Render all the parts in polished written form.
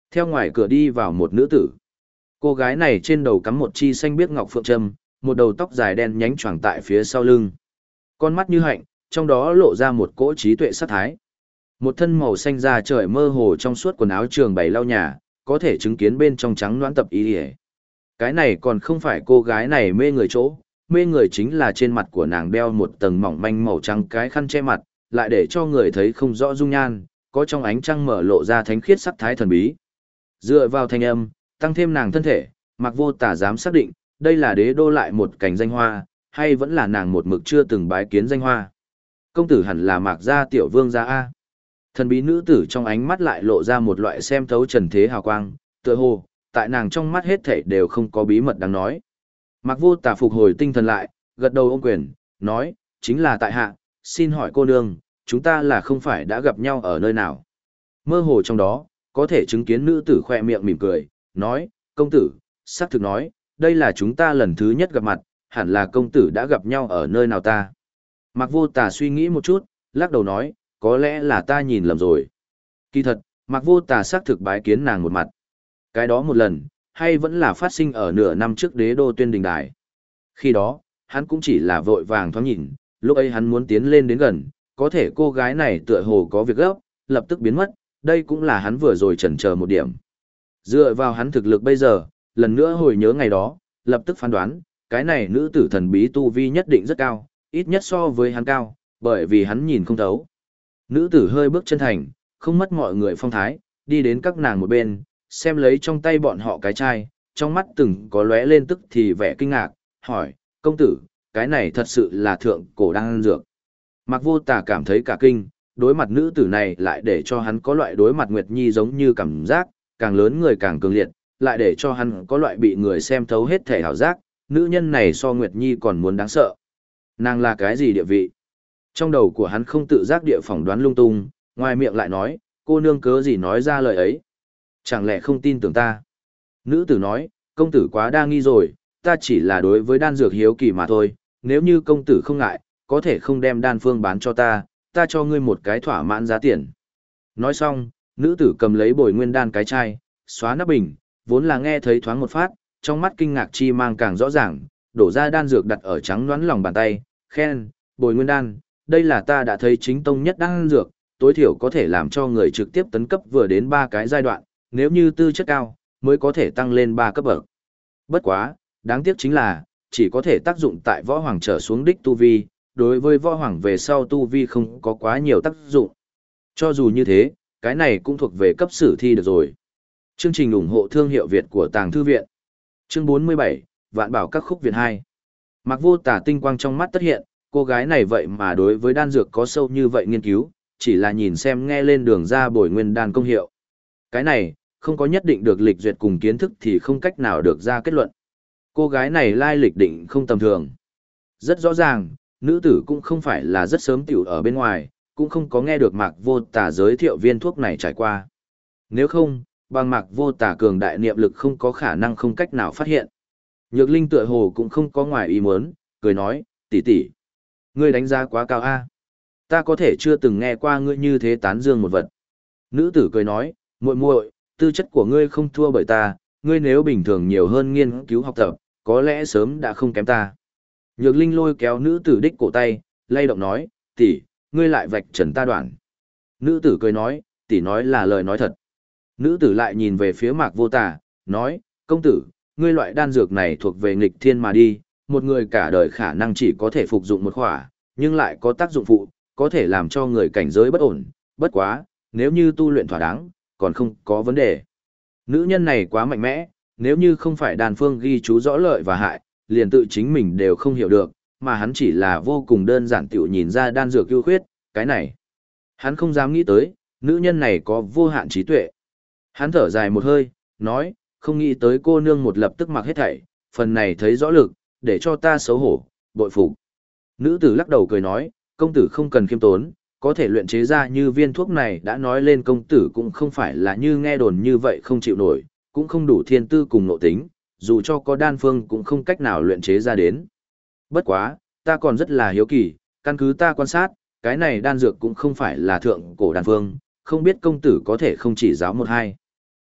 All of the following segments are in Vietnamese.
Theo ngoài cửa đi vào một nữ tử. Cô gái này trên đầu cắm một chi xanh biếc ngọc phượng trâm, một đầu tóc dài đen nhánh choàng tại phía sau lưng. Con mắt như hạnh, trong đó lộ ra một cỗ trí tuệ sát thái. Một thân màu xanh da trời mơ hồ trong suốt quần áo trường bày lau nhà, có thể chứng kiến bên trong trắng loãng tập y. Cái này còn không phải cô gái này mê người chỗ, mê người chính là trên mặt của nàng đeo một tầng mỏng manh màu trắng cái khăn che mặt, lại để cho người thấy không rõ dung nhan, có trong ánh trăng mở lộ ra thánh khiết sắc thái thần bí. Dựa vào thanh âm, tăng thêm nàng thân thể, Mạc Vô Tà dám xác định, đây là đế đô lại một cảnh danh hoa, hay vẫn là nàng một mực chưa từng bái kiến danh hoa. Công tử hẳn là Mạc gia tiểu vương gia A. Thần bí nữ tử trong ánh mắt lại lộ ra một loại xem thấu trần thế hào quang, tựa hồ, tại nàng trong mắt hết thảy đều không có bí mật đáng nói. Mạc Vô Tà phục hồi tinh thần lại, gật đầu ôm quyền, nói, chính là tại hạ, xin hỏi cô nương, chúng ta là không phải đã gặp nhau ở nơi nào. Mơ hồ trong đó, có thể chứng kiến nữ tử khoe miệng mỉm cười, nói, công tử, xác thực nói, đây là chúng ta lần thứ nhất gặp mặt, hẳn là công tử đã gặp nhau ở nơi nào ta. Mạc Vô Tà suy nghĩ một chút, lắc đầu nói, có lẽ là ta nhìn lầm rồi. Kỳ thật, Mạc Vô Tà xác thực bái kiến nàng một mặt. Cái đó một lần, hay vẫn là phát sinh ở nửa năm trước đế đô Tuyên Đình Đài. Khi đó, hắn cũng chỉ là vội vàng thoáng nhìn, lúc ấy hắn muốn tiến lên đến gần, có thể cô gái này tựa hồ có việc gấp, lập tức biến mất, đây cũng là hắn vừa rồi chần chờ một điểm. Dựa vào hắn thực lực bây giờ, lần nữa hồi nhớ ngày đó, lập tức phán đoán, cái này nữ tử thần bí tu vi nhất định rất cao, ít nhất so với hắn cao, bởi vì hắn nhìn không thấu. Nữ tử hơi bước chân thành, không mất mọi người phong thái, đi đến các nàng một bên, xem lấy trong tay bọn họ cái chai, trong mắt từng có lóe lên tức thì vẻ kinh ngạc, hỏi, công tử, cái này thật sự là thượng cổ đan dược. Mạc Vô Tà cảm thấy cả kinh, đối mặt nữ tử này lại để cho hắn có loại đối mặt Nguyệt Nhi giống như cảm giác, càng lớn người càng cường liệt, lại để cho hắn có loại bị người xem thấu hết thể hảo giác, nữ nhân này so Nguyệt Nhi còn muốn đáng sợ. Nàng là cái gì địa vị? Trong đầu của hắn không tự giác địa phỏng đoán lung tung, ngoài miệng lại nói, cô nương cớ gì nói ra lời ấy? Chẳng lẽ không tin tưởng ta? Nữ tử nói, công tử quá đa nghi rồi, ta chỉ là đối với đan dược hiếu kỳ mà thôi, nếu như công tử không ngại, có thể không đem đan phương bán cho ta, ta cho ngươi một cái thỏa mãn giá tiền. Nói xong, nữ tử cầm lấy bồi nguyên đan cái chai, xóa nắp bình, vốn là nghe thấy thoáng một phát, trong mắt kinh ngạc chi mang càng rõ ràng, đổ ra đan dược đặt ở trắng nõn lòng bàn tay, khen, bồi nguyên đan, đây là ta đã thấy chính tông nhất đan dược, tối thiểu có thể làm cho người trực tiếp tấn cấp vừa đến 3 cái giai đoạn, nếu như tư chất cao, mới có thể tăng lên 3 cấp bậc. Bất quá, đáng tiếc chính là, chỉ có thể tác dụng tại võ hoàng trở xuống đích tu vi, đối với võ hoàng về sau tu vi không có quá nhiều tác dụng. Cho dù như thế, cái này cũng thuộc về cấp sử thi được rồi. Chương trình ủng hộ thương hiệu Việt của Tàng Thư Viện. Chương 47, Vạn Bảo các khúc Việt 2. Mạc Vô Tà tinh quang trong mắt tất hiện, cô gái này vậy mà đối với đan dược có sâu như vậy nghiên cứu, chỉ là nhìn xem nghe lên đường ra bồi nguyên đan công hiệu. Cái này, không có nhất định được lịch duyệt cùng kiến thức thì không cách nào được ra kết luận. Cô gái này lai lịch định không tầm thường. Rất rõ ràng, nữ tử cũng không phải là rất sớm tiểu ở bên ngoài, cũng không có nghe được Mạc Vô Tà giới thiệu viên thuốc này trải qua. Nếu không, bằng Mạc Vô Tà cường đại niệm lực không có khả năng không cách nào phát hiện. Nhược Linh tựa hồ cũng không có ngoài ý muốn, cười nói, tỷ tỷ, ngươi đánh giá quá cao a. Ta có thể chưa từng nghe qua ngươi như thế tán dương một vật. Nữ tử cười nói, muội muội, tư chất của ngươi không thua bởi ta, ngươi nếu bình thường nhiều hơn nghiên cứu học tập, có lẽ sớm đã không kém ta. Nhược Linh lôi kéo nữ tử đích cổ tay, lay động nói, tỷ, ngươi lại vạch trần ta đoạn. Nữ tử cười nói, tỷ nói là lời nói thật. Nữ tử lại nhìn về phía Mạc Vô Tà, nói, công tử, ngươi loại đan dược này thuộc về nghịch thiên mà đi, một người cả đời khả năng chỉ có thể phục dụng một khỏa, nhưng lại có tác dụng phụ, có thể làm cho người cảnh giới bất ổn, bất quá, nếu như tu luyện thỏa đáng, còn không có vấn đề. Nữ nhân này quá mạnh mẽ, nếu như không phải đàn phương ghi chú rõ lợi và hại, liền tự chính mình đều không hiểu được, mà hắn chỉ là vô cùng đơn giản tiểu nhìn ra đan dược ưu khuyết, cái này. Hắn không dám nghĩ tới, nữ nhân này có vô hạn trí tuệ. Hắn thở dài một hơi, nói, không nghĩ tới cô nương một lập tức mặc hết thảy, phần này thấy rõ lực, để cho ta xấu hổ, bội phục. Nữ tử lắc đầu cười nói, công tử không cần khiêm tốn, có thể luyện chế ra như viên thuốc này đã nói lên công tử cũng không phải là như nghe đồn như vậy không chịu nổi, cũng không đủ thiên tư cùng nội tính, dù cho có đan phương cũng không cách nào luyện chế ra đến. Bất quá, ta còn rất là hiếu kỳ, căn cứ ta quan sát, cái này đan dược cũng không phải là thượng cổ đan phương, không biết công tử có thể không chỉ giáo một hai.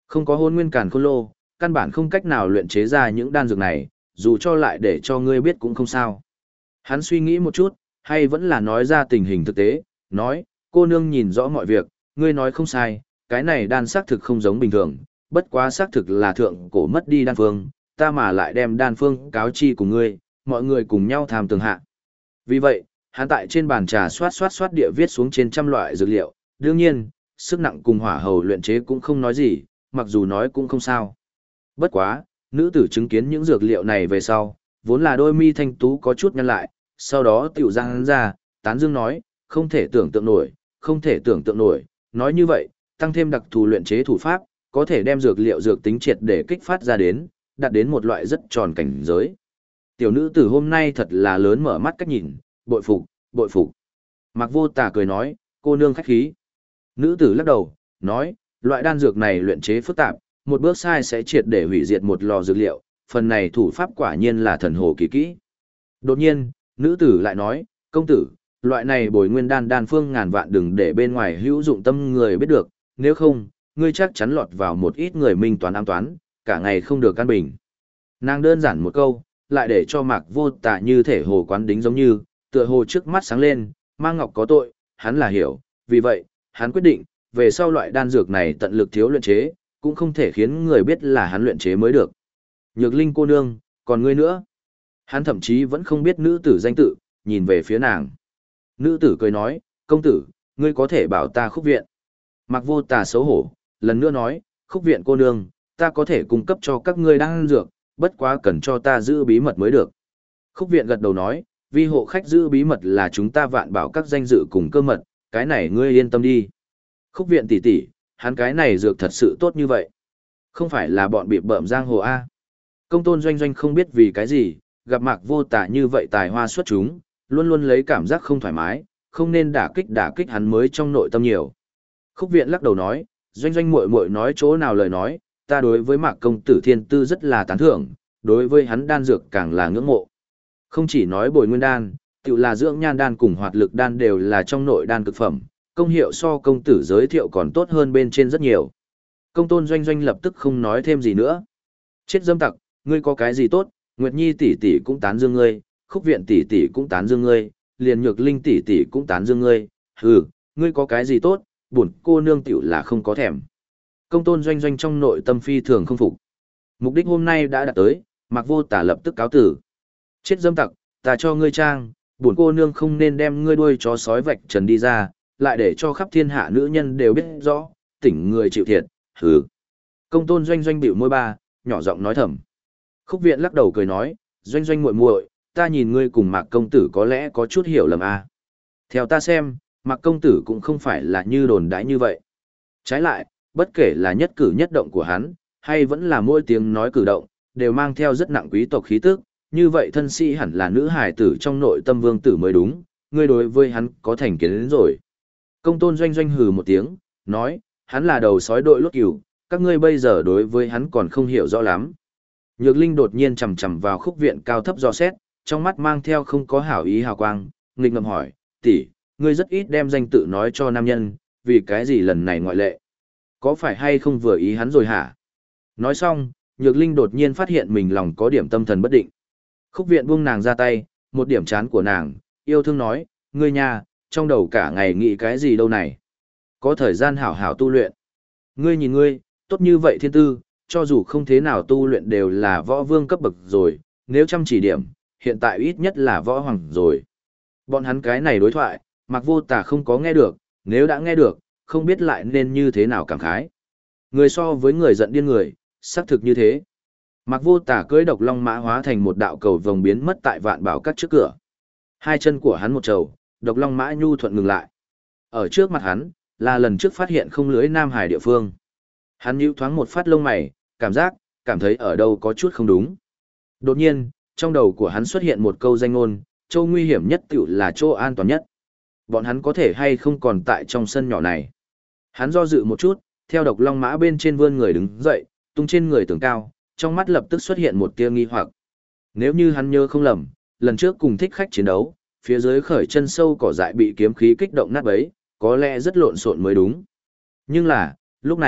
Không có hôn nguyên càn khôn lô, căn bản không cách nào luyện chế ra những đan dược này, dù cho lại để cho ngươi biết cũng không sao. Hắn suy nghĩ một chút, hay vẫn là nói ra tình hình thực tế, nói, cô nương nhìn rõ mọi việc, ngươi nói không sai, cái này đan xác thực không giống bình thường, bất quá xác thực là thượng cổ mất đi đan phương, ta mà lại đem đan phương cáo chi cùng ngươi, mọi người cùng nhau tham tường hạ. Vì vậy, hắn tại trên bàn trà xoát địa viết xuống trên trăm loại dược liệu, đương nhiên, sức nặng cùng hỏa hầu luyện chế cũng không nói gì, mặc dù nói cũng không sao. Bất quá, nữ tử chứng kiến những dược liệu này về sau, vốn là đôi mi thanh tú có chút nhăn lại, sau đó tiểu giang hắn ra, tán dương nói, không thể tưởng tượng nổi, không thể tưởng tượng nổi, nói như vậy, tăng thêm đặc thù luyện chế thủ pháp, có thể đem dược liệu dược tính triệt để kích phát ra đến, đạt đến một loại rất tròn cảnh giới. Tiểu nữ tử hôm nay thật là lớn mở mắt cách nhìn, bội phục, bội phục. Mạc Vô Tà cười nói, cô nương khách khí. Nữ tử lắc đầu, nói, loại đan dược này luyện chế phức tạp, một bước sai sẽ triệt để hủy diệt một lò dược liệu, phần này thủ pháp quả nhiên là thần hồ kỳ kỹ. Đột nhiên, nữ tử lại nói, công tử, loại này bồi nguyên đan phương ngàn vạn đừng để bên ngoài hữu dụng tâm người biết được, nếu không, ngươi chắc chắn lọt vào một ít người minh toán ám toán, cả ngày không được căn bình. Nàng đơn giản một câu, lại để cho Mạc Vô Tà như thể hồ quán đính giống như, tựa hồ trước mắt sáng lên, mang ngọc có tội, hắn là hiểu, vì vậy, hắn quyết định, về sau loại đan dược này tận lực thiếu luyện chế, cũng không thể khiến người biết là hắn luyện chế mới được. Nhược Linh cô nương, còn ngươi nữa? Hắn thậm chí vẫn không biết nữ tử danh tự, nhìn về phía nàng. Nữ tử cười nói, công tử, ngươi có thể bảo ta Khúc Viện. Mạc Vô Tà xấu hổ, lần nữa nói, Khúc Viện cô nương, ta có thể cung cấp cho các ngươi đan dược, bất quá cần cho ta giữ bí mật mới được. Khúc Viện gật đầu nói, vi hộ khách giữ bí mật là chúng ta Vạn Bảo các danh dự cùng cơ mật, cái này ngươi yên tâm đi. Khúc Viện tỷ tỷ, hắn cái này dược thật sự tốt như vậy. Không phải là bọn bịp bợm giang hồ A. Công tôn doanh doanh không biết vì cái gì, gặp Mạc Vô Tà như vậy tài hoa xuất chúng, luôn luôn lấy cảm giác không thoải mái, không nên đả kích hắn mới trong nội tâm nhiều. Khúc Viện lắc đầu nói, doanh doanh muội muội nói chỗ nào lời nói, ta đối với Mạc công tử thiên tư rất là tán thưởng, đối với hắn đan dược càng là ngưỡng mộ. Không chỉ nói bồi nguyên đan, tự là dưỡng nhan đan cùng hoạt lực đan đều là trong nội đan cực phẩm, công hiệu so công tử giới thiệu còn tốt hơn bên trên rất nhiều. Công tôn doanh doanh lập tức không nói thêm gì nữa. Chết dâm tặc, ngươi có cái gì tốt, Nguyệt Nhi tỷ tỷ cũng tán dương ngươi, Khúc Viện tỷ tỷ cũng tán dương ngươi, liền Nhược Linh tỷ tỷ cũng tán dương ngươi, hừ, ngươi có cái gì tốt, bổn cô nương tiểu là không có thèm. Công tôn doanh doanh trong nội tâm phi thường không phục. Mục đích hôm nay đã đạt tới, Mạc Vô Tà lập tức cáo tử. Chết dâm tặc, ta cho ngươi trang, bổn cô nương không nên đem ngươi đuôi chó sói vạch trần đi ra, lại để cho khắp thiên hạ nữ nhân đều biết rõ, tỉnh người chịu thiệt, hừ. Công tôn doanh doanh bĩu môi ba, nhỏ giọng nói thầm. Khúc Viện lắc đầu cười nói, doanh doanh muội muội, ta nhìn ngươi cùng Mạc công tử có lẽ có chút hiểu lầm à. Theo ta xem, Mạc công tử cũng không phải là như đồn đãi như vậy. Trái lại, bất kể là nhất cử nhất động của hắn, hay vẫn là mỗi tiếng nói cử động, đều mang theo rất nặng quý tộc khí tức, như vậy thân sĩ hẳn là nữ hài tử trong nội tâm vương tử mới đúng, ngươi đối với hắn có thành kiến đến rồi. Công tôn doanh doanh hừ một tiếng, nói, hắn là đầu sói đội lốt cừu, các ngươi bây giờ đối với hắn còn không hiểu rõ lắm. Nhược Linh đột nhiên chầm chầm vào Khúc Viện cao thấp do xét, trong mắt mang theo không có hảo ý hào quang, nghịch ngợm hỏi, tỷ, ngươi rất ít đem danh tự nói cho nam nhân, vì cái gì lần này ngoại lệ? Có phải hay không vừa ý hắn rồi hả? Nói xong, Nhược Linh đột nhiên phát hiện mình lòng có điểm tâm thần bất định. Khúc Viện buông nàng ra tay, một điểm chán của nàng, yêu thương nói, ngươi nha, trong đầu cả ngày nghĩ cái gì đâu này? Có thời gian hảo hảo tu luyện. Ngươi nhìn ngươi, tốt như vậy thiên tư, cho dù không thế nào tu luyện đều là võ vương cấp bậc rồi, nếu chăm chỉ điểm, hiện tại ít nhất là võ hoàng rồi. Bọn hắn cái này đối thoại, Mạc Vô Tà không có nghe được, nếu đã nghe được, không biết lại nên như thế nào cảm khái. Người so với người giận điên người, xác thực như thế. Mạc Vô Tà cưỡi độc long mã hóa thành một đạo cầu vồng biến mất tại Vạn Bảo Các trước cửa. Hai chân của hắn một trầu, độc long mã nhu thuận ngừng lại. Ở trước mặt hắn, là lần trước phát hiện không lưới Nam Hải địa phương. Hắn nhíu thoáng một phát lông mày, cảm thấy ở đâu có chút không đúng. Đột nhiên, trong đầu của hắn xuất hiện một câu danh ngôn, chỗ nguy hiểm nhất tiểu là chỗ an toàn nhất. Bọn hắn có thể hay không còn tại trong sân nhỏ này. Hắn do dự một chút, theo độc long mã bên trên vươn người đứng dậy, tung trên người tường cao, trong mắt lập tức xuất hiện một tia nghi hoặc. Nếu như hắn nhớ không lầm, lần trước cùng thích khách chiến đấu, phía dưới khởi chân sâu cỏ dại bị kiếm khí kích động nát bấy, có lẽ rất lộn xộn mới đúng. Nhưng là, lúc này,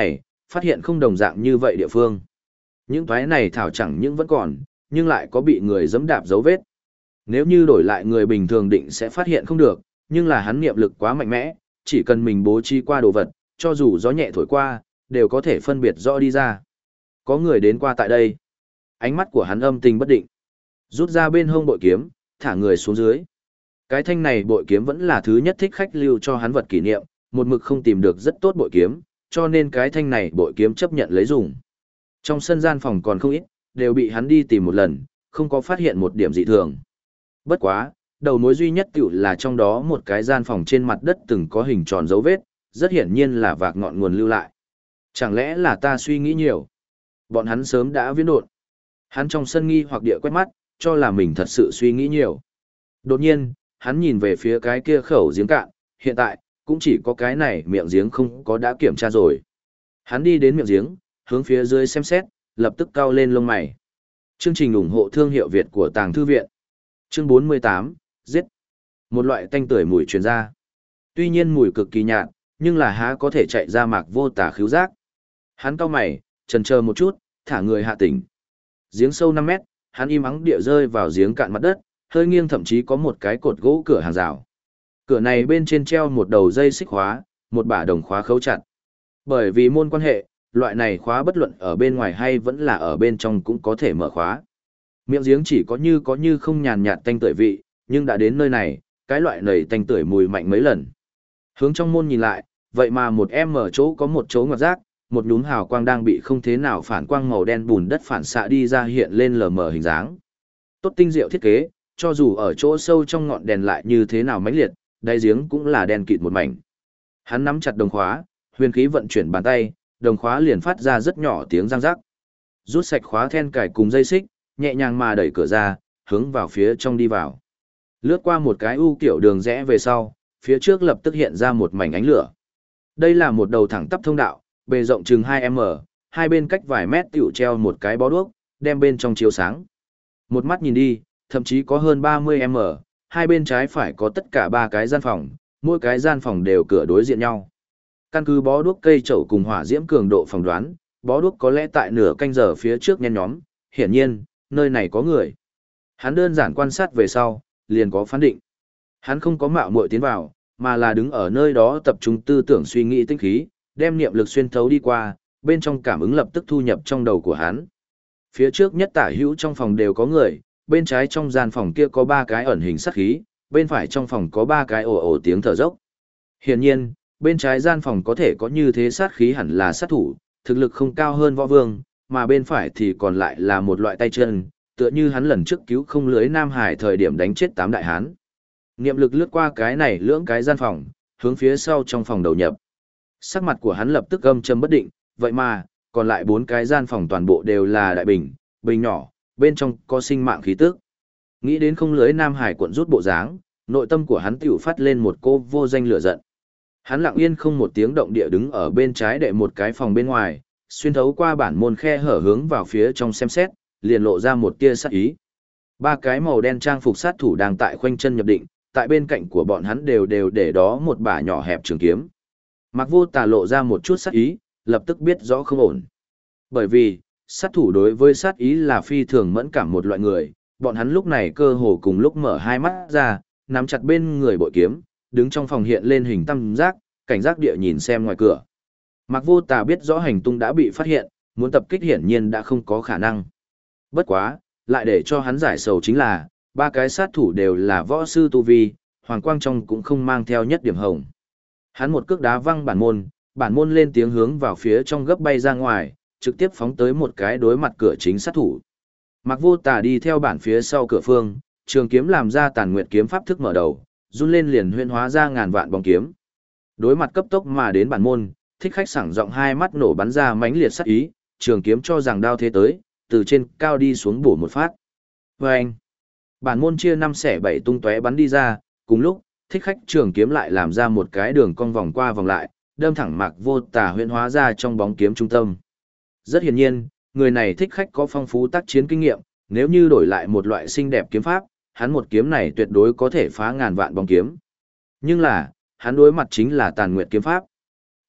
phát hiện không đồng dạng như vậy địa phương. Những toái này thảo chẳng những vẫn còn, nhưng lại có bị người giẫm đạp dấu vết. Nếu như đổi lại người bình thường định sẽ phát hiện không được, nhưng là hắn niệm lực quá mạnh mẽ, chỉ cần mình bố trí qua đồ vật, cho dù gió nhẹ thổi qua, đều có thể phân biệt rõ đi ra. Có người đến qua tại đây. Ánh mắt của hắn âm tình bất định. Rút ra bên hông bội kiếm, thả người xuống dưới. Cái thanh này bội kiếm vẫn là thứ nhất thích khách lưu cho hắn vật kỷ niệm, một mực không tìm được rất tốt bội kiếm, cho nên cái thanh này bội kiếm chấp nhận lấy dùng. Trong sân gian phòng còn không ít, đều bị hắn đi tìm một lần, không có phát hiện một điểm dị thường. Bất quá, đầu mối duy nhất tiểu là trong đó một cái gian phòng trên mặt đất từng có hình tròn dấu vết, rất hiển nhiên là vạc ngọn nguồn lưu lại. Chẳng lẽ là ta suy nghĩ nhiều? Bọn hắn sớm đã viễn đột. Hắn trong sân nghi hoặc địa quét mắt, cho là mình thật sự suy nghĩ nhiều. Đột nhiên, hắn nhìn về phía cái kia khẩu giếng cạn, hiện tại, cũng chỉ có cái này miệng giếng không có đã kiểm tra rồi. Hắn đi đến miệng giếng, hướng phía dưới xem xét, lập tức cau lên lông mày. Chương trình ủng hộ thương hiệu Việt của Tàng Thư Viện. Chương 48, giết. Một loại tanh tưởi mùi truyền ra. Tuy nhiên mùi cực kỳ nhạt, nhưng là há có thể chạy ra Mạc Vô Tà khứu giác. Hắn cau mày, chần chờ một chút, thả người hạ tỉnh. Giếng sâu 5 mét, hắn im ắng địa rơi vào giếng cạn mặt đất, hơi nghiêng thậm chí có một cái cột gỗ cửa hàng rào. Cửa này bên trên treo một đầu dây xích khóa, một bả đồng khóa khấu chặt. Bởi vì môn quan hệ, loại này khóa bất luận ở bên ngoài hay vẫn là ở bên trong cũng có thể mở khóa. Miệng giếng chỉ có như không nhàn nhạt tanh tưởi vị, nhưng đã đến nơi này, cái loại nầy tanh tưởi mùi mạnh mấy lần. Hướng trong môn nhìn lại, vậy mà một em ở chỗ có một chỗ ngoặt rác, một nhúm hào quang đang bị không thế nào phản quang màu đen bùn đất phản xạ đi ra hiện lên lờ mờ hình dáng. Tốt tinh diệu thiết kế, cho dù ở chỗ sâu trong ngọn đèn lại như thế nào mãnh liệt, đáy giếng cũng là đen kịt một mảnh. Hắn nắm chặt đồng khóa, huyền khí vận chuyển bàn tay, đồng khóa liền phát ra rất nhỏ tiếng răng rắc. Rút sạch khóa then cài cùng dây xích, nhẹ nhàng mà đẩy cửa ra, hướng vào phía trong đi vào. Lướt qua một cái u kiểu đường rẽ về sau, phía trước lập tức hiện ra một mảnh ánh lửa. Đây là một đầu thẳng tắp thông đạo, bề rộng chừng 2m, hai bên cách vài mét tiểu treo một cái bó đuốc, đem bên trong chiếu sáng. Một mắt nhìn đi, thậm chí có hơn 30m, hai bên trái phải có tất cả 3 cái gian phòng, mỗi cái gian phòng đều cửa đối diện nhau. Căn cứ bó đuốc cây chậu cùng hỏa diễm cường độ phỏng đoán, bó đuốc có lẽ tại nửa canh giờ phía trước nhen nhóm, hiển nhiên, nơi này có người. Hắn đơn giản quan sát về sau, liền có phán định. Hắn không có mạo muội tiến vào, mà là đứng ở nơi đó tập trung tư tưởng suy nghĩ tinh khí, đem niệm lực xuyên thấu đi qua, bên trong cảm ứng lập tức thu nhập trong đầu của hắn. Phía trước nhất tả hữu trong phòng đều có người, bên trái trong gian phòng kia có 3 cái ẩn hình sát khí, bên phải trong phòng có 3 cái ồ ồ tiếng thở dốc. Hiển nhiên, bên trái gian phòng có thể có như thế sát khí hẳn là sát thủ, thực lực không cao hơn võ vương, mà bên phải thì còn lại là một loại tay chân, tựa như hắn lần trước cứu không lưới Nam Hải thời điểm đánh chết 8 đại hán. Niệm lực lướt qua cái này lưỡng cái gian phòng, hướng phía sau trong phòng đầu nhập. Sắc mặt của hắn lập tức âm trầm bất định, vậy mà, còn lại 4 cái gian phòng toàn bộ đều là đại bình, bình nhỏ, bên trong có sinh mạng khí tức. Nghĩ đến không lưới Nam Hải cuộn rút bộ dáng, nội tâm của hắn tiểu phát lên một cô vô danh lửa giận. Hắn lặng yên không một tiếng động địa đứng ở bên trái đệ một cái phòng bên ngoài, xuyên thấu qua bản môn khe hở hướng vào phía trong xem xét, liền lộ ra một tia sát ý. 3 cái màu đen trang phục sát thủ đang tại khoanh chân nhập định, tại bên cạnh của bọn hắn đều để đó một bả nhỏ hẹp trường kiếm. Mạc Vô Tà lộ ra một chút sát ý, lập tức biết rõ không ổn. Bởi vì, sát thủ đối với sát ý là phi thường mẫn cảm một loại người, bọn hắn lúc này cơ hồ cùng lúc mở hai mắt ra, nắm chặt bên người bội kiếm, đứng trong phòng hiện lên hình tam giác, cảnh giác địa nhìn xem ngoài cửa. Mạc Vô Tà biết rõ hành tung đã bị phát hiện, muốn tập kích hiển nhiên đã không có khả năng. Bất quá, lại để cho hắn giải sầu chính là, 3 cái sát thủ đều là võ sư tu vi, hoàng quang trong cũng không mang theo nhất điểm hồng. Hắn một cước đá văng bản môn lên tiếng hướng vào phía trong gấp bay ra ngoài, trực tiếp phóng tới một cái đối mặt cửa chính sát thủ. Mạc Vô Tà đi theo bản phía sau cửa phương, trường kiếm làm ra tàn nguyệt kiếm pháp thức mở đầu, run lên liền huyễn hóa ra ngàn vạn bóng kiếm. Đối mặt cấp tốc mà đến bản môn, thích khách sảng giọng hai mắt nổ bắn ra mãnh liệt sát ý, trường kiếm cho rằng đao thế tới, từ trên cao đi xuống bổ một phát. Vâng! Bản môn chia 5 xẻ 7 tung tóe bắn đi ra, cùng lúc, thích khách trường kiếm lại làm ra một cái đường cong vòng qua vòng lại, đâm thẳng Mạc Vô Tà huyễn hóa ra trong bóng kiếm trung tâm. Rất hiển nhiên, người này thích khách có phong phú tác chiến kinh nghiệm, nếu như đổi lại một loại xinh đẹp kiếm pháp, hắn một kiếm này tuyệt đối có thể phá ngàn vạn bóng kiếm. Nhưng là, hắn đối mặt chính là tàn nguyệt kiếm pháp.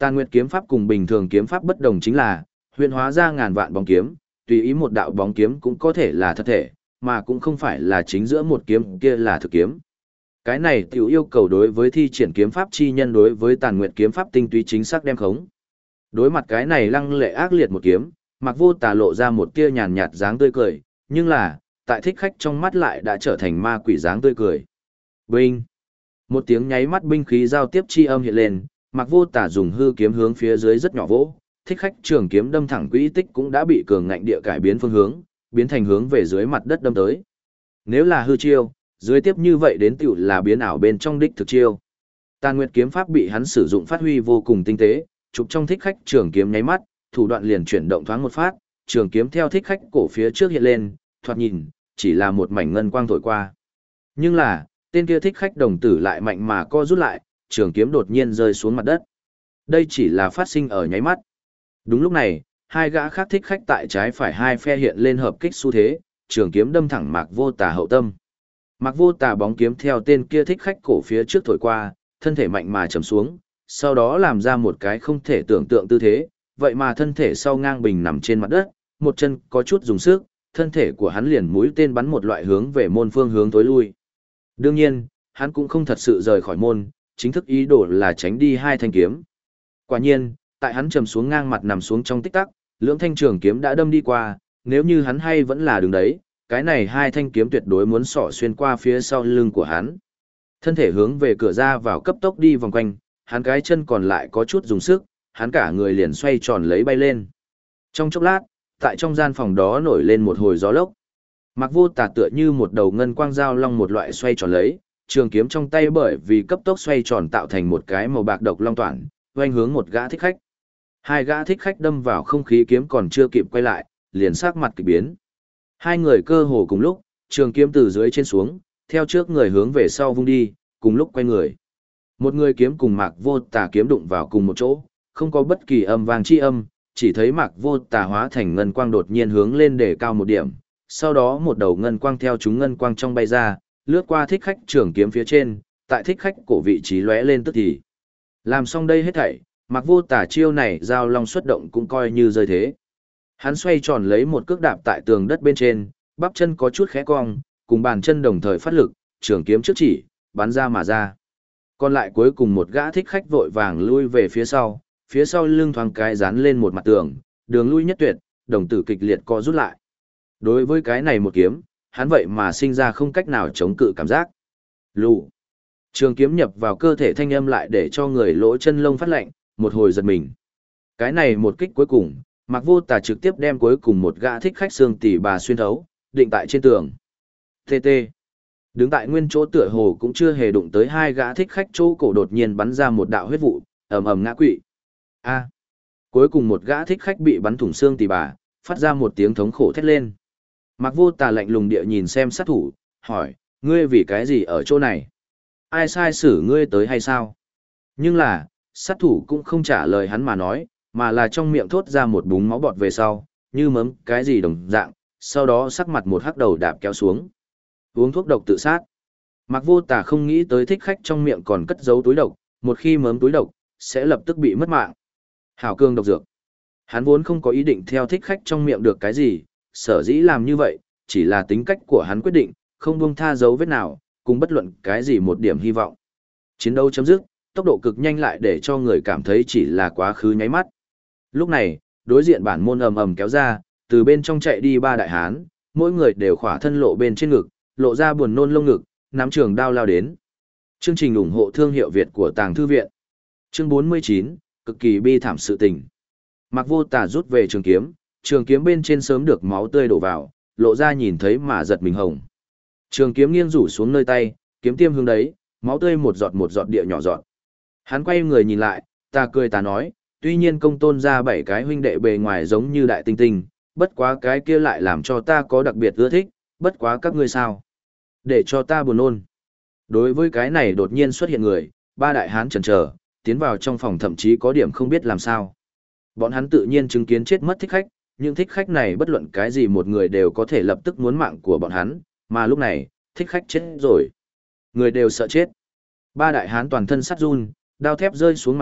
Tàn Nguyệt kiếm pháp cùng bình thường kiếm pháp bất đồng chính là, huyễn hóa ra ngàn vạn bóng kiếm, tùy ý một đạo bóng kiếm cũng có thể là thật thể, mà cũng không phải là chính giữa một kiếm kia là thực kiếm. Cái này tiểu yêu cầu đối với thi triển kiếm pháp chi nhân đối với Tàn Nguyệt kiếm pháp tinh túy chính xác đem khống. Đối mặt cái này lăng lệ ác liệt một kiếm, Mạc Vô Tà lộ ra một tia nhàn nhạt dáng tươi cười, nhưng là, tại thích khách trong mắt lại đã trở thành ma quỷ dáng tươi cười. Binh! Một tiếng nháy mắt binh khí giao tiếp chi âm hiện lên, Mạc Vô Tà dùng hư kiếm hướng phía dưới rất nhỏ vỗ, thích khách trường kiếm đâm thẳng quỹ tích cũng đã bị cường ngạnh địa cải biến phương hướng, biến thành hướng về dưới mặt đất đâm tới. Nếu là hư chiêu, dưới tiếp như vậy đến tiểu là biến ảo bên trong đích thực chiêu. Tàn Nguyệt kiếm pháp bị hắn sử dụng phát huy vô cùng tinh tế, chụp trong thích khách trường kiếm nháy mắt, thủ đoạn liền chuyển động thoáng một phát, trường kiếm theo thích khách cổ phía trước hiện lên, thoạt nhìn, chỉ là một mảnh ngân quang thổi qua. Nhưng là, tên kia thích khách đồng tử lại mạnh mà co rút lại, trường kiếm đột nhiên rơi xuống mặt đất. Đây chỉ là phát sinh ở nháy mắt. Đúng lúc này, hai gã khác thích khách tại trái phải hai phe hiện lên hợp kích xu thế, trường kiếm đâm thẳng Mạc Vô Tà hậu tâm. Mạc Vô Tà bóng kiếm theo tên kia thích khách cổ phía trước thổi qua, thân thể mạnh mà chầm xuống, sau đó làm ra một cái không thể tưởng tượng tư thế, vậy mà thân thể sau ngang bình nằm trên mặt đất, một chân có chút dùng sức, thân thể của hắn liền mũi tên bắn một loại hướng về môn phương hướng tối lui. Đương nhiên, hắn cũng không thật sự rời khỏi môn, chính thức ý đồ là tránh đi hai thanh kiếm. Quả nhiên, tại hắn trầm xuống ngang mặt nằm xuống trong tích tắc, lưỡng thanh trường kiếm đã đâm đi qua, nếu như hắn hay vẫn là đứng đấy, cái này hai thanh kiếm tuyệt đối muốn xỏ xuyên qua phía sau lưng của hắn. Thân thể hướng về cửa ra vào cấp tốc đi vòng quanh, hắn cái chân còn lại có chút dùng sức, hắn cả người liền xoay tròn lấy bay lên. Trong chốc lát, tại trong gian phòng đó nổi lên một hồi gió lốc. Mạc Vô Tà tựa như một đầu ngân quang dao long một loại xoay tròn lấy, trường kiếm trong tay bởi vì cấp tốc xoay tròn tạo thành một cái màu bạc độc long toản, oanh hướng một gã thích khách. Hai gã thích khách đâm vào không khí kiếm còn chưa kịp quay lại, liền sắc mặt kỳ biến. Hai người cơ hồ cùng lúc, trường kiếm từ dưới trên xuống, theo trước người hướng về sau vung đi, cùng lúc quay người. Một người kiếm cùng Mạc Vô Tà kiếm đụng vào cùng một chỗ, không có bất kỳ âm vang chi âm, chỉ thấy Mạc Vô Tà hóa thành ngân quang đột nhiên hướng lên để cao một điểm, sau đó một đầu ngân quang theo chúng ngân quang trong bay ra, lướt qua thích khách trường kiếm phía trên, tại thích khách cổ vị trí lóe lên tức thì. Làm xong đây hết thảy, Mạc Vô Tà chiêu này giao long xuất động cũng coi như rơi thế. Hắn xoay tròn lấy một cước đạp tại tường đất bên trên, bắp chân có chút khẽ cong, cùng bàn chân đồng thời phát lực, trường kiếm trước chỉ, bắn ra mà ra. Còn lại cuối cùng một gã thích khách vội vàng lui về phía sau lưng thoáng cái dán lên một mặt tường, đường lui nhất tuyệt, đồng tử kịch liệt co rút lại. Đối với cái này một kiếm, hắn vậy mà sinh ra không cách nào chống cự cảm giác. Lù. Trường kiếm nhập vào cơ thể thanh âm lại để cho người lỗ chân lông phát lạnh, một hồi giật mình. Cái này một kích cuối cùng, Mạc Vô Tà trực tiếp đem cuối cùng một gã thích khách xương tỉ bà xuyên thấu, định tại trên tường. TT. Đứng tại nguyên chỗ tựa hồ cũng chưa hề đụng tới hai gã thích khách chỗ cổ đột nhiên bắn ra một đạo huyết vụ, ầm ầm ngã quỵ. A. Cuối cùng một gã thích khách bị bắn thủng xương tỉ bà, phát ra một tiếng thống khổ thét lên. Mạc Vô Tà lạnh lùng địa nhìn xem sát thủ, hỏi, ngươi vì cái gì ở chỗ này? Ai sai xử ngươi tới hay sao? Nhưng là, sát thủ cũng không trả lời hắn mà nói, mà là trong miệng thốt ra một búng máu bọt về sau, như mớm cái gì đồng dạng, sau đó sắc mặt một hắc đầu đạp kéo xuống. Uống thuốc độc tự sát. Mạc Vô Tà không nghĩ tới thích khách trong miệng còn cất giấu túi độc, một khi mớm túi độc, sẽ lập tức bị mất mạng. Hảo cương độc dược. Hắn vốn không có ý định theo thích khách trong miệng được cái gì, sở dĩ làm như vậy, chỉ là tính cách của hắn quyết định, không buông tha dấu vết nào, cùng bất luận cái gì một điểm hy vọng. Chiến đấu chấm dứt, tốc độ cực nhanh lại để cho người cảm thấy chỉ là quá khứ nháy mắt. Lúc này, đối diện bản môn ầm ầm kéo ra, từ bên trong chạy đi ba đại hán, mỗi người đều khỏa thân lộ bên trên ngực, lộ ra buồn nôn lông ngực, nắm trường đao lao đến. Chương trình ủng hộ thương hiệu Việt của Tàng Thư Viện. Chương 49, cực kỳ bi thảm sự tình. Mạc Vô Tà rút về trường kiếm bên trên sớm được máu tươi đổ vào, lộ ra nhìn thấy mà giật mình hồng. Trường kiếm nghiêng rủ xuống nơi tay, kiếm tiêm hướng đấy, máu tươi một giọt địa nhỏ giọt. Hắn quay người nhìn lại, ta cười ta nói, tuy nhiên công tôn ra 7 cái huynh đệ bề ngoài giống như đại tinh tinh, bất quá cái kia lại làm cho ta có đặc biệt ưa thích, bất quá các ngươi sao? Để cho ta buồn nôn. Đối với cái này đột nhiên xuất hiện người, ba đại hán chần chờ, tiến vào trong phòng thậm chí có điểm không biết làm sao. Bọn hắn tự nhiên chứng kiến chết mất thích khách, những thích khách này bất luận cái gì một người đều có thể lập tức muốn mạng của bọn hắn, mà lúc này, thích khách chết rồi. Người đều sợ chết. Ba đại hán toàn thân sắt run, đao thép rơi xuống mặt đất,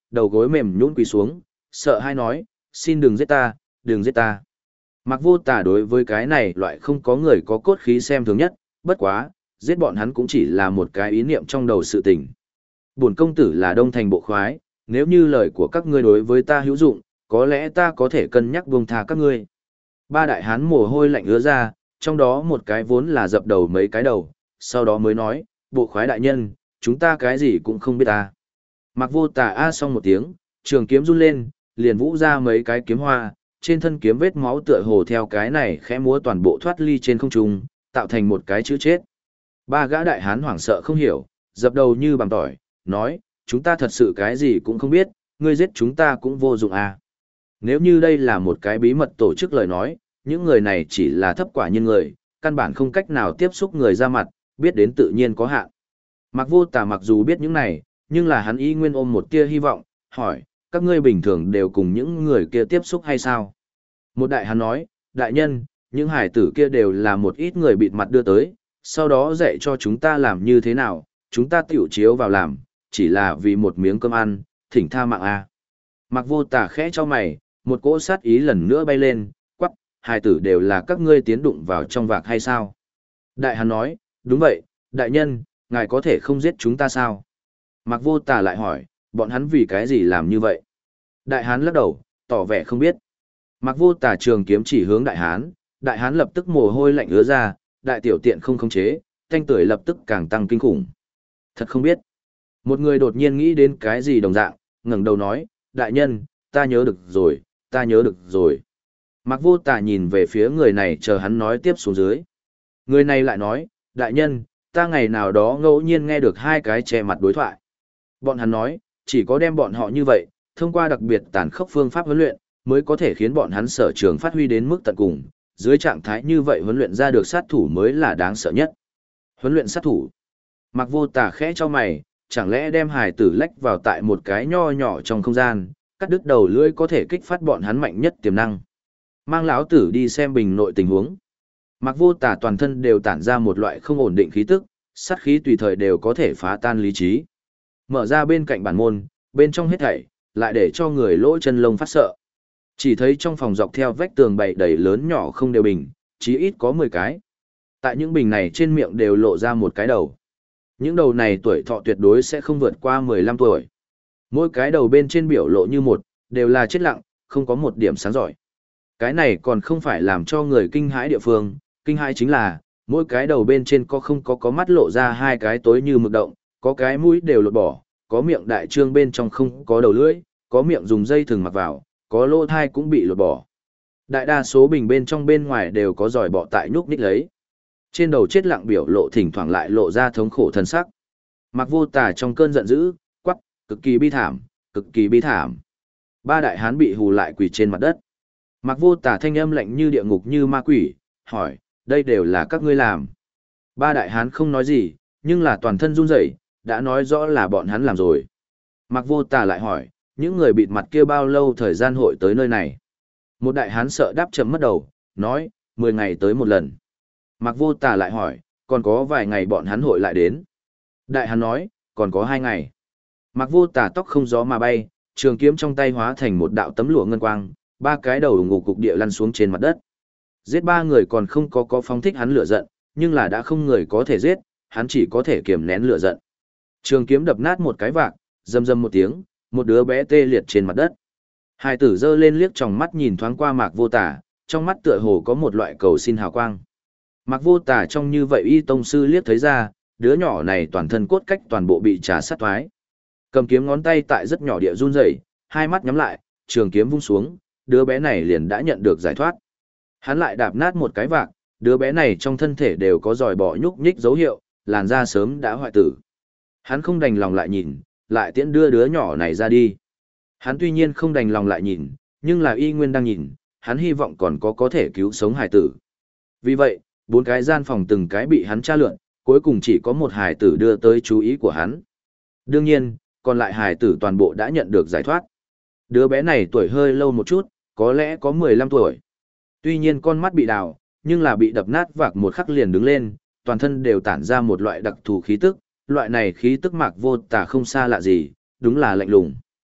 đầu gối mềm nhũn quỳ xuống, sợ hãi nói, xin đừng giết ta, đừng giết ta. Mạc Vô Tà đối với cái này loại không có người có cốt khí xem thường nhất, bất quá, giết bọn hắn cũng chỉ là một cái ý niệm trong đầu sự tình. Bổn công tử là Đông Thành bộ khoái, nếu như lời của các ngươi đối với ta hữu dụng, có lẽ ta có thể cân nhắc buông tha các ngươi. Ba đại hán mồ hôi lạnh ứa ra, trong đó một cái vốn là dập đầu mấy cái đầu, sau đó mới nói, bộ khoái đại nhân, chúng ta cái gì cũng không biết ta. Mạc Vô Tà a xong một tiếng, trường kiếm run lên, liền vũ ra mấy cái kiếm hoa, trên thân kiếm vết máu tựa hồ theo cái này khẽ múa toàn bộ thoát ly trên không trung, tạo thành một cái chữ chết. Ba gã đại hán hoảng sợ không hiểu, dập đầu như bằng tỏi, nói, chúng ta thật sự cái gì cũng không biết, ngươi giết chúng ta cũng vô dụng à. Nếu như đây là một cái bí mật tổ chức lời nói, những người này chỉ là thấp quả nhân người, căn bản không cách nào tiếp xúc người ra mặt, biết đến tự nhiên có hạn. Mạc Vô Tà mặc dù biết những này, nhưng là hắn y nguyên ôm một tia hy vọng, hỏi, các ngươi bình thường đều cùng những người kia tiếp xúc hay sao? Một đại hán nói, đại nhân, những hải tử kia đều là một ít người bịt mặt đưa tới, sau đó dạy cho chúng ta làm như thế nào, chúng ta tiểu chiếu vào làm, chỉ là vì một miếng cơm ăn, thỉnh tha mạng a. Mạc Vô Tà khẽ cho mày, một cỗ sát ý lần nữa bay lên, quắc, hải tử đều là các ngươi tiến đụng vào trong vạc hay sao? Đại hán nói, đúng vậy, đại nhân, ngài có thể không giết chúng ta sao? Mạc Vô Tà lại hỏi, bọn hắn vì cái gì làm như vậy? Đại hán lắc đầu, tỏ vẻ không biết. Mạc Vô Tà trường kiếm chỉ hướng đại hán lập tức mồ hôi lạnh ứa ra, đại tiểu tiện không khống chế, thanh tưởi lập tức càng tăng kinh khủng. Thật không biết. Một người đột nhiên nghĩ đến cái gì đồng dạng, ngẩng đầu nói, đại nhân, ta nhớ được rồi, ta nhớ được rồi. Mạc Vô Tà nhìn về phía người này chờ hắn nói tiếp xuống dưới. Người này lại nói, đại nhân, ta ngày nào đó ngẫu nhiên nghe được hai cái che mặt đối thoại. Bọn hắn nói, chỉ có đem bọn họ như vậy, thông qua đặc biệt tàn khốc phương pháp huấn luyện, mới có thể khiến bọn hắn sở trường phát huy đến mức tận cùng. Dưới trạng thái như vậy huấn luyện ra được sát thủ mới là đáng sợ nhất. Huấn luyện sát thủ. Mạc Vô Tà khẽ cho mày, chẳng lẽ đem hài tử lách vào tại một cái nho nhỏ trong không gian, cắt đứt đầu lưỡi có thể kích phát bọn hắn mạnh nhất tiềm năng. Mang lão tử đi xem bình nội tình huống. Mạc Vô Tà toàn thân đều tản ra một loại không ổn định khí tức, sát khí tùy thời đều có thể phá tan lý trí. Mở ra bên cạnh bản môn, bên trong hết thảy, lại để cho người lỗ chân lông phát sợ. Chỉ thấy trong phòng dọc theo vách tường bày đầy lớn nhỏ không đều bình, chí ít có 10 cái. Tại những bình này trên miệng đều lộ ra một cái đầu. Những đầu này tuổi thọ tuyệt đối sẽ không vượt qua 15 tuổi. Mỗi cái đầu bên trên biểu lộ như một, đều là chết lặng, không có một điểm sáng giỏi. Cái này còn không phải làm cho người kinh hãi địa phương, kinh hãi chính là, mỗi cái đầu bên trên không có mắt lộ ra hai cái tối như mực động, có cái mũi đều lột bỏ, có miệng đại trương bên trong không có đầu lưỡi, có miệng dùng dây thừng mặc vào, có lỗ thai cũng bị lột bỏ. Đại đa số bình bên trong bên ngoài đều có giòi bọ tại nhúc nhích lấy. Trên đầu chết lặng biểu lộ thỉnh thoảng lại lộ ra thống khổ thân sắc. Mạc Vô Tà trong cơn giận dữ, quắc, cực kỳ bi thảm, cực kỳ bi thảm. Ba đại hán bị hù lại quỳ trên mặt đất. Mạc Vô Tà thanh âm lạnh như địa ngục như ma quỷ, hỏi, đây đều là các ngươi làm. Ba đại hán không nói gì, nhưng là toàn thân run rẩy, đã nói rõ là bọn hắn làm rồi. Mạc Vô Tà lại hỏi, những người bịt mặt kia bao lâu thời gian hội tới nơi này? Một đại hán sợ đáp chấm mất đầu, nói, 10 ngày tới một lần. Mạc Vô Tà lại hỏi, còn có vài ngày bọn hắn hội lại đến. Đại hán nói, còn có 2 ngày. Mạc Vô Tà tóc không gió mà bay, trường kiếm trong tay hóa thành một đạo tấm lụa ngân quang, ba cái đầu ngủ cục địa lăn xuống trên mặt đất. Giết 3 người còn không có phóng thích hắn lửa giận, nhưng là đã không người có thể giết, hắn chỉ có thể kiềm nén lửa giận. Trường kiếm đập nát một cái vạc, rầm rầm một tiếng, một đứa bé tê liệt trên mặt đất. Hai tử giơ lên liếc tròng mắt nhìn thoáng qua Mạc Vô Tà, trong mắt tựa hồ có một loại cầu xin hào quang. Mạc Vô Tà trong như vậy y tông sư liếc thấy ra, đứa nhỏ này toàn thân cốt cách toàn bộ bị trà sát thoái. Cầm kiếm ngón tay tại rất nhỏ địa run rẩy, hai mắt nhắm lại, trường kiếm vung xuống, đứa bé này liền đã nhận được giải thoát. Hắn lại đạp nát một cái vạc, đứa bé này trong thân thể đều có giòi bọ nhúc nhích dấu hiệu, làn da sớm đã hoại tử. Hắn không đành lòng lại nhìn, lại tiễn đưa đứa nhỏ này ra đi. Hắn tuy nhiên không đành lòng lại nhìn, nhưng là y nguyên đang nhìn, hắn hy vọng còn có thể cứu sống hải tử. Vì vậy, 4 cái gian phòng từng cái bị hắn tra lượn, cuối cùng chỉ có một hải tử đưa tới chú ý của hắn. Đương nhiên, còn lại hải tử toàn bộ đã nhận được giải thoát. Đứa bé này tuổi hơi lâu một chút, có lẽ có 15 tuổi. Tuy nhiên con mắt bị đào, nhưng là bị đập nát vạc một khắc liền đứng lên, toàn thân đều tản ra một loại đặc thù khí tức, loại này khí tức Mạc Vô Tà không xa lạ gì, đúng là lạnh lùng.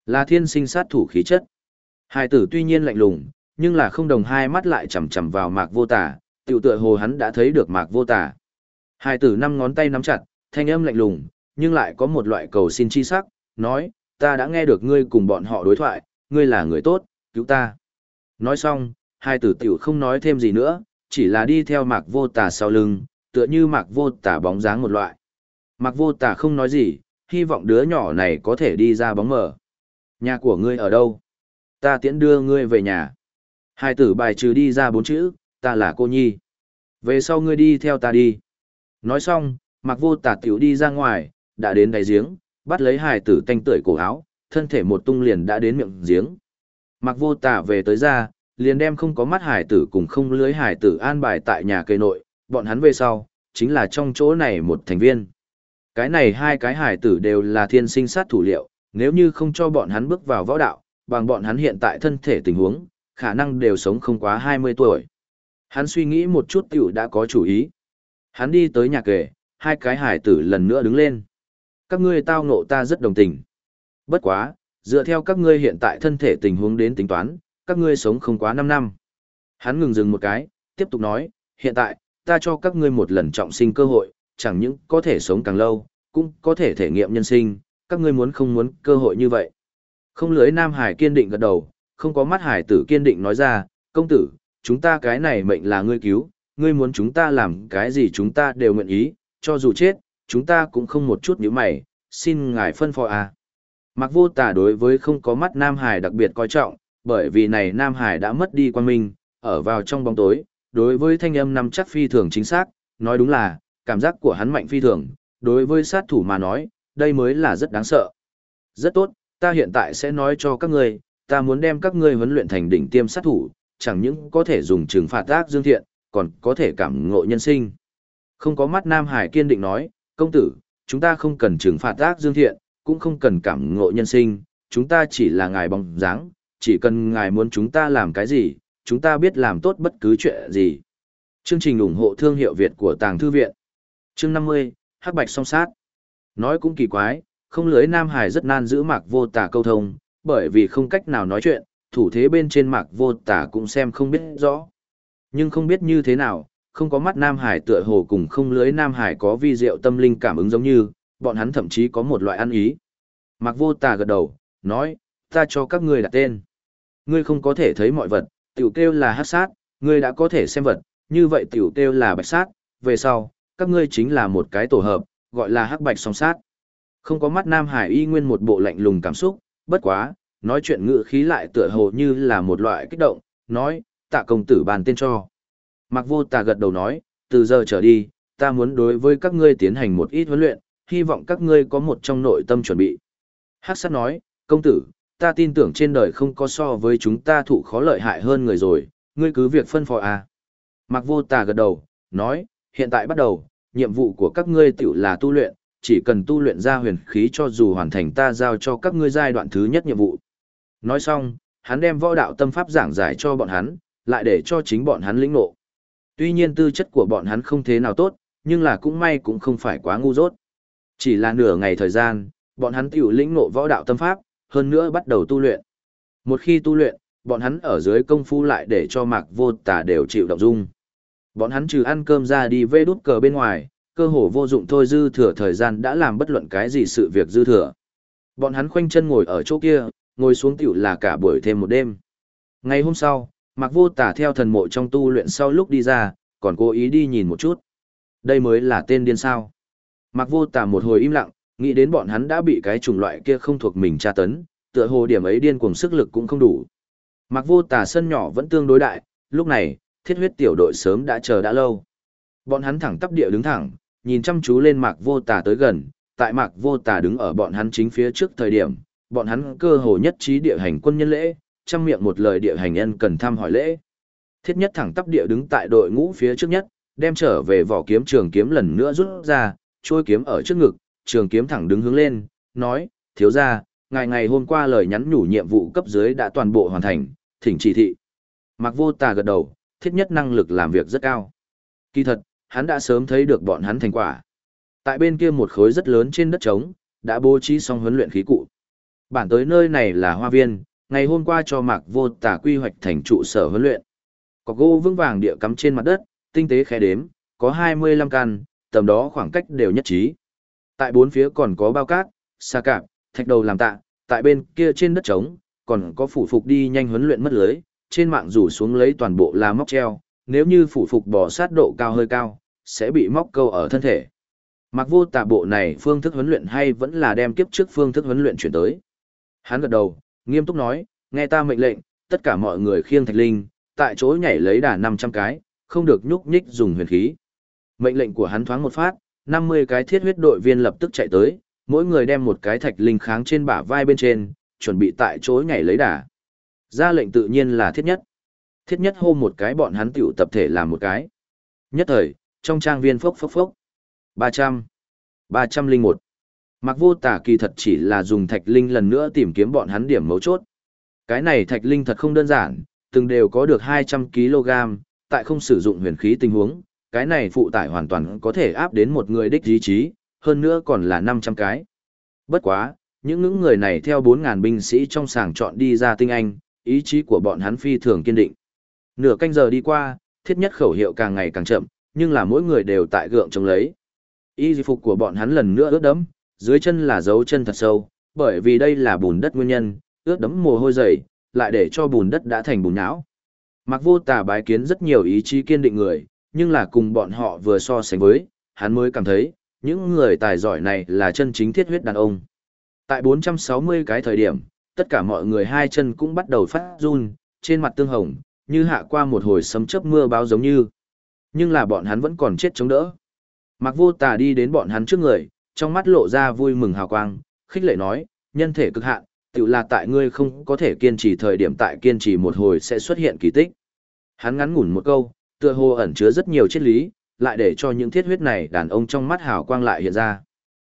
Là thiên sinh sát thủ khí chất. Hải tử tuy nhiên lạnh lùng, nhưng là không đồng hai mắt lại chằm chằm vào Mạc Vô Tà, tiểu tựa hồ hắn đã thấy được Mạc Vô Tà. Hải tử năm ngón tay nắm chặt, thanh âm lạnh lùng, nhưng lại có một loại cầu xin chi sắc, nói, ta đã nghe được ngươi cùng bọn họ đối thoại, ngươi là người tốt, cứu ta. Nói xong, hai tử tiểu không nói thêm gì nữa, chỉ là đi theo Mạc Vô Tà sau lưng, tựa như Mạc Vô Tà bóng dáng một loại. Mạc Vô Tà không nói gì, hy vọng đứa nhỏ này có thể đi ra bóng mờ. Nhà của ngươi ở đâu? Ta tiễn đưa ngươi về nhà. Hai tử bài trừ đi ra 4 chữ, ta là cô nhi. Về sau ngươi đi theo ta đi. Nói xong, Mạc Vô Tà tiểu đi ra ngoài, đã đến đáy giếng, bắt lấy hài tử tanh tưởi cổ áo, thân thể một tung liền đã đến miệng giếng. Mạc Vô Tà về tới ra, liền đem không có mắt hài tử cùng không lưới hài tử an bài tại nhà cây nội, bọn hắn về sau, chính là trong chỗ này một thành viên. Cái này hai cái hài tử đều là thiên sinh sát thủ liệu, nếu như không cho bọn hắn bước vào võ đạo, bằng bọn hắn hiện tại thân thể tình huống, khả năng đều sống không quá 20 tuổi. Hắn suy nghĩ một chút tiểu đã có chủ ý. Hắn đi tới nhà kề, hai cái hài tử lần nữa đứng lên. Các ngươi tao ngộ ta rất đồng tình. Bất quá, dựa theo các ngươi hiện tại thân thể tình huống đến tính toán, các ngươi sống không quá 5 năm. Hắn ngừng dừng một cái, tiếp tục nói, hiện tại, ta cho các ngươi một lần trọng sinh cơ hội, chẳng những có thể sống càng lâu, cũng có thể thể nghiệm nhân sinh, các ngươi muốn không muốn cơ hội như vậy. Không lưới Nam Hải kiên định gật đầu, không có mắt Hải tử kiên định nói ra, công tử, chúng ta cái này mệnh là ngươi cứu, ngươi muốn chúng ta làm cái gì chúng ta đều nguyện ý, cho dù chết, chúng ta cũng không một chút nhíu mày, xin ngài phân phó à. Mạc Vô Tà đối với không có mắt Nam Hải đặc biệt coi trọng, bởi vì này Nam Hải đã mất đi quan minh, ở vào trong bóng tối, đối với thanh âm nắm chắc phi thường chính xác, nói đúng là, cảm giác của hắn mạnh phi thường, đối với sát thủ mà nói, đây mới là rất đáng sợ. Rất tốt, ta hiện tại sẽ nói cho các ngươi, ta muốn đem các ngươi huấn luyện thành đỉnh tiêm sát thủ, chẳng những có thể dùng trừng phạt ác dương thiện, còn có thể cảm ngộ nhân sinh. Không có mắt Nam Hải kiên định nói, công tử, chúng ta không cần trừng phạt ác dương thiện, cũng không cần cảm ngộ nhân sinh, chúng ta chỉ là ngài bóng dáng, chỉ cần ngài muốn chúng ta làm cái gì, chúng ta biết làm tốt bất cứ chuyện gì. Chương trình ủng hộ thương hiệu Việt của Tàng Thư Viện. Chương 50, Hắc Bạch song sát. Nói cũng kỳ quái, không lưới Nam Hải rất nan giữ Mạc Vô Tà câu thông, bởi vì không cách nào nói chuyện, thủ thế bên trên Mạc Vô Tà cũng xem không biết rõ. Nhưng không biết như thế nào, không có mắt Nam Hải tựa hồ cùng không lưới Nam Hải có vi diệu tâm linh cảm ứng giống như, bọn hắn thậm chí có một loại ăn ý. Mạc Vô Tà gật đầu, nói, ta cho các ngươi đặt tên. Ngươi không có thể thấy mọi vật, tiểu kêu là hắc sát, ngươi đã có thể xem vật, như vậy tiểu kêu là bạch sát, về sau, các ngươi chính là một cái tổ hợp, gọi là hắc bạch song sát. Không có mắt Nam Hải y nguyên một bộ lạnh lùng cảm xúc, bất quá, nói chuyện ngữ khí lại tựa hồ như là một loại kích động, nói, tạ công tử bàn tên cho. Mạc Vô Tà gật đầu nói, từ giờ trở đi, ta muốn đối với các ngươi tiến hành một ít huấn luyện, hy vọng các ngươi có một trong nội tâm chuẩn bị. Hắc sát nói, công tử, ta tin tưởng trên đời không có so với chúng ta thụ khó lợi hại hơn người rồi, ngươi cứ việc phân phó à. Mạc Vô Tà gật đầu, nói, hiện tại bắt đầu, nhiệm vụ của các ngươi tiểu là tu luyện, chỉ cần tu luyện ra huyền khí cho dù hoàn thành ta giao cho các ngươi giai đoạn thứ nhất nhiệm vụ. Nói xong, hắn đem võ đạo tâm pháp giảng giải cho bọn hắn, lại để cho chính bọn hắn lĩnh ngộ. Tuy nhiên tư chất của bọn hắn không thế nào tốt, nhưng là cũng may cũng không phải quá ngu dốt. Chỉ là nửa ngày thời gian, bọn hắn tiểu lĩnh ngộ võ đạo tâm pháp, hơn nữa bắt đầu tu luyện. Một khi tu luyện, bọn hắn ở dưới công phu lại để cho Mạc Vô Tà đều chịu động dung. Bọn hắn trừ ăn cơm ra đi vê đút cờ bên ngoài, cơ hồ vô dụng thôi dư thừa thời gian đã làm bất luận cái gì sự việc dư thừa. Bọn hắn khoanh chân ngồi ở chỗ kia, ngồi xuống tiểu là cả buổi thêm một đêm. Ngày hôm sau, Mạc Vô Tà theo thần mộ trong tu luyện sau lúc đi ra, còn cố ý đi nhìn một chút. Đây mới là tên điên sao. Mạc Vô Tà một hồi im lặng, nghĩ đến bọn hắn đã bị cái chủng loại kia không thuộc mình tra tấn, tựa hồ điểm ấy điên cuồng sức lực cũng không đủ. Mạc Vô Tà sân nhỏ vẫn tương đối đại, lúc này, thiết huyết tiểu đội sớm đã chờ đã lâu. Bọn hắn thẳng tắp địa đứng thẳng, nhìn chăm chú lên Mạc Vô Tà tới gần, tại Mạc Vô Tà đứng ở bọn hắn chính phía trước thời điểm, bọn hắn cơ hồ nhất trí địa hành quân nhân lễ, trăm miệng một lời địa hành nhân cần thăm hỏi lễ. Thiết nhất thẳng tắp địa đứng tại đội ngũ phía trước nhất, đem trở về vỏ kiếm trường kiếm lần nữa rút ra, trôi kiếm ở trước ngực, trường kiếm thẳng đứng hướng lên, nói, thiếu gia, ngày hôm qua lời nhắn nhủ nhiệm vụ cấp dưới đã toàn bộ hoàn thành, thỉnh chỉ thị. Mạc Vô Tà gật đầu, thiết nhất năng lực làm việc rất cao. Kỳ thật, hắn đã sớm thấy được bọn hắn thành quả. Tại bên kia một khối rất lớn trên đất trống, đã bố trí xong huấn luyện khí cụ. Bản tới nơi này là hoa viên, ngày hôm qua cho Mạc Vô Tà quy hoạch thành trụ sở huấn luyện. Có gỗ vững vàng địa cắm trên mặt đất, tinh tế khẽ đếm, có 25 căn, tầm đó khoảng cách đều nhất trí. Tại bốn phía còn có bao cát, sa cạp, thạch đầu làm tạ, tại bên kia trên đất trống, còn có phủ phục đi nhanh huấn luyện mất lưới, trên mạng rủ xuống lấy toàn bộ là móc treo, nếu như phủ phục bò sát độ cao hơi cao, sẽ bị móc câu ở thân thể. Mặc Vô Tà bộ này phương thức huấn luyện hay vẫn là đem kiếp trước phương thức huấn luyện chuyển tới. Hắn gật đầu, nghiêm túc nói, nghe ta mệnh lệnh, tất cả mọi người khiêng thạch linh, tại chỗ nhảy lấy đà 500 cái, không được nhúc nhích dùng huyền khí. Mệnh lệnh của hắn thoáng một phát, 50 cái thiết huyết đội viên lập tức chạy tới, mỗi người đem một cái thạch linh kháng trên bả vai bên trên, chuẩn bị tại chỗ nhảy lấy đà. Ra lệnh tự nhiên là thiết nhất. Thiết nhất hô một cái bọn hắn tiểu tập thể làm một cái. Nhất thời, trong trang viên phốc phốc phốc. 300. 301. Mặc Vô Tà kỳ thật chỉ là dùng thạch linh lần nữa tìm kiếm bọn hắn điểm mấu chốt. Cái này thạch linh thật không đơn giản, từng đều có được 200 kg, tại không sử dụng huyền khí tình huống, cái này phụ tải hoàn toàn có thể áp đến một người đích ý chí, hơn nữa còn là 500 cái. Bất quá, những người này theo 4.000 binh sĩ trong sàng chọn đi ra tinh anh, ý chí của bọn hắn phi thường kiên định. Nửa canh giờ đi qua, thiết nhất khẩu hiệu càng ngày càng chậm, nhưng là mỗi người đều tại gượng chống lấy. Y phục của bọn hắn lần nữa ướt đẫm, dưới chân là dấu chân thật sâu, bởi vì đây là bùn đất nguyên nhân, ướt đẫm mồ hôi dày, lại để cho bùn đất đã thành bùn nhão. Mặc Vô Tà bái kiến rất nhiều ý chí kiên định người, nhưng là cùng bọn họ vừa so sánh với, hắn mới cảm thấy, những người tài giỏi này là chân chính thiết huyết đàn ông. Tại 460 cái thời điểm, tất cả mọi người hai chân cũng bắt đầu phát run, trên mặt tương hồng, như hạ qua một hồi sấm chớp mưa báo giống như. Nhưng là bọn hắn vẫn còn chết chống đỡ. Mặc Vô Tà đi đến bọn hắn trước người, trong mắt lộ ra vui mừng hào quang, khích lệ nói, nhân thể cực hạn, tự là tại ngươi không có thể kiên trì thời điểm tại kiên trì một hồi sẽ xuất hiện kỳ tích. Hắn ngắn ngủn một câu, tựa hồ ẩn chứa rất nhiều triết lý, lại để cho những thiết huyết này đàn ông trong mắt hào quang lại hiện ra.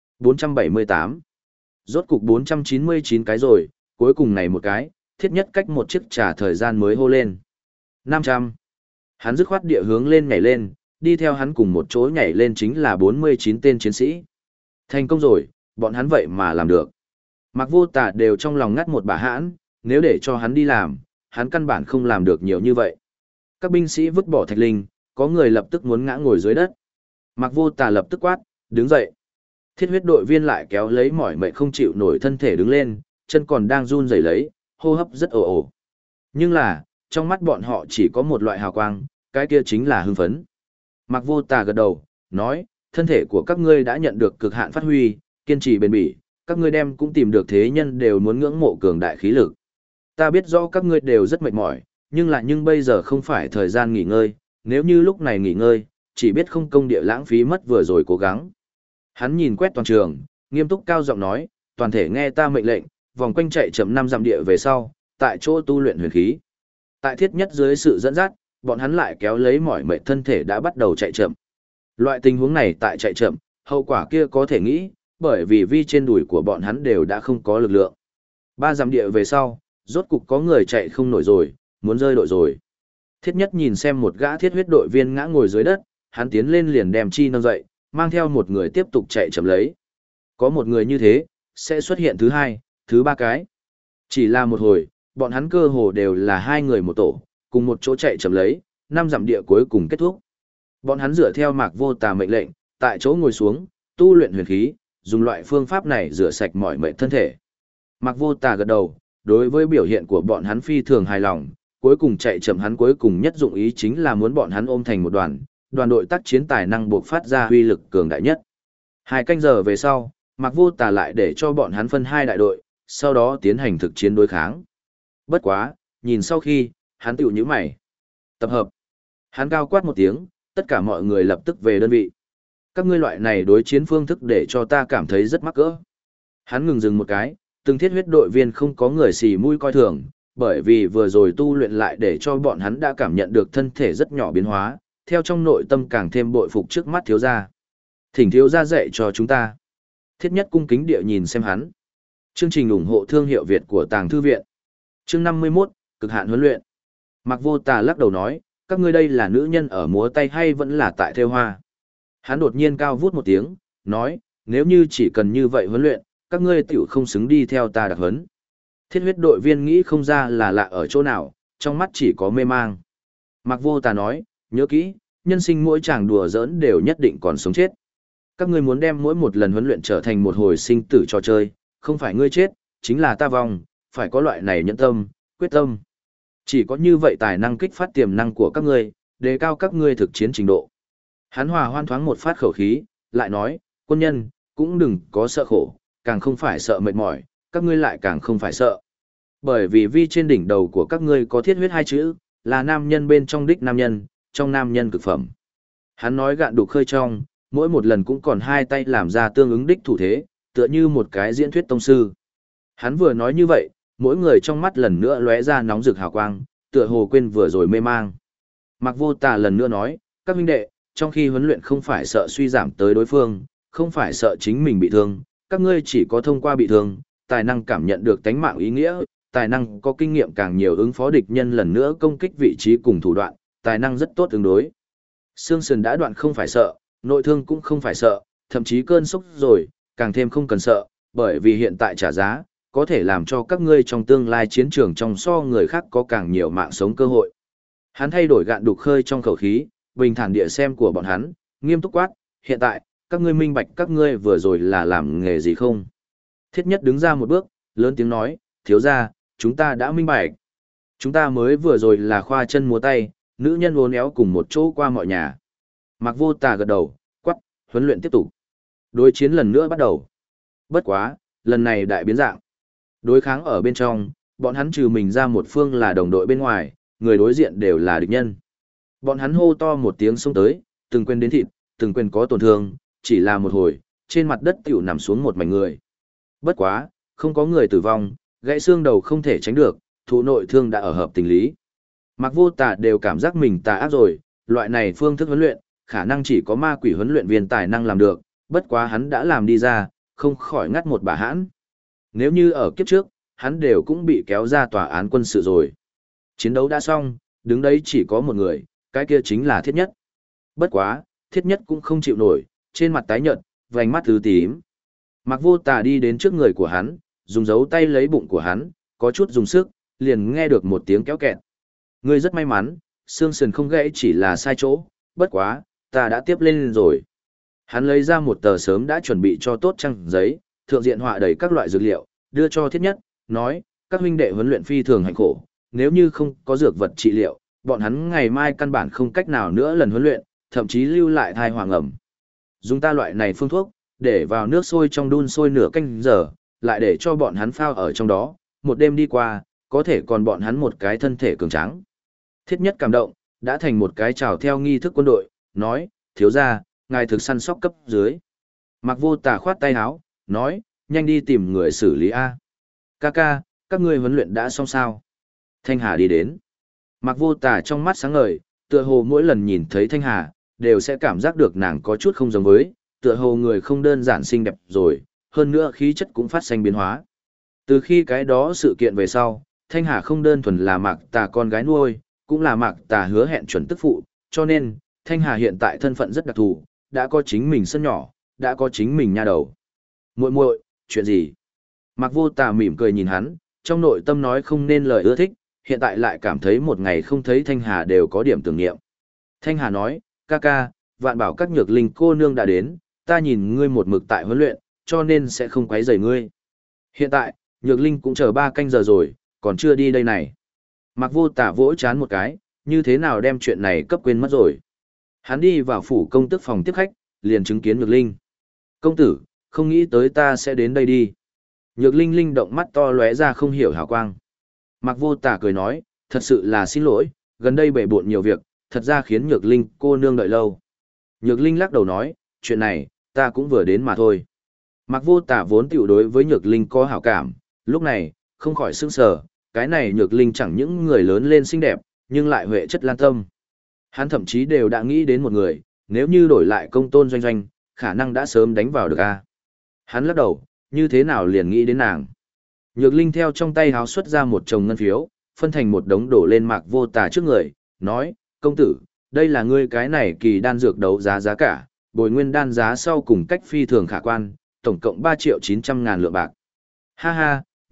478. Rốt cục 499 cái rồi, cuối cùng này một cái, thiết nhất cách một chiếc trà thời gian mới hô lên. 500. Hắn dứt khoát địa hướng lên nhảy lên, đi theo hắn cùng một chỗ nhảy lên chính là 49 tên chiến sĩ. Thành công rồi, bọn hắn vậy mà làm được. Mặc Vô Tà đều trong lòng ngắt một bả hãn, nếu để cho hắn đi làm, hắn căn bản không làm được nhiều như vậy. Các binh sĩ vứt bỏ thạch linh, có người lập tức muốn ngã ngồi dưới đất. Mặc Vô Tà lập tức quát, đứng dậy. Thiết huyết đội viên lại kéo lấy mỏi mệt không chịu nổi thân thể đứng lên, chân còn đang run rẩy lấy, hô hấp rất ồ ồ. Nhưng là, trong mắt bọn họ chỉ có một loại hào quang, cái kia chính là hưng phấn. Mặc Vô Tà gật đầu, nói, thân thể của các ngươi đã nhận được cực hạn phát huy, kiên trì bền bỉ, các ngươi đem cũng tìm được thế nhân đều muốn ngưỡng mộ cường đại khí lực. Ta biết rõ các ngươi đều rất mệt mỏi, nhưng bây giờ không phải thời gian nghỉ ngơi, nếu như lúc này nghỉ ngơi, chỉ biết không công địa lãng phí mất vừa rồi cố gắng. Hắn nhìn quét toàn trường, nghiêm túc cao giọng nói, toàn thể nghe ta mệnh lệnh, vòng quanh chạy chậm 5 dặm địa về sau, tại chỗ tu luyện huyền khí. Tại thiết nhất dưới sự dẫn dắt, bọn hắn lại kéo lấy mỏi mệt thân thể đã bắt đầu chạy chậm. Loại tình huống này tại chạy chậm, hậu quả kia có thể nghĩ, bởi vì vi trên đùi của bọn hắn đều đã không có lực lượng. 3 dặm địa về sau, rốt cục có người chạy không nổi rồi, muốn rơi đội rồi. Thiết nhất nhìn xem một gã thiết huyết đội viên ngã ngồi dưới đất, hắn tiến lên liền đem chi nâng dậy, mang theo một người tiếp tục chạy chậm lấy. Có một người như thế, sẽ xuất hiện thứ hai, thứ ba cái. Chỉ là một hồi, bọn hắn cơ hồ đều là hai người một tổ, cùng một chỗ chạy chậm lấy, 5 dặm địa cuối cùng kết thúc. Bọn hắn dựa theo Mạc Vô Tà mệnh lệnh, tại chỗ ngồi xuống, tu luyện huyền khí, dùng loại phương pháp này rửa sạch mọi mệt thân thể. Mạc Vô Tà gật đầu, đối với biểu hiện của bọn hắn phi thường hài lòng, cuối cùng chạy chậm hắn cuối cùng nhất dụng ý chính là muốn bọn hắn ôm thành một đoàn, đoàn đội tác chiến tài năng buộc phát ra huy lực cường đại nhất. 2 canh giờ về sau, Mạc Vô Tà lại để cho bọn hắn phân 2 đại đội, sau đó tiến hành thực chiến đối kháng. Bất quá, nhìn sau khi, hắn tiểu nhíu mày. Tập hợp. Hắn cao quát một tiếng, tất cả mọi người lập tức về đơn vị. Các ngươi loại này đối chiến phương thức để cho ta cảm thấy rất mắc cỡ. Hắn ngừng dừng một cái, từng thiết huyết đội viên không có người xì mũi coi thường, bởi vì vừa rồi tu luyện lại để cho bọn hắn đã cảm nhận được thân thể rất nhỏ biến hóa, theo trong nội tâm càng thêm bội phục trước mắt thiếu gia. Thỉnh thiếu gia dạy cho chúng ta. Thiết nhất cung kính địa nhìn xem hắn. Chương trình ủng hộ thương hiệu Việt của Tàng Thư Viện. Chương 51, cực hạn huấn luyện. Mạc Vô Tà lắc đầu nói, các ngươi đây là nữ nhân ở múa tay hay vẫn là tại thêu hoa. Hắn đột nhiên cao vút một tiếng, nói, nếu như chỉ cần như vậy huấn luyện, các ngươi tiểu không xứng đi theo ta đặc huấn. Thiết huyết đội viên nghĩ không ra là lạ ở chỗ nào, trong mắt chỉ có mê mang. Mạc Vô Tà nói, nhớ kỹ, nhân sinh mỗi chàng đùa giỡn đều nhất định còn sống chết. Các ngươi muốn đem mỗi một lần huấn luyện trở thành một hồi sinh tử trò chơi, không phải ngươi chết, chính là ta vong, phải có loại này nhẫn tâm, quyết tâm. Chỉ có như vậy tài năng kích phát tiềm năng của các ngươi, đề cao các ngươi thực chiến trình độ. Hắn hòa hoan thoáng một phát khẩu khí, lại nói, quân nhân, cũng đừng có sợ khổ, càng không phải sợ mệt mỏi, các ngươi lại càng không phải sợ. Bởi vì vi trên đỉnh đầu của các ngươi có thiết huyết hai chữ, là nam nhân bên trong đích nam nhân, trong nam nhân cực phẩm. Hắn nói gạn đục khơi trong, mỗi một lần cũng còn hai tay làm ra tương ứng đích thủ thế, tựa như một cái diễn thuyết tông sư. Hắn vừa nói như vậy, mỗi người trong mắt lần nữa lóe ra nóng rực hào quang, tựa hồ quên vừa rồi mê mang. Mạc Vô Tà lần nữa nói, các huynh đệ, trong khi huấn luyện không phải sợ suy giảm tới đối phương, không phải sợ chính mình bị thương, các ngươi chỉ có thông qua bị thương, tài năng cảm nhận được tánh mạng ý nghĩa, tài năng có kinh nghiệm càng nhiều ứng phó địch nhân lần nữa công kích vị trí cùng thủ đoạn, tài năng rất tốt ứng đối. Xương sườn đã đoạn không phải sợ, nội thương cũng không phải sợ, thậm chí cơn sốc rồi, càng thêm không cần sợ, bởi vì hiện tại trả giá, có thể làm cho các ngươi trong tương lai chiến trường trong so người khác có càng nhiều mạng sống cơ hội. Hắn thay đổi gạn đục khơi trong khẩu khí, bình thản địa xem của bọn hắn, nghiêm túc quát, hiện tại, các ngươi minh bạch các ngươi vừa rồi là làm nghề gì không? Thiết nhất đứng ra một bước, lớn tiếng nói, thiếu gia, chúng ta đã minh bạch. Chúng ta mới vừa rồi là khoa chân múa tay, nữ nhân uốn éo cùng một chỗ qua mọi nhà. Mạc Vô Tà gật đầu, quát, huấn luyện tiếp tục. Đối chiến lần nữa bắt đầu. Bất quá, lần này đại biến dạng. Đối kháng ở bên trong, bọn hắn trừ mình ra một phương là đồng đội bên ngoài, người đối diện đều là địch nhân. Bọn hắn hô to một tiếng xông tới, từng quên đến thịt, từng quên có tổn thương, chỉ là một hồi, trên mặt đất tiểu nằm xuống một mảnh người. Bất quá, không có người tử vong, gãy xương đầu không thể tránh được, thụ nội thương đã ở hợp tình lý. Mạc Vô Tà đều cảm giác mình tà ác rồi, loại này phương thức huấn luyện, khả năng chỉ có ma quỷ huấn luyện viên tài năng làm được, bất quá hắn đã làm đi ra, không khỏi ngắt một bà hãn. Nếu như ở kiếp trước, hắn đều cũng bị kéo ra tòa án quân sự rồi. Chiến đấu đã xong, đứng đấy chỉ có một người, cái kia chính là Thiết Nhất. Bất quá, Thiết Nhất cũng không chịu nổi, trên mặt tái nhợt, vành mắt thứ tím. Mạc Vô Tà đi đến trước người của hắn, dùng dấu tay lấy bụng của hắn, có chút dùng sức, liền nghe được một tiếng kéo kẹt. Ngươi rất may mắn, xương sườn không gãy chỉ là sai chỗ, bất quá, ta đã tiếp lên rồi. Hắn lấy ra một tờ sớm đã chuẩn bị cho tốt trang giấy, thượng diện họa đầy các loại dược liệu, đưa cho Thiết Nhất, nói, các huynh đệ huấn luyện phi thường hạnh khổ, nếu như không có dược vật trị liệu, bọn hắn ngày mai căn bản không cách nào nữa lần huấn luyện, thậm chí lưu lại thai hoàng ẩm. Dùng ta loại này phương thuốc, để vào nước sôi trong đun sôi nửa canh giờ, lại để cho bọn hắn phao ở trong đó, một đêm đi qua, có thể còn bọn hắn một cái thân thể cường tráng. Thiết Nhất cảm động, đã thành một cái chào theo nghi thức quân đội, nói, thiếu gia, ngài thực săn sóc cấp dưới. Mạc Vô Tà khoát tay áo, nói, nhanh đi tìm người xử lý A. Ca, các ngươi huấn luyện đã xong sao? Thanh Hà đi đến. Mạc Vô Tà trong mắt sáng ngời, tựa hồ mỗi lần nhìn thấy Thanh Hà, đều sẽ cảm giác được nàng có chút không giống với, tựa hồ người không đơn giản xinh đẹp rồi, hơn nữa khí chất cũng phát sinh biến hóa. Từ khi cái đó sự kiện về sau, Thanh Hà không đơn thuần là Mạc Tà con gái nuôi, cũng là Mạc Tà hứa hẹn chuẩn tức phụ, cho nên, Thanh Hà hiện tại thân phận rất đặc thù, đã có chính mình sân nhỏ, đã có chính mình nha đầu. Muội, chuyện gì? Mạc Vô Tà mỉm cười nhìn hắn, trong nội tâm nói không nên lời ưa thích, hiện tại lại cảm thấy một ngày không thấy Thanh Hà đều có điểm tưởng niệm. Thanh Hà nói, ca, vạn bảo các nhược linh cô nương đã đến, ta nhìn ngươi một mực tại huấn luyện, cho nên sẽ không quấy rầy ngươi. Hiện tại, nhược linh cũng chờ 3 canh giờ rồi, còn chưa đi đây này. Mạc Vô Tà vỗ chán một cái, như thế nào đem chuyện này cấp quên mất rồi. Hắn đi vào phủ công tước phòng tiếp khách, liền chứng kiến nhược linh. Công tử, không nghĩ tới ta sẽ đến đây đi. Nhược linh linh động mắt to lóe ra không hiểu hào quang. Mạc Vô Tà cười nói, thật sự là xin lỗi, gần đây bể bộn nhiều việc, thật ra khiến Nhược Linh cô nương đợi lâu. Nhược Linh lắc đầu nói, chuyện này, ta cũng vừa đến mà thôi. Mạc Vô Tà vốn tiểu đối với Nhược Linh có hảo cảm, lúc này, không khỏi sững sờ, cái này Nhược Linh chẳng những người lớn lên xinh đẹp, nhưng lại huệ chất lan tâm. Hắn thậm chí đều đã nghĩ đến một người, nếu như đổi lại công tôn doanh doanh, khả năng đã sớm đánh vào được a. Hắn lắc đầu, như thế nào liền nghĩ đến nàng. Nhược Linh theo trong tay háo xuất ra một chồng ngân phiếu, phân thành một đống đổ lên Mạc Vô Tà trước người, nói, công tử, đây là ngươi cái này kỳ đan dược đấu giá giá cả, bồi nguyên đan giá sau cùng cách phi thường khả quan, tổng cộng 3.900.000 lượng bạc. Ha ha,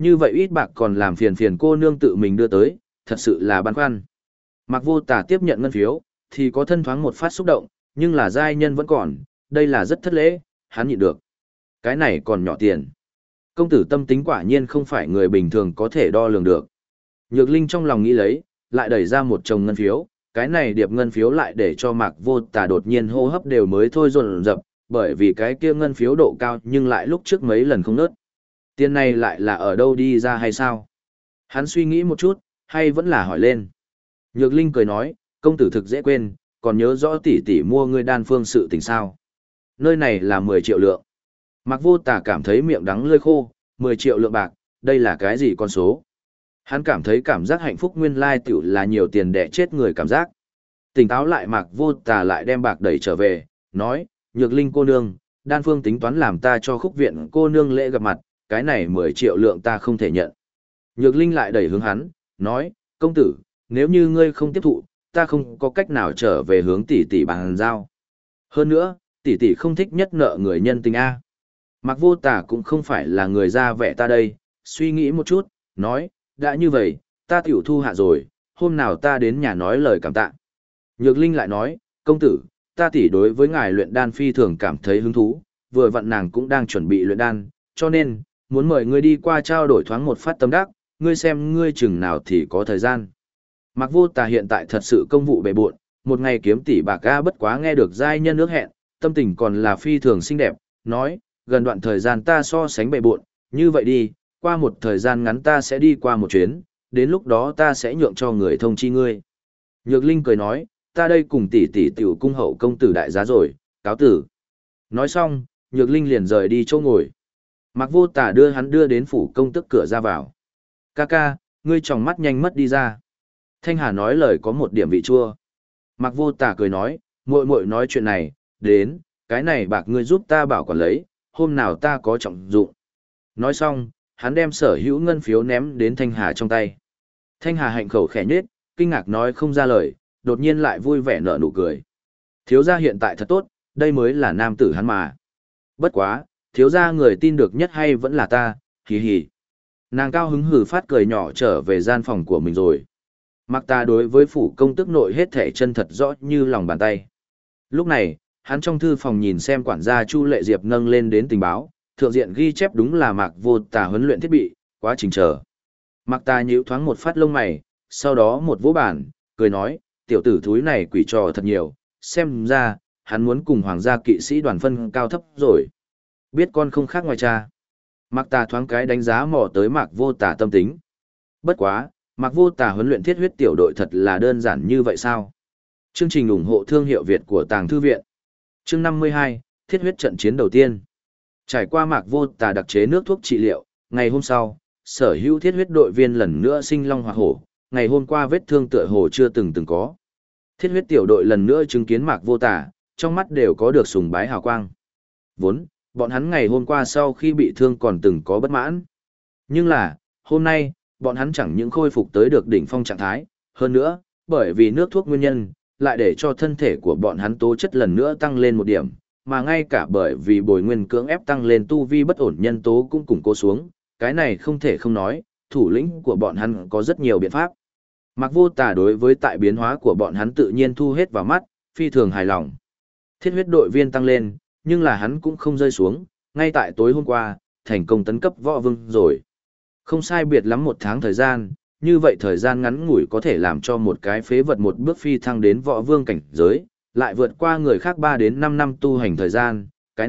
Như vậy ít bạc còn làm phiền phiền cô nương tự mình đưa tới, thật sự là băn khoăn. Mạc Vô Tà tiếp nhận ngân phiếu, thì có thân thoáng một phát xúc động, nhưng là giai nhân vẫn còn, đây là rất thất lễ, hắn nhịn được. Cái này còn nhỏ tiền. Công tử tâm tính quả nhiên không phải người bình thường có thể đo lường được. Nhược Linh trong lòng nghĩ lấy, lại đẩy ra một chồng ngân phiếu, cái này điệp ngân phiếu lại để cho Mạc Vô Tà đột nhiên hô hấp đều mới thôi dồn dập, bởi vì cái kia ngân phiếu độ cao nhưng lại lúc trước mấy lần không nớt. Tiền này lại là ở đâu đi ra hay sao? Hắn suy nghĩ một chút, hay vẫn là hỏi lên. Nhược Linh cười nói, công tử thực dễ quên, còn nhớ rõ tỷ tỷ mua ngươi đan phương sự tình sao. Nơi này là 10 triệu lượng. Mạc Vô Tà cảm thấy miệng đắng lưỡi khô, 10 triệu lượng bạc, đây là cái gì con số? Hắn cảm thấy cảm giác hạnh phúc nguyên lai tiểu là nhiều tiền để chết người cảm giác. Tỉnh táo lại Mạc Vô Tà lại đem bạc đẩy trở về, nói, Nhược Linh cô nương, đan phương tính toán làm ta cho khúc viện cô nương lễ gặp mặt, cái này 10 triệu lượng ta không thể nhận. Nhược Linh lại đẩy hướng hắn, nói, công tử, nếu như ngươi không tiếp thụ, ta không có cách nào trở về hướng tỷ tỷ bàn giao. Hơn nữa, tỷ tỷ không thích nhất nợ người nhân tình A. Mạc Vô Tà cũng không phải là người ra vẻ ta đây, suy nghĩ một chút, nói, đã như vậy, ta tiểu thu hạ rồi, hôm nào ta đến nhà nói lời cảm tạ. Nhược Linh lại nói, công tử, ta tỷ đối với ngài luyện đan phi thường cảm thấy hứng thú, vừa vặn nàng cũng đang chuẩn bị luyện đan, cho nên, muốn mời ngươi đi qua trao đổi thoáng một phát tâm đắc, ngươi xem ngươi chừng nào thì có thời gian. Mạc Vô Tà hiện tại thật sự công vụ bề bộn, một ngày kiếm tỷ bạc ga bất quá nghe được giai nhân ước hẹn, tâm tình còn là phi thường xinh đẹp, nói, gần đoạn thời gian ta so sánh bề bộn, như vậy đi, qua một thời gian ngắn ta sẽ đi qua một chuyến, đến lúc đó ta sẽ nhượng cho người thông chi ngươi. Nhược Linh cười nói, ta đây cùng tỷ tỷ tiểu cung hậu công tử đại giá rồi, cáo tử. Nói xong, Nhược Linh liền rời đi chỗ ngồi. Mạc Vô Tà đưa hắn đưa đến phủ công tức cửa ra vào. Ca ca, ngươi tròng mắt nhanh mất đi ra. Thanh Hà nói lời có một điểm vị chua. Mạc Vô Tà cười nói, muội muội nói chuyện này, đến, cái này bạc ngươi giúp ta bảo quản lấy, hôm nào ta có trọng dụng. Nói xong, hắn đem sở hữu ngân phiếu ném đến Thanh Hà trong tay. Thanh Hà hạnh khẩu khẽ nhếch, kinh ngạc nói không ra lời, đột nhiên lại vui vẻ nở nụ cười. Thiếu gia hiện tại thật tốt, đây mới là nam tử hắn mà. Bất quá, thiếu gia người tin được nhất hay vẫn là ta, hì hì. Nàng cao hứng hừ phát cười nhỏ trở về gian phòng của mình rồi. Mặc ta đối với phủ công tức nội hết thể chân thật rõ như lòng bàn tay. Lúc này, hắn trong thư phòng nhìn xem quản gia Chu Lệ Diệp nâng lên đến tình báo, thượng diện ghi chép đúng là Mạc Vô Tà huấn luyện thiết bị, quá trình chờ. Mạc ta nhíu thoáng một phát lông mày, sau đó một vỗ bản, cười nói, tiểu tử thúi này quỷ trò thật nhiều, xem ra, hắn muốn cùng hoàng gia kỵ sĩ đoàn phân cao thấp rồi. Biết con không khác ngoài cha. Mạc ta thoáng cái đánh giá mò tới Mạc Vô Tà tâm tính. Bất quá, Mạc Vô Tà huấn luyện thiết huyết tiểu đội thật là đơn giản như vậy sao? Chương trình ủng hộ thương hiệu Việt của Tàng Thư Viện. Chương 52, thiết huyết trận chiến đầu tiên. Trải qua Mạc Vô Tà đặc chế nước thuốc trị liệu, ngày hôm sau, sở hữu thiết huyết đội viên lần nữa sinh long hoạt hổ, ngày hôm qua vết thương tựa hồ chưa từng có. Thiết huyết tiểu đội lần nữa chứng kiến Mạc Vô Tà, trong mắt đều có được sùng bái hào quang. Vốn, bọn hắn ngày hôm qua sau khi bị thương còn từng có bất mãn. Nhưng là, hôm nay, bọn hắn chẳng những khôi phục tới được đỉnh phong trạng thái, hơn nữa, bởi vì nước thuốc nguyên nhân, lại để cho thân thể của bọn hắn tố chất lần nữa tăng lên một điểm, mà ngay cả bởi vì bồi nguyên cưỡng ép tăng lên tu vi bất ổn nhân tố cũng củng cố xuống, cái này không thể không nói, thủ lĩnh của bọn hắn có rất nhiều biện pháp. Mạc Vô Tà đối với tại biến hóa của bọn hắn tự nhiên thu hết vào mắt, phi thường hài lòng. Thiết huyết đội viên tăng lên, nhưng là hắn cũng không rơi xuống, ngay tại tối hôm qua, thành công tấn cấp võ vương rồi. Không sai biệt lắm một tháng thời gian, như vậy thời gian ngắn ngủi có thể làm cho một cái phế vật một bước phi thăng đến võ vương cảnh giới, lại vượt qua người khác 3 đến 5 năm tu hành thời gian,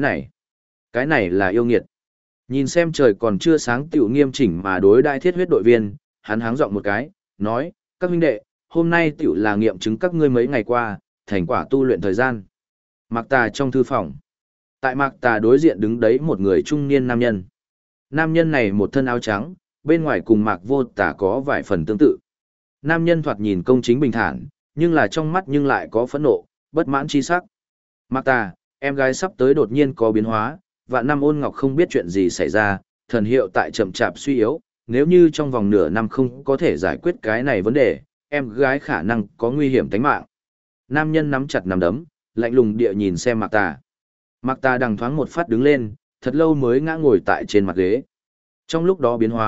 cái này là yêu nghiệt. Nhìn xem trời còn chưa sáng tiểu nghiêm chỉnh mà đối đại thiết huyết đội viên, hắn háng giọng một cái, nói, các huynh đệ, hôm nay tiểu là nghiệm chứng các ngươi mấy ngày qua, thành quả tu luyện thời gian. Mạc Tà trong thư phòng. Tại Mạc Tà đối diện đứng đấy một người trung niên nam nhân. Nam nhân này một thân áo trắng, bên ngoài cùng Mạc Vô Tà có vài phần tương tự. Nam nhân thoạt nhìn công chính bình thản, nhưng là trong mắt nhưng lại có phẫn nộ, bất mãn chi sắc. Mạc Tà, em gái sắp tới đột nhiên có biến hóa, Vạn Năm Ôn Ngọc không biết chuyện gì xảy ra, thần hiệu tại chậm chạp suy yếu, nếu như trong vòng nửa năm không có thể giải quyết cái này vấn đề, em gái khả năng có nguy hiểm tính mạng. Nam nhân nắm chặt nắm đấm, lạnh lùng địa nhìn xem Mạc Tà. Mạc Tà đằng thoáng một phát đứng lên, thật lâu mới ngã ngồi tại trên mặt ghế. Trong lúc đó biến hóa,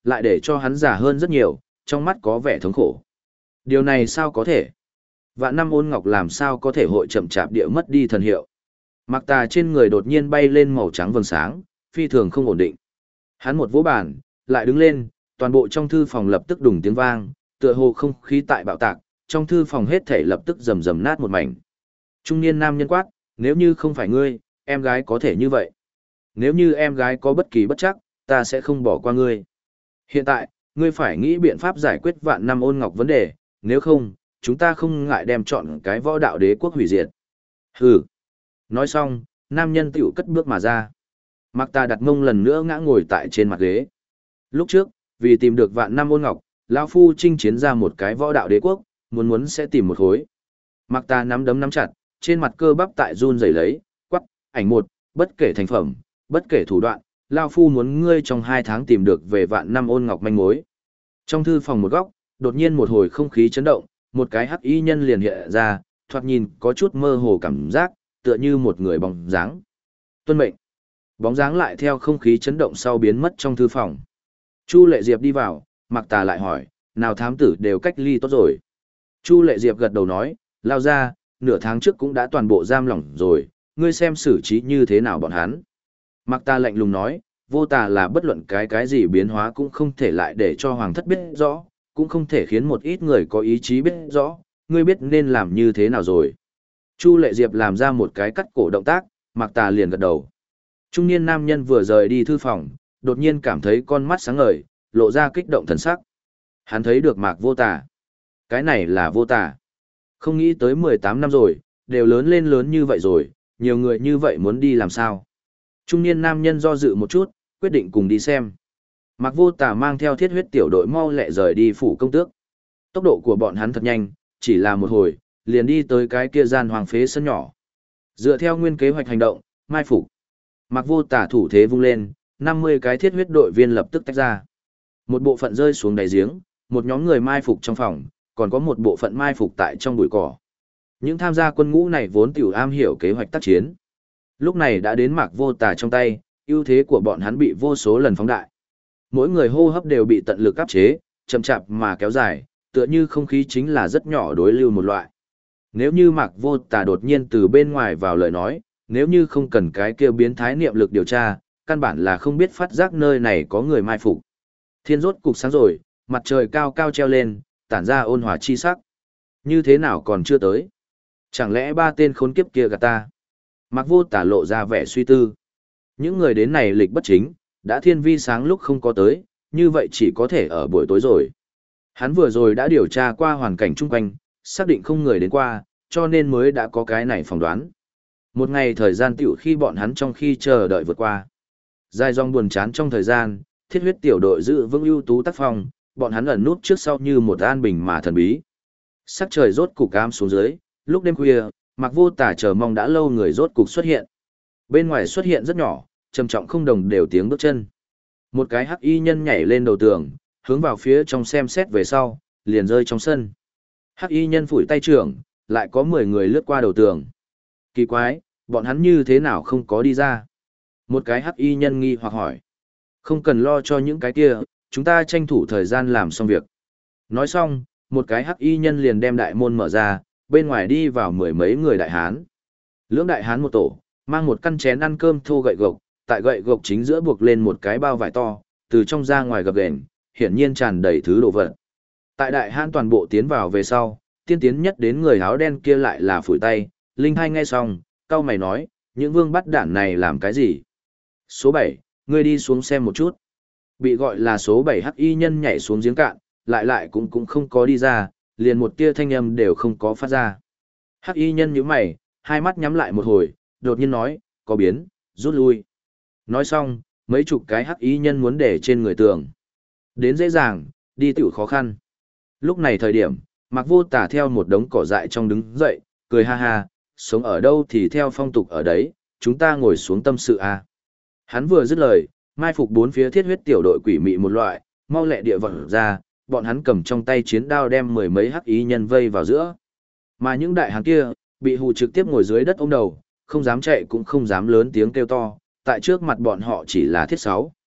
lại để cho hắn già hơn rất nhiều, trong mắt có vẻ thống khổ. Điều này sao có thể? Vạn năm ôn ngọc làm sao có thể hội chậm chạp địa mất đi thần hiệu? Mặc tà trên người đột nhiên bay lên màu trắng vầng sáng, phi thường không ổn định. Hắn một vỗ bàn, lại đứng lên, toàn bộ trong thư phòng lập tức đùng tiếng vang, tựa hồ không khí tại bạo tạc, trong thư phòng hết thảy lập tức rầm rầm nát một mảnh. Trung niên nam nhân quát, nếu như không phải ngươi, em gái có thể như vậy. Nếu như em gái có bất kỳ bất chắc, ta sẽ không bỏ qua ngươi. Hiện tại, ngươi phải nghĩ biện pháp giải quyết vạn năm ôn ngọc vấn đề, nếu không, chúng ta không ngại đem chọn cái võ đạo đế quốc hủy diệt. Hừ. Nói xong, nam nhân tiểu cất bước mà ra. Mặc ta đặt mông lần nữa ngã ngồi tại trên mặt ghế. Lúc trước, vì tìm được vạn năm ôn ngọc, lão phu chinh chiến ra một cái võ đạo đế quốc, muốn sẽ tìm một khối. Mặc ta nắm đấm nắm chặt, trên mặt cơ bắp tại run rẩy lấy, quắc, ảnh một, bất kể thành phẩm, bất kể thủ đoạn, lão phu muốn ngươi trong 2 tháng tìm được về vạn năm ôn ngọc manh mối. Trong thư phòng một góc, đột nhiên một hồi không khí chấn động, một cái hắc y nhân liền hiện ra, thoạt nhìn có chút mơ hồ cảm giác, tựa như một người bóng dáng. Tuân mệnh. Bóng dáng lại theo không khí chấn động sau biến mất trong thư phòng. Chu Lệ Diệp đi vào, Mạc Tà lại hỏi, nào thám tử đều cách ly tốt rồi. Chu Lệ Diệp gật đầu nói, lao ra, nửa tháng trước cũng đã toàn bộ giam lỏng rồi, ngươi xem xử trí như thế nào bọn hắn. Mạc Tà lạnh lùng nói, vô tà là bất luận cái gì biến hóa cũng không thể lại để cho hoàng thất biết rõ, cũng không thể khiến một ít người có ý chí biết rõ, ngươi biết nên làm như thế nào rồi. Chu Lệ Diệp làm ra một cái cắt cổ động tác, Mạc Tà liền gật đầu. Trung niên nam nhân vừa rời đi thư phòng, đột nhiên cảm thấy con mắt sáng ngời, lộ ra kích động thần sắc. Hắn thấy được Mạc Vô Tà. Cái này là Vô Tà. Không nghĩ tới 18 năm rồi, đều lớn lên lớn như vậy rồi, nhiều người như vậy muốn đi làm sao. Trung niên nam nhân do dự một chút, quyết định cùng đi xem. Mạc Vô Tà mang theo thiết huyết tiểu đội mau lẹ rời đi phủ công tước. Tốc độ của bọn hắn thật nhanh, chỉ là một hồi, liền đi tới cái kia gian hoàng phế sân nhỏ. Dựa theo nguyên kế hoạch hành động, mai phục. Mạc Vô Tà thủ thế vung lên, 50 cái thiết huyết đội viên lập tức tách ra. Một bộ phận rơi xuống đáy giếng, một nhóm người mai phục trong phòng, còn có một bộ phận mai phục tại trong bụi cỏ. Những tham gia quân ngũ này vốn tiểu am hiểu kế hoạch tác chiến. Lúc này đã đến Mạc Vô Tà trong tay, ưu thế của bọn hắn bị vô số lần phóng đại. Mỗi người hô hấp đều bị tận lực áp chế, chậm chạp mà kéo dài, tựa như không khí chính là rất nhỏ đối lưu một loại. Nếu như Mạc Vô Tà đột nhiên từ bên ngoài vào lời nói, nếu như không cần cái kia biến thái niệm lực điều tra, căn bản là không biết phát giác nơi này có người mai phục. Thiên rốt cục sáng rồi, mặt trời cao cao treo lên, tản ra ôn hòa chi sắc. Như thế nào còn chưa tới? Chẳng lẽ 3 tên khốn kiếp kia gạt ta? Mạc Vô Tà lộ ra vẻ suy tư. Những người đến này lịch bất chính, đã thiên vi sáng lúc không có tới, như vậy chỉ có thể ở buổi tối rồi. Hắn vừa rồi đã điều tra qua hoàn cảnh chung quanh, xác định không người đến qua, cho nên mới đã có cái này phỏng đoán. Một ngày thời gian tiểu khi bọn hắn trong khi chờ đợi vượt qua. Dài dòng buồn chán trong thời gian, thiết huyết tiểu đội giữ vững ưu tú tác phong, bọn hắn ẩn nút trước sau như một an bình mà thần bí. Sắc trời rốt cục ám xuống dưới, lúc đêm khuya, Mạc Vô Tà chờ mong đã lâu người rốt cục xuất hiện. Bên ngoài xuất hiện rất nhỏ, trầm trọng không đồng đều tiếng bước chân. Một cái hắc y nhân nhảy lên đầu tường, hướng vào phía trong xem xét về sau, liền rơi trong sân. Hắc y nhân phủi tay trưởng, lại có 10 người lướt qua đầu tường. Kỳ quái, bọn hắn như thế nào không có đi ra? Một cái hắc y nhân nghi hoặc hỏi. Không cần lo cho những cái kia, chúng ta tranh thủ thời gian làm xong việc. Nói xong, một cái hắc y nhân liền đem đại môn mở ra, bên ngoài đi vào 10 mấy người đại hán. Lưỡng đại hán một tổ, mang một căn chén ăn cơm thô gậy gộc, tại gậy gộc chính giữa buộc lên một cái bao vải to, từ trong ra ngoài gập ghềnh, hiển nhiên tràn đầy thứ đồ vật. Tại đại hán toàn bộ tiến vào về sau, tiên tiến nhất đến người áo đen kia lại là phủi tay, Linh Hai nghe xong, cau mày nói, những vương bắt đản này làm cái gì? Số 7, ngươi đi xuống xem một chút. Bị gọi là số 7 hắc y nhân nhảy xuống giếng cạn, lại cũng không có đi ra, liền một tia thanh âm đều không có phát ra. Hắc y nhân nhíu mày, hai mắt nhắm lại một hồi, đột nhiên nói, có biến, rút lui. Nói xong, mấy chục cái hắc y nhân muốn để trên người tường. Đến dễ dàng, đi tiểu khó khăn. Lúc này thời điểm, Mạc Vô Tà theo một đống cỏ dại trong đứng dậy, cười ha ha, sống ở đâu thì theo phong tục ở đấy, chúng ta ngồi xuống tâm sự a. Hắn vừa dứt lời, mai phục bốn phía thiết huyết tiểu đội quỷ mị một loại, mau lẹ địa vật ra, bọn hắn cầm trong tay chiến đao đem 10 mấy hắc y nhân vây vào giữa. Mà những đại hán kia, bị hù trực tiếp ngồi dưới đất ôm đầu, không dám chạy cũng không dám lớn tiếng kêu to, tại trước mặt bọn họ chỉ là thiết sáu.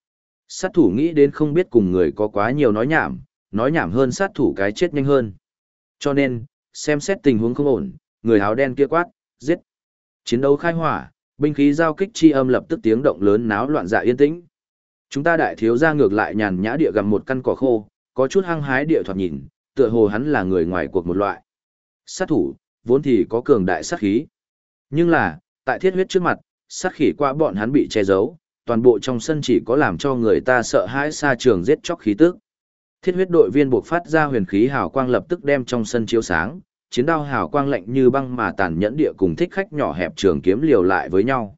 Sát thủ nghĩ đến không biết cùng người có quá nhiều nói nhảm hơn sát thủ cái chết nhanh hơn. Cho nên, xem xét tình huống không ổn, người áo đen kia quát, giết. Chiến đấu khai hỏa, binh khí giao kích chi âm lập tức tiếng động lớn náo loạn dạ yên tĩnh. Chúng ta đại thiếu gia ngược lại nhàn nhã địa gặm một căn cỏ khô, có chút hăng hái địa thoạt nhìn, tựa hồ hắn là người ngoài cuộc một loại. Sát thủ, vốn thì có cường đại sát khí. Nhưng là, tại thiết huyết trước mặt, sát khí qua bọn hắn bị che giấu, toàn bộ trong sân chỉ có làm cho người ta sợ hãi xa trường giết chóc khí tức. Thiết huyết đội viên buộc phát ra huyền khí hào quang lập tức đem trong sân chiếu sáng, chiến đao hào quang lạnh như băng mà tàn nhẫn địa cùng thích khách nhỏ hẹp trường kiếm liều lại với nhau.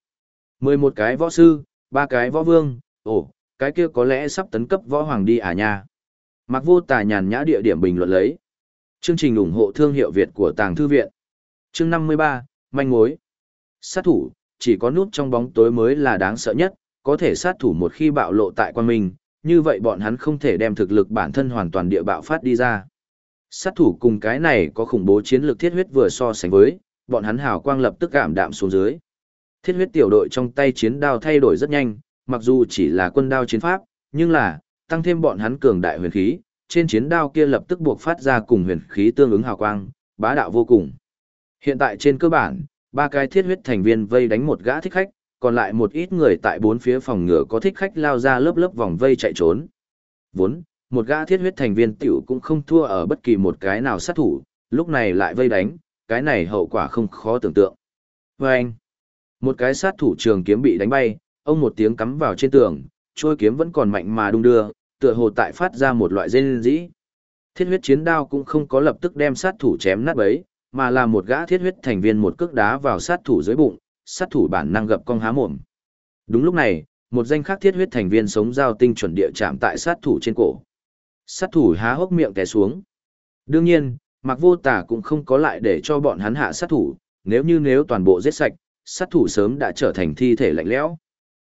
11 cái võ sư, 3 cái võ vương, ồ, cái kia có lẽ sắp tấn cấp võ hoàng đi à nha. Mạc Vô Tà nhàn nhã địa điểm bình luận lấy. Chương trình ủng hộ thương hiệu Việt của Tàng Thư Viện. Chương 53, manh mối. Sát thủ, chỉ có núp trong bóng tối mới là đáng sợ nhất, có thể sát thủ một khi bạo lộ tại quan minh, như vậy bọn hắn không thể đem thực lực bản thân hoàn toàn địa bạo phát đi ra. Sát thủ cùng cái này có khủng bố chiến lược thiết huyết vừa so sánh với, bọn hắn hào quang lập tức ảm đạm xuống dưới. Thiết huyết tiểu đội trong tay chiến đao thay đổi rất nhanh, mặc dù chỉ là quân đao chiến pháp, nhưng là, tăng thêm bọn hắn cường đại huyền khí, trên chiến đao kia lập tức buộc phát ra cùng huyền khí tương ứng hào quang, bá đạo vô cùng. Hiện tại trên cơ bản, 3 cái thiết huyết thành viên vây đánh một gã thích khách, còn lại một ít người tại bốn phía phòng ngựa có thích khách lao ra lớp lớp vòng vây chạy trốn. Vốn, một gã thiết huyết thành viên tiểu cũng không thua ở bất kỳ một cái nào sát thủ, lúc này lại vây đánh, cái này hậu quả không khó tưởng tượng. Vâng! Một cái sát thủ trường kiếm bị đánh bay, ông một tiếng cắm vào trên tường, trôi kiếm vẫn còn mạnh mà đung đưa, tựa hồ tại phát ra một loại rên rỉ. Thiết huyết chiến đao cũng không có lập tức đem sát thủ chém nát bấy, mà là một gã thiết huyết thành viên một cước đá vào sát thủ dưới bụng, sát thủ bản năng gập cong há mồm. Đúng lúc này, một danh khác thiết huyết thành viên sống dao tinh chuẩn địa chạm tại sát thủ trên cổ. Sát thủ há hốc miệng té xuống. Đương nhiên, Mạc Vô Tà cũng không có lại để cho bọn hắn hạ sát thủ, nếu toàn bộ giết sạch, sát thủ sớm đã trở thành thi thể lạnh lẽo.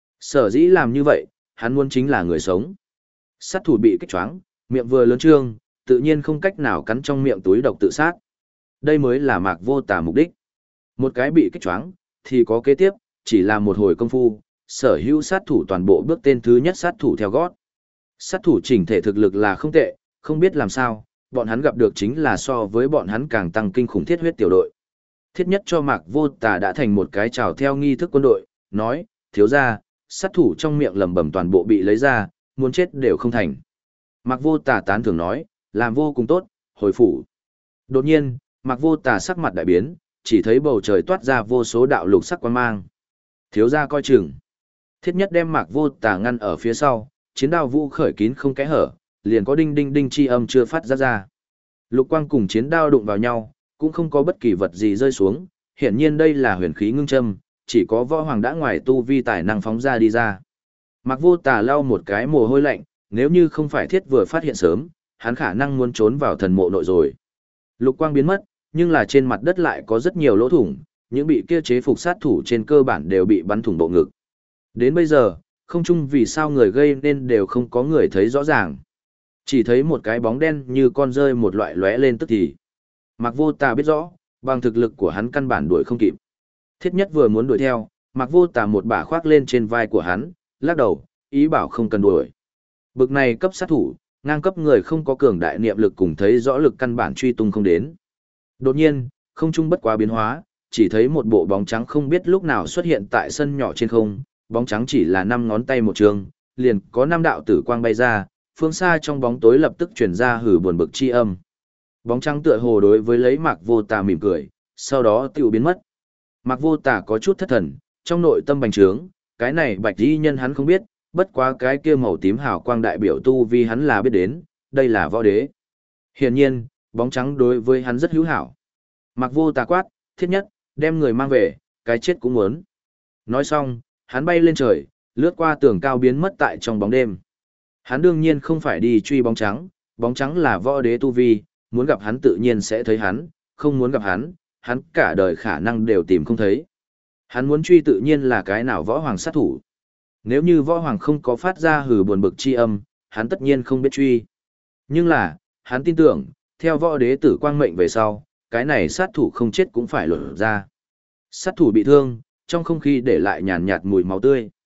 Sở dĩ làm như vậy, hắn muốn chính là người sống. Sát thủ bị kích choáng, miệng vừa lớn trương, tự nhiên không cách nào cắn trong miệng túi độc tự sát. Đây mới là Mạc Vô Tà mục đích. Một cái bị kích choáng, thì có kế tiếp, chỉ là một hồi công phu, sở hữu sát thủ toàn bộ bước tên thứ nhất sát thủ theo gót. Sát thủ chỉnh thể thực lực là không tệ, không biết làm sao, bọn hắn gặp được chính là so với bọn hắn càng tăng kinh khủng thiết huyết tiểu đội. Thiết nhất cho Mạc Vô Tà đã thành một cái chào theo nghi thức quân đội, nói, thiếu ra, sát thủ trong miệng lẩm bẩm toàn bộ bị lấy ra, muốn chết đều không thành. Mạc Vô Tà tán thưởng nói, làm vô cùng tốt, hồi phủ. Đột nhiên, Mạc Vô Tà sắc mặt đại biến, chỉ thấy bầu trời toát ra vô số đạo lục sắc quang mang. Thiếu ra coi chừng. Thiết nhất đem Mạc Vô Tà ngăn ở phía sau, chiến đao vũ khởi kín không kẽ hở, liền có đinh đinh đinh chi âm chưa phát ra. Lục quang cùng chiến đao đụng vào nhau, cũng không có bất kỳ vật gì rơi xuống, hiển nhiên đây là huyền khí ngưng châm, chỉ có võ hoàng đã ngoài tu vi tài năng phóng ra đi ra. Mạc Vô Tà lau một cái mồ hôi lạnh, nếu như không phải thiết vừa phát hiện sớm, hắn khả năng muốn trốn vào thần mộ nội rồi. Lục quang biến mất, nhưng là trên mặt đất lại có rất nhiều lỗ thủng, những bị kia chế phục sát thủ trên cơ bản đều bị bắn thủng bộ ngực. Đến bây giờ, không chung vì sao người gây nên đều không có người thấy rõ ràng. Chỉ thấy một cái bóng đen như con rơi một loại lóe lên tức thì. Mạc Vô Tà biết rõ, bằng thực lực của hắn căn bản đuổi không kịp. Thiết nhất vừa muốn đuổi theo, Mạc Vô Tà một bả khoác lên trên vai của hắn, lắc đầu, ý bảo không cần đuổi. Bực này cấp sát thủ, ngang cấp người không có cường đại niệm lực cùng thấy rõ lực căn bản truy tung không đến. Đột nhiên, không trung bất quá biến hóa, chỉ thấy một bộ bóng trắng không biết lúc nào xuất hiện tại sân nhỏ trên không, bóng trắng chỉ là 5 ngón tay một trường, liền có 5 đạo tử quang bay ra, phương xa trong bóng tối lập tức truyền ra hử buồn bực chi âm. Bóng trắng tựa hồ đối với lấy Mạc Vô Tà mỉm cười, sau đó tiêu biến mất. Mạc Vô Tà có chút thất thần, trong nội tâm bành trướng, cái này bạch y nhân hắn không biết, bất quá cái kia màu tím hào quang đại biểu tu vi hắn là biết đến, đây là võ đế. Hiển nhiên, bóng trắng đối với hắn rất hữu hảo. Mạc Vô Tà quát, thiết nhất, đem người mang về, cái chết cũng muốn. Nói xong, hắn bay lên trời, lướt qua tường cao biến mất tại trong bóng đêm. Hắn đương nhiên không phải đi truy bóng trắng là võ đế tu vi, muốn gặp hắn tự nhiên sẽ thấy hắn, không muốn gặp hắn, hắn cả đời khả năng đều tìm không thấy. Hắn muốn truy tự nhiên là cái nào võ hoàng sát thủ. Nếu như võ hoàng không có phát ra hừ buồn bực chi âm, hắn tất nhiên không biết truy. Nhưng là, hắn tin tưởng, theo võ đế tử quang mệnh về sau, cái này sát thủ không chết cũng phải lột ra. Sát thủ bị thương, trong không khí để lại nhàn nhạt mùi máu tươi.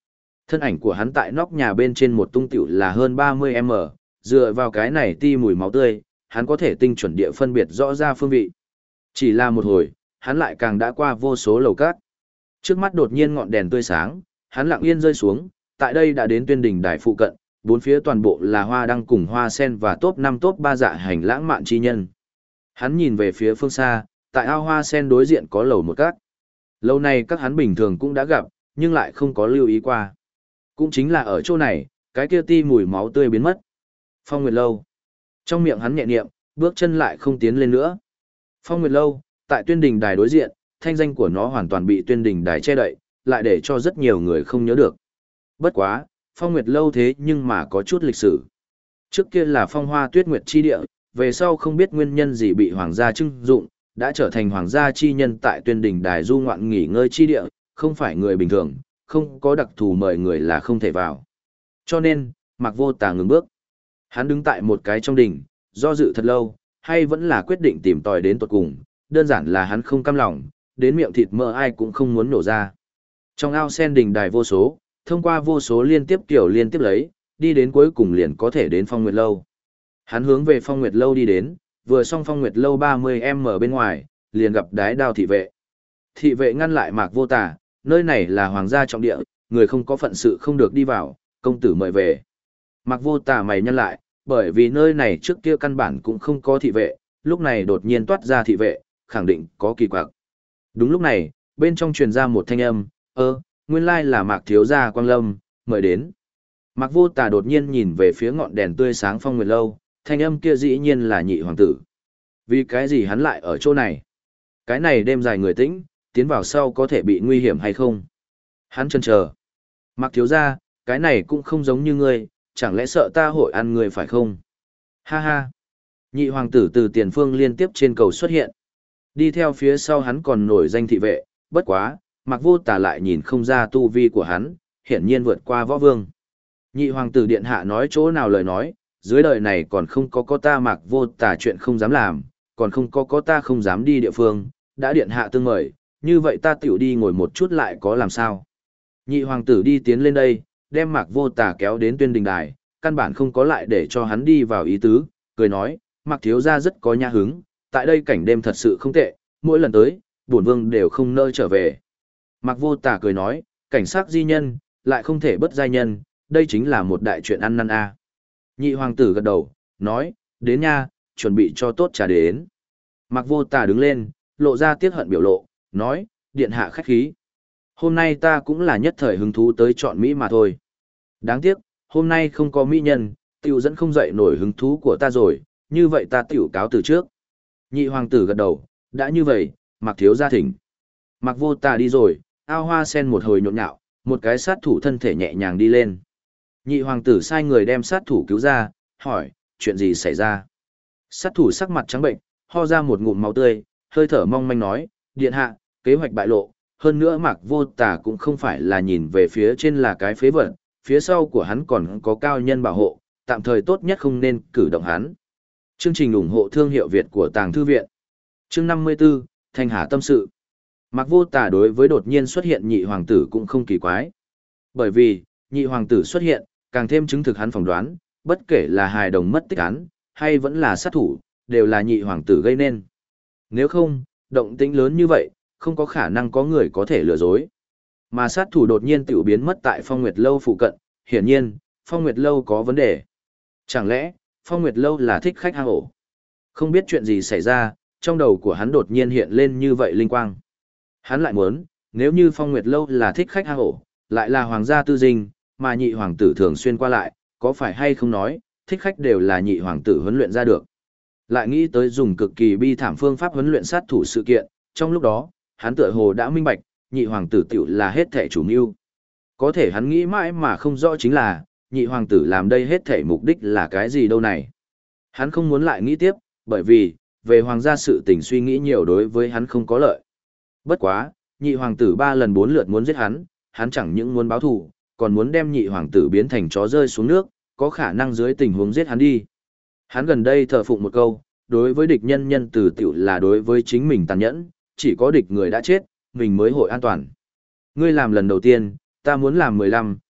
Thân ảnh của hắn tại nóc nhà bên trên một tung tiểu là hơn 30m, dựa vào cái này ti mùi máu tươi, hắn có thể tinh chuẩn địa phân biệt rõ ra phương vị. Chỉ là một hồi, hắn lại càng đã qua vô số lầu cát. Trước mắt đột nhiên ngọn đèn tươi sáng, hắn lặng yên rơi xuống, tại đây đã đến Tuyên Đình Đài phụ cận, bốn phía toàn bộ là hoa đăng cùng hoa sen và top 5 top 3 dạ hành lãng mạn chi nhân. Hắn nhìn về phía phương xa, tại ao hoa sen đối diện có lầu một các. Lâu này các hắn bình thường cũng đã gặp, nhưng lại không có lưu ý qua. Cũng chính là ở chỗ này, cái kia ti mùi máu tươi biến mất. Phong Nguyệt Lâu. Trong miệng hắn nhẹ niệm, bước chân lại không tiến lên nữa. Phong Nguyệt Lâu, tại Tuyên Đình Đài đối diện, thanh danh của nó hoàn toàn bị Tuyên Đình Đài che đậy, lại để cho rất nhiều người không nhớ được. Bất quá, Phong Nguyệt Lâu thế nhưng mà có chút lịch sử. Trước kia là Phong Hoa Tuyết Nguyệt chi địa, về sau không biết nguyên nhân gì bị hoàng gia trưng dụng, đã trở thành hoàng gia chi nhân tại Tuyên Đình Đài du ngoạn nghỉ ngơi chi địa, không phải người bình thường, không có đặc thù mời người là không thể vào. Cho nên, Mạc Vô Tà ngừng bước. Hắn đứng tại một cái trong đình, do dự thật lâu, hay vẫn là quyết định tìm tòi đến tận cùng, đơn giản là hắn không cam lòng, đến miệng thịt mỡ ai cũng không muốn nổ ra. Trong ao sen đình đài vô số, thông qua vô số liên tiếp kiểu liên tiếp lấy, đi đến cuối cùng liền có thể đến Phong Nguyệt Lâu. Hắn hướng về Phong Nguyệt Lâu đi đến, vừa xong Phong Nguyệt Lâu 30m bên ngoài, liền gặp Đái Đao thị vệ. Thị vệ ngăn lại Mạc Vô Tà, nơi này là hoàng gia trọng địa, người không có phận sự không được đi vào, công tử mời về. Mạc Vô Tà mày nhăn lại, bởi vì nơi này trước kia căn bản cũng không có thị vệ, lúc này đột nhiên toát ra thị vệ, khẳng định có kỳ quặc. Đúng lúc này, bên trong truyền ra một thanh âm, nguyên lai là Mạc thiếu gia Quang Lâm, mời đến. Mạc Vô Tà đột nhiên nhìn về phía ngọn đèn tươi sáng Phong Nguyệt Lâu, thanh âm kia dĩ nhiên là Nhị hoàng tử. Vì cái gì hắn lại ở chỗ này? Cái này đêm dài người tĩnh, tiến vào sau có thể bị nguy hiểm hay không? Hắn chần chờ. Mạc thiếu gia, cái này cũng không giống như ngươi, chẳng lẽ sợ ta hội ăn ngươi phải không? Ha ha. Nhị hoàng tử từ tiền phương liên tiếp trên cầu xuất hiện. Đi theo phía sau hắn còn nổi danh thị vệ, bất quá, Mạc Vô Tà lại nhìn không ra tu vi của hắn, hiển nhiên vượt qua võ vương. Nhị hoàng tử điện hạ nói chỗ nào lời nói, dưới đời này còn không có ta Mạc Vô Tà chuyện không dám làm, còn không có ta không dám đi địa phương, đã điện hạ tương mời, như vậy ta tiểu đi ngồi một chút lại có làm sao. Nhị hoàng tử đi tiến lên đây, đem Mạc Vô Tà kéo đến Tuyên Đình Đài, căn bản không có lại để cho hắn đi vào ý tứ, cười nói, Mạc thiếu gia rất có nhã hứng, tại đây cảnh đêm thật sự không tệ, mỗi lần tới, bổn vương đều không nơi trở về. Mạc Vô Tà cười nói, cảnh sát di nhân, lại không thể bất giai nhân, đây chính là một đại chuyện ăn năn a. Nhị hoàng tử gật đầu, nói, đến nha, chuẩn bị cho tốt trà đến. Mạc Vô Tà đứng lên, lộ ra tiếc hận biểu lộ, nói, điện hạ khách khí. Hôm nay ta cũng là nhất thời hứng thú tới chọn Mỹ mà thôi. Đáng tiếc, hôm nay không có mỹ nhân, tiểu dẫn không dậy nổi hứng thú của ta rồi, như vậy ta tiểu cáo từ trước. Nhị hoàng tử gật đầu, đã như vậy, Mạc thiếu gia thỉnh. Mạc Vô Tà đi rồi, ao hoa sen một hồi nhộn nhạo, một cái sát thủ thân thể nhẹ nhàng đi lên. Nhị hoàng tử sai người đem sát thủ cứu ra, hỏi, chuyện gì xảy ra? Sát thủ sắc mặt trắng bệnh, ho ra một ngụm máu tươi, hơi thở mong manh nói, điện hạ, kế hoạch bại lộ, hơn nữa Mạc Vô Tà cũng không phải là nhìn về phía trên là cái phế vật, phía sau của hắn còn có cao nhân bảo hộ, tạm thời tốt nhất không nên cử động hắn. Chương trình ủng hộ thương hiệu Việt của Tàng Thư Viện. Chương 54, Thanh Hà tâm sự. Mạc Vô Tà đối với đột nhiên xuất hiện nhị hoàng tử cũng không kỳ quái. Bởi vì, nhị hoàng tử xuất hiện, càng thêm chứng thực hắn phỏng đoán, bất kể là hài đồng mất tích án, hay vẫn là sát thủ, đều là nhị hoàng tử gây nên. Nếu không, động tĩnh lớn như vậy, không có khả năng có người có thể lừa dối. Mà sát thủ đột nhiên tiểu biến mất tại Phong Nguyệt Lâu phụ cận, hiển nhiên, Phong Nguyệt Lâu có vấn đề. Chẳng lẽ, Phong Nguyệt Lâu là thích khách hang ổ? Không biết chuyện gì xảy ra, trong đầu của hắn đột nhiên hiện lên như vậy linh quang. Hắn lại muốn, nếu như Phong Nguyệt Lâu là thích khách hang ổ, lại là hoàng gia tư dinh, mà nhị hoàng tử thường xuyên qua lại, có phải hay không nói, thích khách đều là nhị hoàng tử huấn luyện ra được. Lại nghĩ tới dùng cực kỳ bi thảm phương pháp huấn luyện sát thủ sự kiện, trong lúc đó, hắn tựa hồ đã minh bạch, nhị hoàng tử tiểu là hết thể chủ mưu. Có thể hắn nghĩ mãi mà không rõ chính là, nhị hoàng tử làm đây hết thể mục đích là cái gì đâu này. Hắn không muốn lại nghĩ tiếp, bởi vì, về hoàng gia sự tình suy nghĩ nhiều đối với hắn không có lợi. Bất quá, nhị hoàng tử 3 lần 4 lượt muốn giết hắn chẳng những muốn báo thù, còn muốn đem nhị hoàng tử biến thành chó rơi xuống nước, có khả năng dưới tình huống giết hắn đi. Hắn gần đây thờ phụng một câu, đối với địch nhân nhân từ tiểu là đối với chính mình tàn nhẫn, chỉ có địch người đã chết, mình mới hội an toàn. Ngươi làm lần đầu tiên, ta muốn làm 15,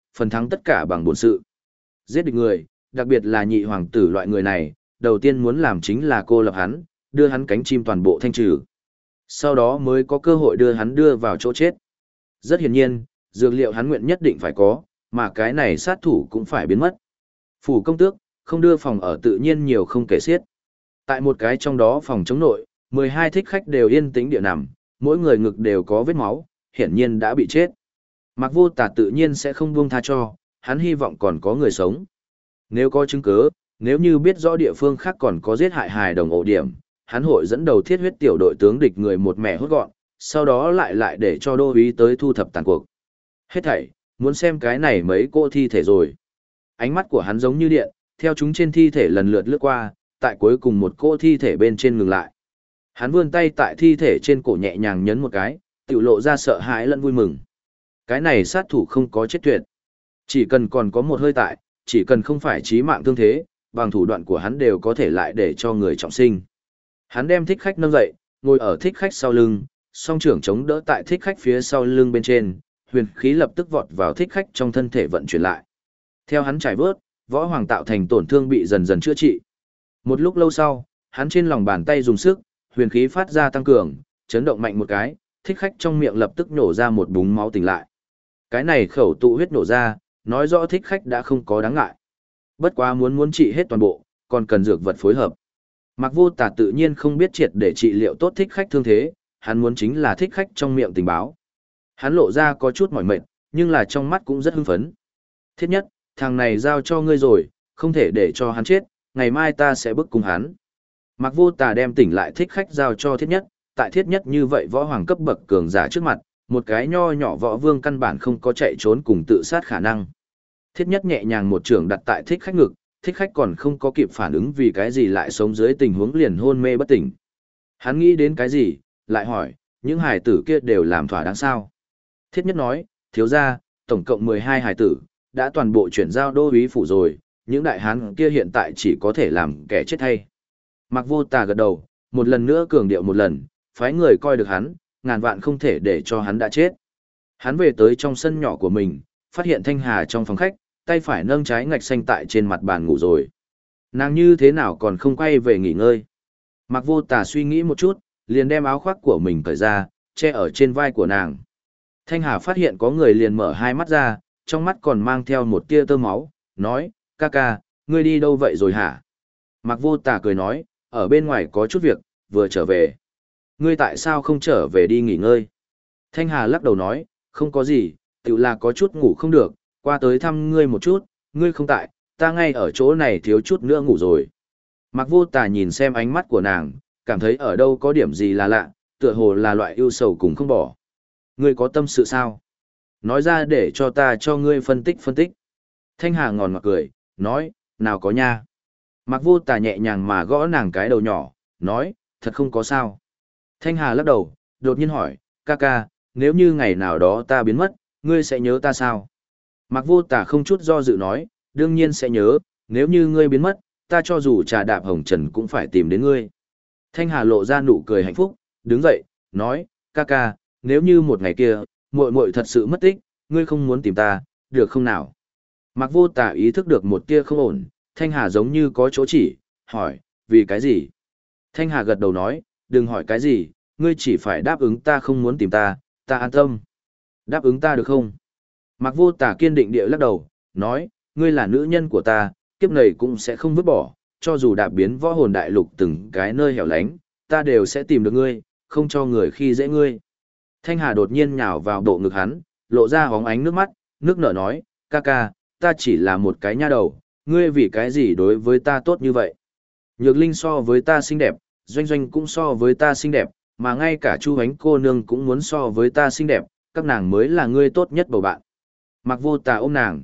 phần thắng tất cả bằng bổn sự. Giết địch người, đặc biệt là nhị hoàng tử loại người này, đầu tiên muốn làm chính là cô lập hắn, đưa hắn cánh chim toàn bộ thanh trừ. Sau đó mới có cơ hội đưa hắn đưa vào chỗ chết. Rất hiển nhiên, dược liệu hắn nguyện nhất định phải có, mà cái này sát thủ cũng phải biến mất. Phủ công tước, không đưa phòng ở tự nhiên nhiều không kể xiết. Tại một cái trong đó phòng chống nội, 12 thích khách đều yên tĩnh địa nằm, mỗi người ngực đều có vết máu, hiển nhiên đã bị chết. Mạc Vô Tà tự nhiên sẽ không buông tha cho, hắn hy vọng còn có người sống. Nếu có chứng cứ, nếu như biết rõ địa phương khác còn có giết hại hài đồng ổ điểm, hắn hội dẫn đầu thiết huyết tiểu đội tướng địch người một mẻ hốt gọn, sau đó lại để cho đô úy tới thu thập tàn cuộc. Hết thảy, muốn xem cái này mấy cô thi thể rồi. Ánh mắt của hắn giống như điện, theo chúng trên thi thể lần lượt lướt qua, tại cuối cùng một cô thi thể bên trên ngừng lại. Hắn vươn tay tại thi thể trên cổ nhẹ nhàng nhấn một cái, tiểu lộ ra sợ hãi lẫn vui mừng. Cái này sát thủ không có chết tuyệt. Chỉ cần còn có một hơi tại, chỉ cần không phải chí mạng thương thế, bằng thủ đoạn của hắn đều có thể lại để cho người trọng sinh. Hắn đem thích khách nâng dậy, ngồi ở thích khách sau lưng, song trưởng chống đỡ tại thích khách phía sau lưng bên trên, huyền khí lập tức vọt vào thích khách trong thân thể vận chuyển lại. Theo hắn trải vớt, võ hoàng tạo thành tổn thương bị dần dần chữa trị. Một lúc lâu sau, hắn trên lòng bàn tay dùng sức, huyền khí phát ra tăng cường, chấn động mạnh một cái, thích khách trong miệng lập tức nổ ra một búng máu tỉnh lại. Cái này khẩu tụ huyết nổ ra, nói rõ thích khách đã không có đáng ngại. Bất quá muốn trị hết toàn bộ, còn cần dược vật phối hợp. Mạc Vô Tà tự nhiên không biết triệt để trị liệu tốt thích khách thương thế, hắn muốn chính là thích khách trong miệng tình báo. Hắn lộ ra có chút mỏi mệt, nhưng là trong mắt cũng rất hưng phấn. Thiết nhất, thằng này giao cho ngươi rồi, không thể để cho hắn chết, ngày mai ta sẽ bức cung hắn. Mạc Vô Tà đem tỉnh lại thích khách giao cho thiết nhất, tại thiết nhất như vậy võ hoàng cấp bậc cường giả trước mặt, một cái nho nhỏ võ vương căn bản không có chạy trốn cùng tự sát khả năng. Thiết nhất nhẹ nhàng một trường đặt tại thích khách ngực, thích khách còn không có kịp phản ứng vì cái gì lại sống dưới tình huống liền hôn mê bất tỉnh. Hắn nghĩ đến cái gì, lại hỏi, những hài tử kia đều làm thỏa đáng sao? Thiết nhất nói, thiếu gia, tổng cộng 12 hài tử, đã toàn bộ chuyển giao đô úy phủ rồi, những đại hán kia hiện tại chỉ có thể làm kẻ chết thay. Mạc Vô Tà gật đầu, một lần nữa cường điệu một lần, phái người coi được hắn, ngàn vạn không thể để cho hắn đã chết. Hắn về tới trong sân nhỏ của mình, phát hiện Thanh Hà trong phòng khách, tay phải nâng trái ngạch xanh tại trên mặt bàn ngủ rồi. Nàng như thế nào còn không quay về nghỉ ngơi? Mạc Vô Tà suy nghĩ một chút, liền đem áo khoác của mình cởi ra, che ở trên vai của nàng. Thanh Hà phát hiện có người liền mở hai mắt ra, trong mắt còn mang theo một tia tơ máu, nói, ca ca, ngươi đi đâu vậy rồi hả? Mạc Vô Tà cười nói, ở bên ngoài có chút việc, vừa trở về. Ngươi tại sao không trở về đi nghỉ ngơi? Thanh Hà lắc đầu nói, không có gì, tự là có chút ngủ không được, qua tới thăm ngươi một chút, ngươi không tại, ta ngay ở chỗ này thiếu chút nữa ngủ rồi. Mạc Vô Tà nhìn xem ánh mắt của nàng, cảm thấy ở đâu có điểm gì là lạ, tựa hồ là loại ưu sầu cùng không bỏ. Ngươi có tâm sự sao? Nói ra để cho ta cho ngươi phân tích. Thanh Hà ngòn ngọt cười, nói, nào có nha. Mạc Vô Tà nhẹ nhàng mà gõ nàng cái đầu nhỏ, nói, thật không có sao. Thanh Hà lắc đầu, đột nhiên hỏi, ca ca, nếu như ngày nào đó ta biến mất, ngươi sẽ nhớ ta sao? Mạc Vô Tà không chút do dự nói, đương nhiên sẽ nhớ, nếu như ngươi biến mất, ta cho dù trà đạp hồng trần cũng phải tìm đến ngươi. Thanh Hà lộ ra nụ cười hạnh phúc, đứng dậy, nói, ca ca, nếu như một ngày kia, muội muội thật sự mất tích, ngươi không muốn tìm ta, được không nào? Mạc Vô Tà ý thức được một tia không ổn, Thanh Hà giống như có chỗ chỉ, hỏi, vì cái gì? Thanh Hà gật đầu nói, đừng hỏi cái gì, ngươi chỉ phải đáp ứng ta không muốn tìm ta, ta an tâm. Đáp ứng ta được không? Mạc Vô Tà kiên định địa lắc đầu, nói, ngươi là nữ nhân của ta, kiếp này cũng sẽ không vứt bỏ, cho dù đạp biến võ hồn đại lục từng cái nơi hẻo lánh, ta đều sẽ tìm được ngươi, không cho người khi dễ ngươi. Thanh Hà đột nhiên nhào vào bộ ngực hắn, lộ ra hóng ánh nước mắt, nước nở nói, ca ca, ta chỉ là một cái nha đầu, ngươi vì cái gì đối với ta tốt như vậy? Nhược Linh so với ta xinh đẹp, Doanh Doanh cũng so với ta xinh đẹp, mà ngay cả Chu Ánh cô nương cũng muốn so với ta xinh đẹp, các nàng mới là ngươi tốt nhất bầu bạn. Mạc Vô Tà ôm nàng,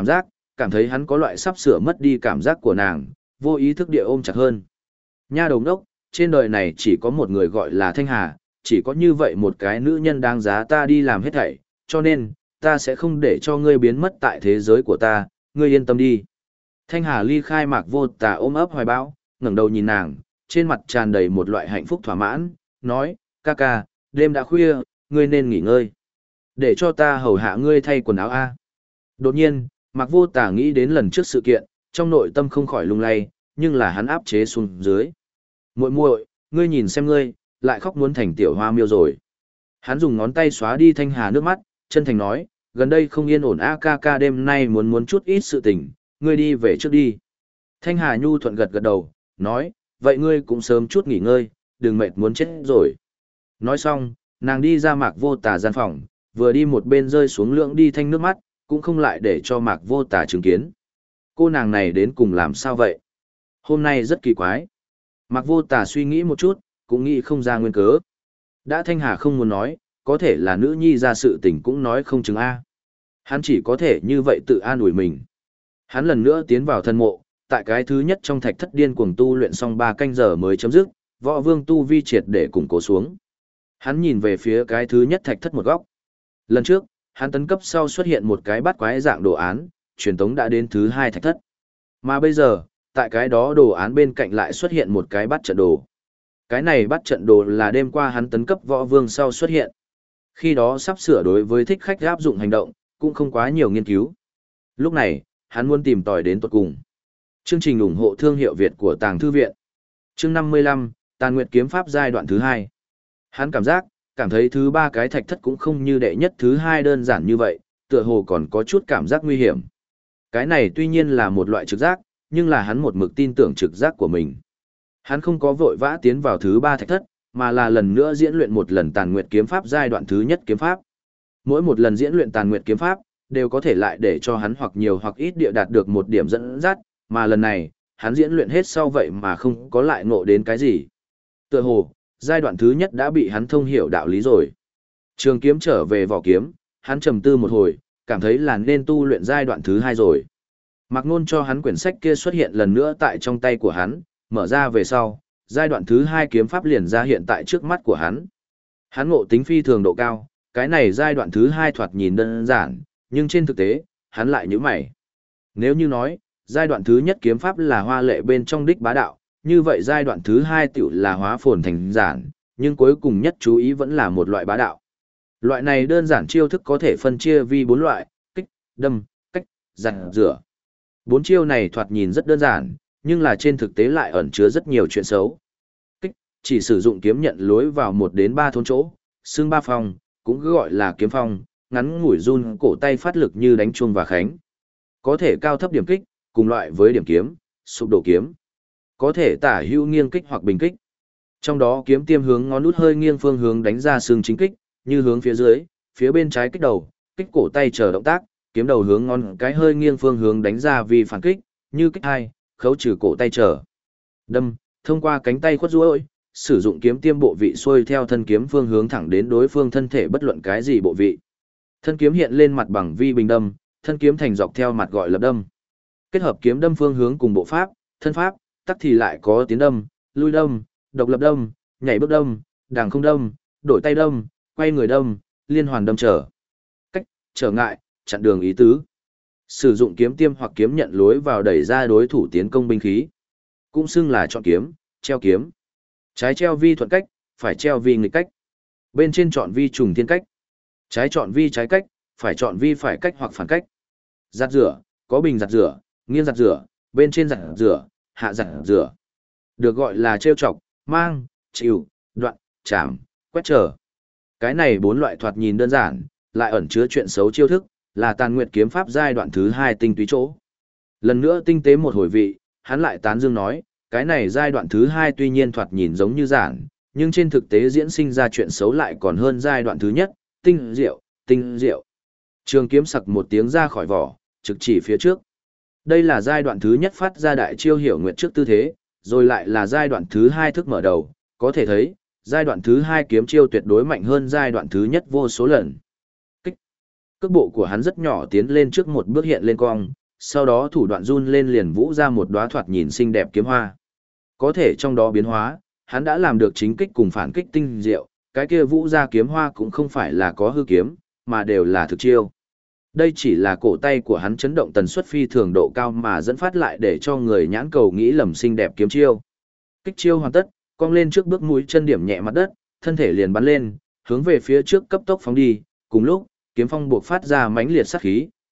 cảm thấy hắn có loại sắp sửa mất đi cảm giác của nàng, vô ý thức địa ôm chặt hơn. Nha đầu đốc, trên đời này chỉ có một người gọi là Thanh Hà, chỉ có như vậy một cái nữ nhân đáng giá ta đi làm hết thảy, cho nên, ta sẽ không để cho ngươi biến mất tại thế giới của ta, ngươi yên tâm đi. Thanh Hà ly khai Mạc Vô Tà ôm ấp hoài bão, ngẩng đầu nhìn nàng, trên mặt tràn đầy một loại hạnh phúc thỏa mãn, nói, ca ca, đêm đã khuya, ngươi nên nghỉ ngơi. Để cho ta hầu hạ ngươi thay quần áo a. Đột nhiên, Mạc Vô Tà nghĩ đến lần trước sự kiện, trong nội tâm không khỏi lung lay, nhưng là hắn áp chế xuống dưới. Muội muội, ngươi nhìn xem ngươi, lại khóc muốn thành tiểu hoa miêu rồi. Hắn dùng ngón tay xóa đi Thanh Hà nước mắt, chân thành nói, gần đây không yên ổn a ca ca đêm nay muốn chút ít sự tình, ngươi đi về trước đi. Thanh Hà nhu thuận gật gật đầu, nói, vậy ngươi cũng sớm chút nghỉ ngơi, đừng mệt muốn chết rồi. Nói xong, nàng đi ra Mạc Vô Tà gian phòng, vừa đi một bên rơi xuống lưỡng đi thanh nước mắt, cũng không lại để cho Mạc Vô Tà chứng kiến. Cô nàng này đến cùng làm sao vậy? Hôm nay rất kỳ quái. Mạc Vô Tà suy nghĩ một chút, cũng nghĩ không ra nguyên cớ. Đã Thanh Hà không muốn nói, có thể là nữ nhi ra sự tình cũng nói không chừng A. Hắn chỉ có thể như vậy tự an ủi mình. Hắn lần nữa tiến vào thân mộ, tại cái thứ nhất trong thạch thất điên cuồng tu luyện xong 3 canh giờ mới chấm dứt, võ vương tu vi triệt để củng cố xuống. Hắn nhìn về phía cái thứ nhất thạch thất một góc. Lần trước, hắn tấn cấp sau xuất hiện một cái bát quái dạng đồ án, truyền tống đã đến thứ 2 thạch thất. Mà bây giờ, tại cái đó đồ án bên cạnh lại xuất hiện một cái bát trận đồ. Cái này bát trận đồ là đêm qua hắn tấn cấp võ vương sau xuất hiện. Khi đó sắp sửa đối với thích khách áp dụng hành động, cũng không quá nhiều nghiên cứu. Lúc này, hắn muốn tìm tòi đến tận cùng. Chương trình ủng hộ thương hiệu Việt của Tàng Thư Viện. Chương 55, Tàn Nguyệt Kiếm Pháp giai đoạn thứ 2. Hắn cảm thấy thứ 3 cái thạch thất cũng không như đệ nhất thứ 2 đơn giản như vậy, tựa hồ còn có chút cảm giác nguy hiểm. Cái này tuy nhiên là một loại trực giác, nhưng là hắn một mực tin tưởng trực giác của mình. Hắn không có vội vã tiến vào thứ 3 thạch thất, mà là lần nữa diễn luyện một lần Tàn Nguyệt Kiếm Pháp giai đoạn thứ nhất kiếm pháp. Mỗi một lần diễn luyện Tàn Nguyệt Kiếm Pháp, đều có thể lại để cho hắn hoặc nhiều hoặc ít địa đạt được một điểm dẫn dắt, mà lần này, hắn diễn luyện hết sau vậy mà không có lại ngộ đến cái gì. Tựa hồ, giai đoạn thứ nhất đã bị hắn thông hiểu đạo lý rồi. Trường kiếm trở về vỏ kiếm, hắn trầm tư một hồi, cảm thấy là nên tu luyện giai đoạn thứ 2 rồi. Mạc Nôn cho hắn quyển sách kia xuất hiện lần nữa tại trong tay của hắn, mở ra về sau, giai đoạn thứ 2 kiếm pháp liền ra hiện tại trước mắt của hắn. Hắn ngộ tính phi thường độ cao, cái này giai đoạn thứ 2 thoạt nhìn đơn giản, nhưng trên thực tế, hắn lại nhíu mày. Nếu như nói, giai đoạn thứ nhất kiếm pháp là hoa lệ bên trong đích bá đạo, như vậy giai đoạn thứ 2 tiểu là hóa phồn thành giản, nhưng cuối cùng nhất chú ý vẫn là một loại bá đạo. Loại này đơn giản chiêu thức có thể phân chia vì 4 loại, kích, đâm, cách, giặt, rửa. 4 chiêu này thoạt nhìn rất đơn giản, nhưng là trên thực tế lại ẩn chứa rất nhiều chuyện xấu. Kích, chỉ sử dụng kiếm nhận lối vào 1 đến 3 thốn chỗ, xương 3 phong, cũng gọi là kiếm phong, ngắn ngủi run cổ tay phát lực như đánh chuông và khánh. Có thể cao thấp điểm kích, cùng loại với điểm kiếm, sụp đổ kiếm. Có thể tả hữu nghiêng kích hoặc bình kích. Trong đó kiếm tiêm hướng ngón út hơi nghiêng phương hướng đánh ra xương chính kích, như hướng phía dưới, phía bên trái kích đầu, kích cổ tay chờ động tác, kiếm đầu hướng ngón cái hơi nghiêng phương hướng đánh ra vì phản kích, như kích hai, khấu trừ cổ tay chờ. Đâm, thông qua cánh tay khuất duỗi, sử dụng kiếm tiêm bộ vị xuôi theo thân kiếm phương hướng thẳng đến đối phương thân thể bất luận cái gì bộ vị. Thân kiếm hiện lên mặt bằng vi bình đâm, thân kiếm thành dọc theo mặt gọi lập đâm. Kết hợp kiếm đâm phương hướng cùng bộ pháp, thân pháp, tắc thì lại có tiến đâm, lui đâm, độc lập đâm, nhảy bước đâm, đàng không đâm, đổi tay đâm, quay người đâm, liên hoàn đâm trở. Cách, trở ngại, chặn đường ý tứ. Sử dụng kiếm tiêm hoặc kiếm nhận lối vào đẩy ra đối thủ tiến công binh khí. Cũng xưng là chọn kiếm, treo kiếm. Trái treo vi thuận cách, phải treo vi nghịch cách. Bên trên chọn vi trùng thiên cách. Trái chọn vi trái cách, phải chọn vi phải cách hoặc phản cách. Giặt rửa, có bình giặt rửa, nghiêng giặt rửa, bên trên giặt rửa, hạ giặt rửa. Được gọi là trêu chọc, mang, chịu, đoạn, chạm, quét trở. Cái này 4 loại thoạt nhìn đơn giản, lại ẩn chứa chuyện xấu chiêu thức, là Tàn Nguyệt Kiếm Pháp giai đoạn thứ 2 tinh túy chỗ. Lần nữa tinh tế một hồi vị, hắn lại tán dương nói, cái này giai đoạn thứ 2 tuy nhiên thoạt nhìn giống như giản, nhưng trên thực tế diễn sinh ra chuyện xấu lại còn hơn giai đoạn thứ nhất, tinh diệu, tinh diệu. Trường kiếm sặc một tiếng ra khỏi vỏ, trực chỉ phía trước. Đây là giai đoạn thứ nhất phát ra đại chiêu hiểu nguyệt trước tư thế, rồi lại là giai đoạn thứ 2 thức mở đầu, có thể thấy, giai đoạn thứ 2 kiếm chiêu tuyệt đối mạnh hơn giai đoạn thứ nhất vô số lần. Kích. Cước bộ của hắn rất nhỏ tiến lên trước một bước hiện lên cong, sau đó thủ đoạn run lên liền vũ ra một đóa thoạt nhìn xinh đẹp kiếm hoa. Có thể trong đó biến hóa, hắn đã làm được chính kích cùng phản kích tinh diệu, cái kia vũ ra kiếm hoa cũng không phải là có hư kiếm, mà đều là thực chiêu. Đây chỉ là cổ tay của hắn chấn động tần suất phi thường độ cao mà dẫn phát lại để cho người nhãn cầu nghĩ lầm xinh đẹp kiếm chiêu. Kích chiêu hoàn tất, cong lên trước bước mũi chân điểm nhẹ mặt đất, thân thể liền bắn lên, hướng về phía trước cấp tốc phóng đi, cùng lúc, kiếm phong buộc phát ra mãnh liệt sát khí,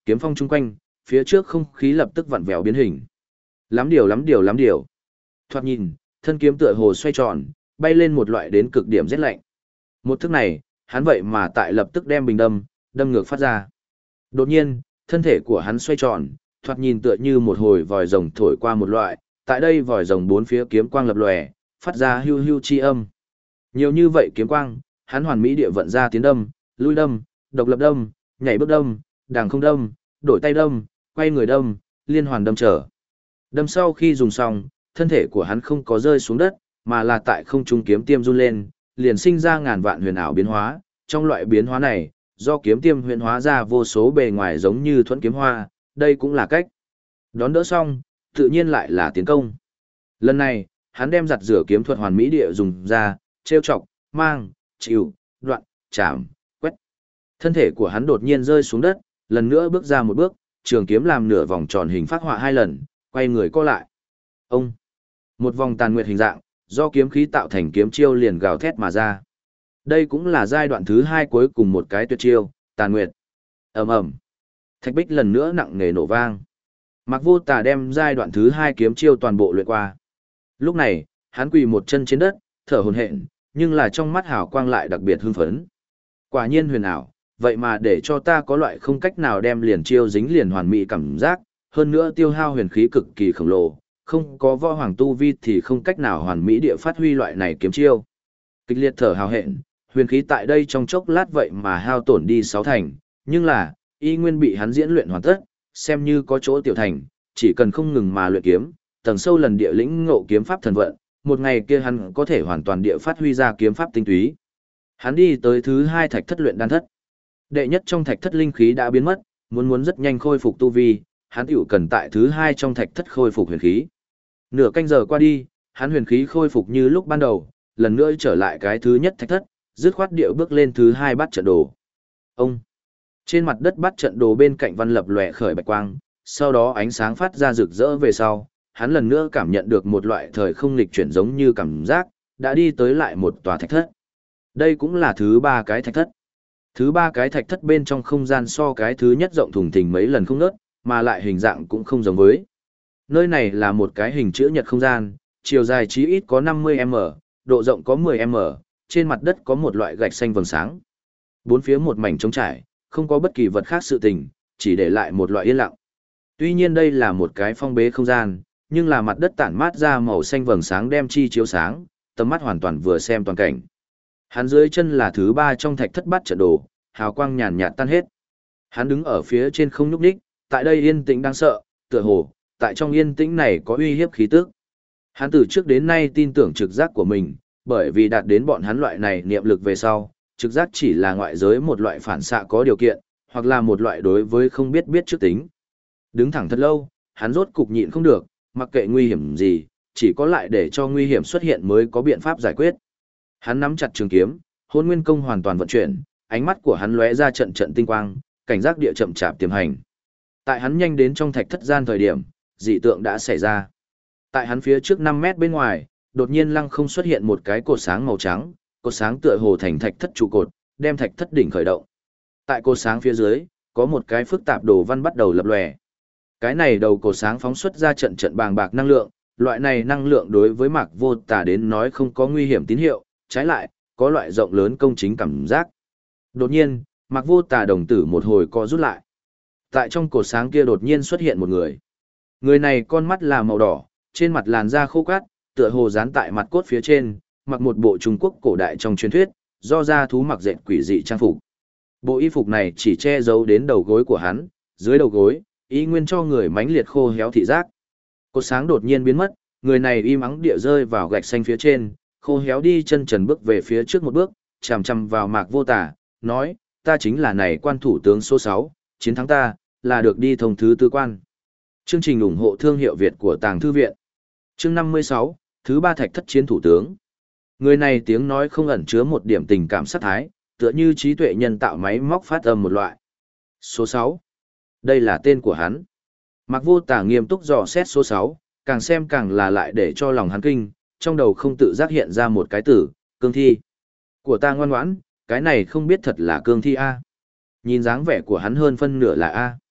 kiếm phong chung quanh, phía trước không khí lập tức vặn vẹo biến hình. Lắm điều lắm điều lắm điều. Thoạt nhìn, thân kiếm tựa hồ xoay tròn, bay lên một loại đến cực điểm rét lạnh. Một thức này, hắn vậy mà tại lập tức đem bình đâm ngược phát ra. Đột nhiên, thân thể của hắn xoay tròn, thoạt nhìn tựa như một hồi vòi rồng thổi qua một loại, tại đây vòi rồng bốn phía kiếm quang lập lòe, phát ra hưu hưu chi âm. Nhiều như vậy kiếm quang, hắn hoàn mỹ địa vận ra tiến đâm, lui đâm, độc lập đâm, nhảy bước đâm, đàng không đâm, đổi tay đâm, quay người đâm, liên hoàn đâm trở. Đâm sau khi dùng xong, thân thể của hắn không có rơi xuống đất, mà là tại không trung kiếm tiêm run lên, liền sinh ra ngàn vạn huyền ảo biến hóa. Trong loại biến hóa này, do kiếm tiêm huyền hóa ra vô số bề ngoài giống như thuẫn kiếm hoa, đây cũng là cách. Đón đỡ xong, tự nhiên lại là tiến công. Lần này, hắn đem giặt rửa kiếm thuật hoàn mỹ địa dùng ra, trêu chọc, mang, chịu, đoạn, chạm, quét. Thân thể của hắn đột nhiên rơi xuống đất, lần nữa bước ra một bước, trường kiếm làm nửa vòng tròn hình phát họa hai lần, quay người co lại. Ông! Một vòng tàn nguyệt hình dạng, do kiếm khí tạo thành kiếm chiêu liền gào thét mà ra. Đây cũng là giai đoạn thứ 2 cuối cùng một cái tuyệt chiêu, tàn nguyệt. Ầm ầm. Thạch bích lần nữa nặng nề nổ vang. Mạc Vô Tà đem giai đoạn thứ 2 kiếm chiêu toàn bộ luyện qua. Lúc này, hắn quỳ một chân trên đất, thở hổn hển, nhưng là trong mắt hào quang lại đặc biệt hưng phấn. Quả nhiên huyền ảo, vậy mà để cho ta có loại không cách nào đem liền chiêu dính liền hoàn mỹ cảm giác, hơn nữa tiêu hao huyền khí cực kỳ khổng lồ, không có võ hoàng tu vi thì không cách nào hoàn mỹ địa phát huy loại này kiếm chiêu. Kịch liệt thở hào hẹn, huyền khí tại đây trong chốc lát vậy mà hao tổn đi 6 thành, nhưng là, y nguyên bị hắn diễn luyện hoàn tất, xem như có chỗ tiểu thành, chỉ cần không ngừng mà luyện kiếm, tầng sâu lần địa lĩnh ngộ kiếm pháp thần vận, một ngày kia hắn có thể hoàn toàn địa phát huy ra kiếm pháp tinh túy. Hắn đi tới thứ 2 thạch thất luyện đan thất. Đệ nhất trong thạch thất linh khí đã biến mất, muốn rất nhanh khôi phục tu vi, hắn tiểu cần tại thứ 2 trong thạch thất khôi phục huyền khí. Nửa canh giờ qua đi, hắn huyền khí khôi phục như lúc ban đầu, lần nữa trở lại cái thứ nhất thạch thất, dứt khoát điệu bước lên thứ 2 bát trận đồ. Ông! Trên mặt đất bát trận đồ bên cạnh văn lập lòe khởi bạch quang, sau đó ánh sáng phát ra rực rỡ về sau, hắn lần nữa cảm nhận được một loại thời không nghịch chuyển giống như cảm giác, đã đi tới lại một tòa thạch thất. Đây cũng là thứ 3 cái thạch thất. Thứ 3 cái thạch thất bên trong không gian so cái thứ nhất rộng thùng thình mấy lần không ngớt, mà lại hình dạng cũng không giống với. Nơi này là một cái hình chữ nhật không gian, chiều dài chí ít có 50m, độ rộng có 10m, trên mặt đất có một loại gạch xanh vầng sáng. Bốn phía một mảnh trống trải, không có bất kỳ vật khác sự tình, chỉ để lại một loại yên lặng. Tuy nhiên đây là một cái phong bế không gian, nhưng là mặt đất tản mát ra màu xanh vầng sáng đem chi chiếu sáng, tầm mắt hoàn toàn vừa xem toàn cảnh. Hắn dưới chân là thứ 3 trong thạch thất bát trận đồ, hào quang nhàn nhạt tan hết. Hắn đứng ở phía trên không nhúc nhích, tại đây yên tĩnh đáng sợ, tựa hồ, tại trong yên tĩnh này có uy hiếp khí tức. Hắn từ trước đến nay tin tưởng trực giác của mình, bởi vì đạt đến bọn hắn loại này niệm lực về sau, trực giác chỉ là ngoại giới một loại phản xạ có điều kiện, hoặc là một loại đối với không biết biết trước tính. Đứng thẳng thật lâu, hắn rốt cục nhịn không được, mặc kệ nguy hiểm gì, chỉ có lại để cho nguy hiểm xuất hiện mới có biện pháp giải quyết. Hắn nắm chặt trường kiếm, Hôn Nguyên công hoàn toàn vận chuyển, ánh mắt của hắn lóe ra trận trận tinh quang, cảnh giác địa chậm chạp tiềm hành. Tại hắn nhanh đến trong thạch thất gian thời điểm, dị tượng đã xảy ra. Tại hắn phía trước 5 mét bên ngoài, đột nhiên lăng không xuất hiện một cái cột sáng màu trắng, cột sáng tựa hồ thành thạch thất trụ cột, đem thạch thất đỉnh khởi động. Tại cột sáng phía dưới, có một cái phức tạp đồ văn bắt đầu lập lòe. Cái này đầu cột sáng phóng xuất ra trận trận bàng bạc năng lượng, loại này năng lượng đối với Mạc Vô Tà đến nói không có nguy hiểm tín hiệu, trái lại, có loại rộng lớn công chính cảm giác. Đột nhiên, Mạc Vô Tà đồng tử một hồi co rút lại. Tại trong cột sáng kia đột nhiên xuất hiện một người. Người này con mắt là màu đỏ, trên mặt làn da khô cát, tựa hồ dán tại mặt cốt phía trên, mặc một bộ Trung Quốc cổ đại trong truyền thuyết, do da thú mặc dệt quỷ dị trang phục. Bộ y phục này chỉ che giấu đến đầu gối của hắn, dưới đầu gối, y nguyên cho người mãnh liệt khô héo thị giác. Cột sáng đột nhiên biến mất, người này im ắng địa rơi vào gạch xanh phía trên, khô héo đi chân trần bước về phía trước một bước, chằm chằm vào Mạc Vô Tà, nói, ta chính là này quan thủ tướng số 6, chiến thắng ta, là được đi thông thứ tư quan. Chương trình ủng hộ thương hiệu Việt của Tàng Thư Viện. Chương 56, thứ 3 thạch thất chiến thủ tướng. Người này tiếng nói không ẩn chứa một điểm tình cảm sát thái, tựa như trí tuệ nhân tạo máy móc phát âm một loại. Số 6. Đây là tên của hắn. Mạc Vô Tà nghiêm túc dò xét số 6, càng xem càng là lại để cho lòng hắn kinh, trong đầu không tự giác hiện ra một cái từ, cương thi. Của ta ngoan ngoãn, cái này không biết thật là cương thi A. Nhìn dáng vẻ của hắn hơn phân nửa là A.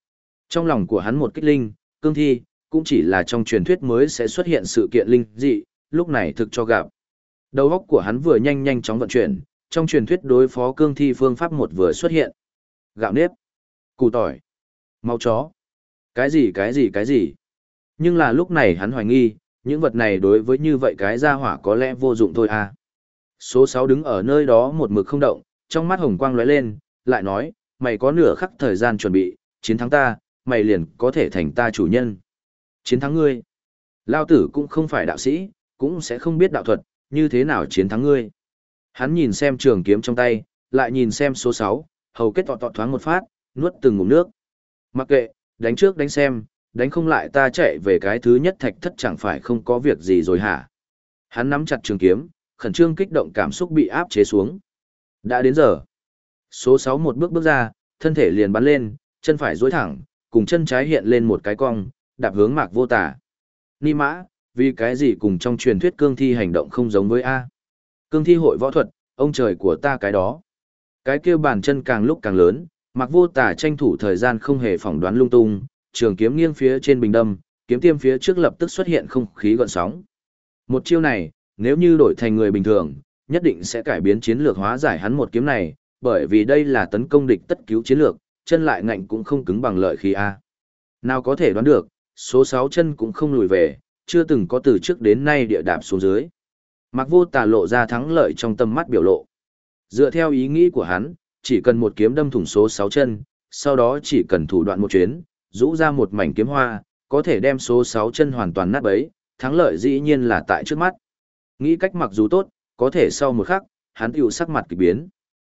Trong lòng của hắn một kích linh, cương thi, cũng chỉ là trong truyền thuyết mới sẽ xuất hiện sự kiện linh dị, lúc này thực cho gặp. Đầu óc của hắn vừa nhanh chóng vận chuyển, trong truyền thuyết đối phó cương thi phương pháp một vừa xuất hiện. Gạo nếp, củ tỏi, máu chó. Cái gì. Nhưng là lúc này hắn hoài nghi, những vật này đối với như vậy cái gia hỏa có lẽ vô dụng thôi à. Số 6 đứng ở nơi đó một mực không động, trong mắt hồng quang lóe lên, lại nói, mày có nửa khắc thời gian chuẩn bị, chiến thắng ta, mày liền có thể thành ta chủ nhân. Chiến thắng ngươi. Lao tử cũng không phải đạo sĩ, cũng sẽ không biết đạo thuật, như thế nào chiến thắng ngươi. Hắn nhìn xem trường kiếm trong tay, lại nhìn xem số 6, hầu kết tọt thoáng một phát, nuốt từng ngụm nước. Mặc kệ, đánh trước đánh xem, đánh không lại ta chạy về cái thứ nhất thạch thất chẳng phải không có việc gì rồi hả. Hắn nắm chặt trường kiếm, khẩn trương kích động cảm xúc bị áp chế xuống. Đã đến giờ. Số 6 một bước bước ra, thân thể liền bắn lên, chân phải duỗi thẳng, cùng chân trái hiện lên một cái cong, đạp hướng Mạc Vô Tà. Ni mã, vì cái gì cùng trong truyền thuyết cương thi hành động không giống với A. Cương thi hội võ thuật, ông trời của ta cái đó. Cái kia bàn chân càng lúc càng lớn, Mạc Vô Tà tranh thủ thời gian không hề phỏng đoán lung tung, trường kiếm nghiêng phía trên bình đâm, kiếm tiêm phía trước lập tức xuất hiện không khí gợn sóng. Một chiêu này, nếu như đổi thành người bình thường, nhất định sẽ cải biến chiến lược hóa giải hắn một kiếm này, bởi vì đây là tấn công địch tất cứu chiến lược, chân lại ngạnh cũng không cứng bằng lợi khí A. Nào có thể đoán được, số 6 chân cũng không lùi về, chưa từng có từ trước đến nay địa đạp xuống dưới. Mạc Vô Tà lộ ra thắng lợi trong tâm mắt biểu lộ. Dựa theo ý nghĩ của hắn, chỉ cần một kiếm đâm thủng số 6 chân, sau đó chỉ cần thủ đoạn một chuyến, rũ ra một mảnh kiếm hoa, có thể đem số 6 chân hoàn toàn nát bấy, thắng lợi dĩ nhiên là tại trước mắt. Nghĩ cách mặc dù tốt, có thể sau một khắc, hắn tiểu sắc mặt kỳ biến.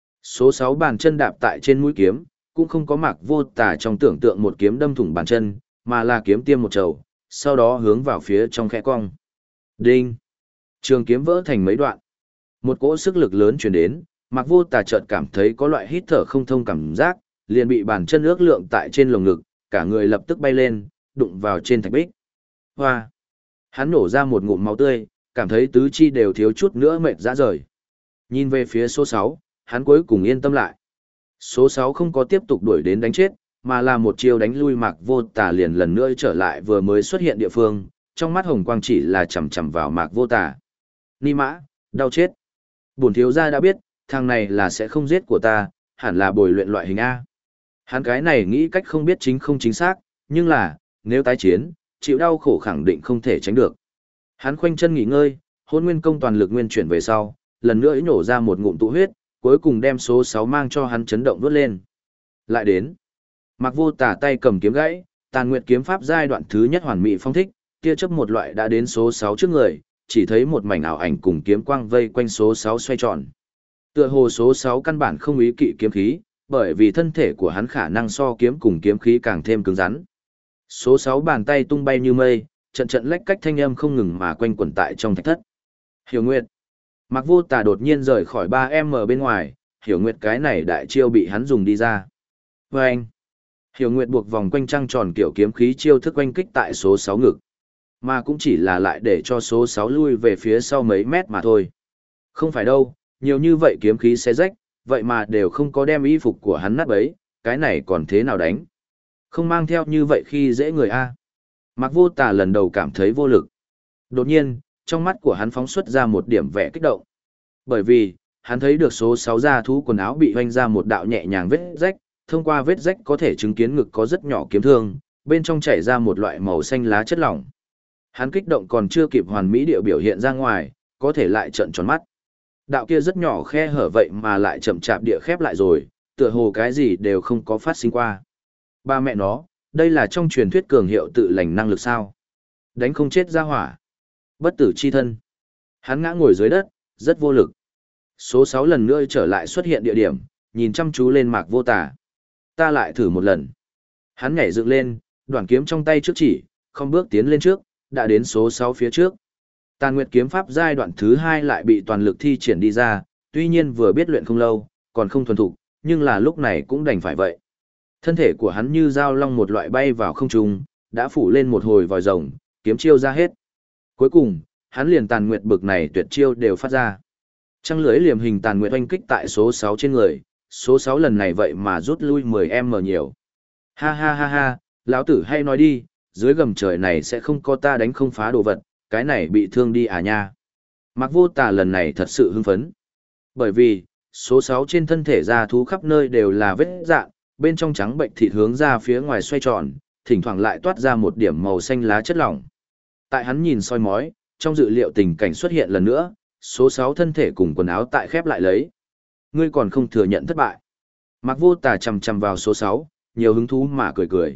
Số 6 bàn chân đạp tại trên mũi kiếm, cũng không có Mạc Vô Tà trong tưởng tượng một kiếm đâm thủng bàn chân, mà là kiếm tiêm một trầu, sau đó hướng vào phía trong khe cong. Đinh! Trường kiếm vỡ thành mấy đoạn. Một cỗ sức lực lớn truyền đến, Mạc Vô Tà chợt cảm thấy có loại hít thở không thông cảm giác, liền bị bàn chân ước lượng tại trên lồng ngực, cả người lập tức bay lên, đụng vào trên thạch bích. Hoa! Hắn nổ ra một ngụm máu tươi, cảm thấy tứ chi đều thiếu chút nữa mệt rã rời. Nhìn về phía số 6, hắn cuối cùng yên tâm lại. Số 6 không có tiếp tục đuổi đến đánh chết, mà là một chiêu đánh lui Mạc Vô Tà liền lần nữa trở lại vừa mới xuất hiện địa phương, trong mắt hồng quang chỉ là chằm chằm vào Mạc Vô Tà. Ni mã, đau chết. Bổn thiếu gia đã biết, thằng này là sẽ không giết của ta, hẳn là bồi luyện loại hình A. Hắn cái này nghĩ cách không biết chính không chính xác, nhưng là, nếu tái chiến, chịu đau khổ khẳng định không thể tránh được. Hắn khoanh chân nghỉ ngơi, Hỗn Nguyên công toàn lực nguyên chuyển về sau, lần nữa nhổ ra một ngụm tụ huyết, cuối cùng đem số 6 mang cho hắn chấn động vút lên. Lại đến. Mạc Vô Tà tay cầm kiếm gãy, Tàn Nguyệt kiếm pháp giai đoạn thứ nhất hoàn mỹ phong thích, kia chấp một loại đã đến số 6 trước người, chỉ thấy một mảnh ảo ảnh cùng kiếm quang vây quanh số 6 xoay tròn. Tựa hồ số 6 căn bản không ý kỵ kiếm khí, bởi vì thân thể của hắn khả năng so kiếm cùng kiếm khí càng thêm cứng rắn. Số 6 bàn tay tung bay như mây, trận trận lách cách thanh âm không ngừng mà quanh quẩn tại trong thạch thất. Hiểu Nguyệt. Mạc Vô Tà đột nhiên rời khỏi 3M bên ngoài, Hiểu Nguyệt cái này đại chiêu bị hắn dùng đi ra. Vâng! Hiểu Nguyệt buộc vòng quanh trăng tròn kiểu kiếm khí chiêu thức quanh kích tại số 6 ngực. Mà cũng chỉ là lại để cho số 6 lui về phía sau mấy mét mà thôi. Không phải đâu, nhiều như vậy kiếm khí xé rách, vậy mà đều không có đem y phục của hắn nát bấy, cái này còn thế nào đánh? Không mang theo như vậy khi dễ người A. Mạc Vô Tà lần đầu cảm thấy vô lực. Đột nhiên, trong mắt của hắn phóng xuất ra một điểm vẻ kích động. Bởi vì, hắn thấy được số 6 da thú quần áo bị hoanh ra một đạo nhẹ nhàng vết rách, thông qua vết rách có thể chứng kiến ngực có rất nhỏ kiếm thương, bên trong chảy ra một loại màu xanh lá chất lỏng. Hắn kích động còn chưa kịp hoàn mỹ điệu biểu hiện ra ngoài, có thể lại trợn tròn mắt. Đạo kia rất nhỏ khe hở vậy mà lại chậm chạp địa khép lại rồi, tựa hồ cái gì đều không có phát sinh qua. Ba mẹ nó, đây là trong truyền thuyết cường hiệu tự lành năng lực sao? Đánh không chết ra hỏa. Bất tử chi thân. Hắn ngã ngồi dưới đất, rất vô lực. Số 6 lần nữa trở lại xuất hiện địa điểm, nhìn chăm chú lên Mạc Vô Tà. Ta lại thử một lần. Hắn nhảy dựng lên, đoạn kiếm trong tay trước chỉ, không bước tiến lên trước, đã đến số 6 phía trước. Tàn Nguyệt kiếm pháp giai đoạn thứ 2 lại bị toàn lực thi triển đi ra, tuy nhiên vừa biết luyện không lâu, còn không thuần thục, nhưng là lúc này cũng đành phải vậy. Thân thể của hắn như dao long một loại bay vào không trung, đã phủ lên một hồi vòi rồng, kiếm chiêu ra hết. Cuối cùng, hắn liền Tàn Nguyệt bực này tuyệt chiêu đều phát ra. Trăng lưới liềm hình Tàn Nguyệt oanh kích tại số 6 trên người, số 6 lần này vậy mà rút lui 10m nhiều. Ha ha ha ha, lão tử hay nói đi, dưới gầm trời này sẽ không có ta đánh không phá đồ vật, cái này bị thương đi à nha. Mạc Vô Tà lần này thật sự hưng phấn. Bởi vì, số 6 trên thân thể da thú khắp nơi đều là vết rạn, bên trong trắng bệnh thịt hướng ra phía ngoài xoay tròn, thỉnh thoảng lại toát ra một điểm màu xanh lá chất lỏng. Tại hắn nhìn soi mói, trong dự liệu tình cảnh xuất hiện lần nữa, số 6 thân thể cùng quần áo tại khép lại lấy. Ngươi còn không thừa nhận thất bại. Mạc Vô Tà chầm chầm vào số 6, nhiều hứng thú mà cười cười.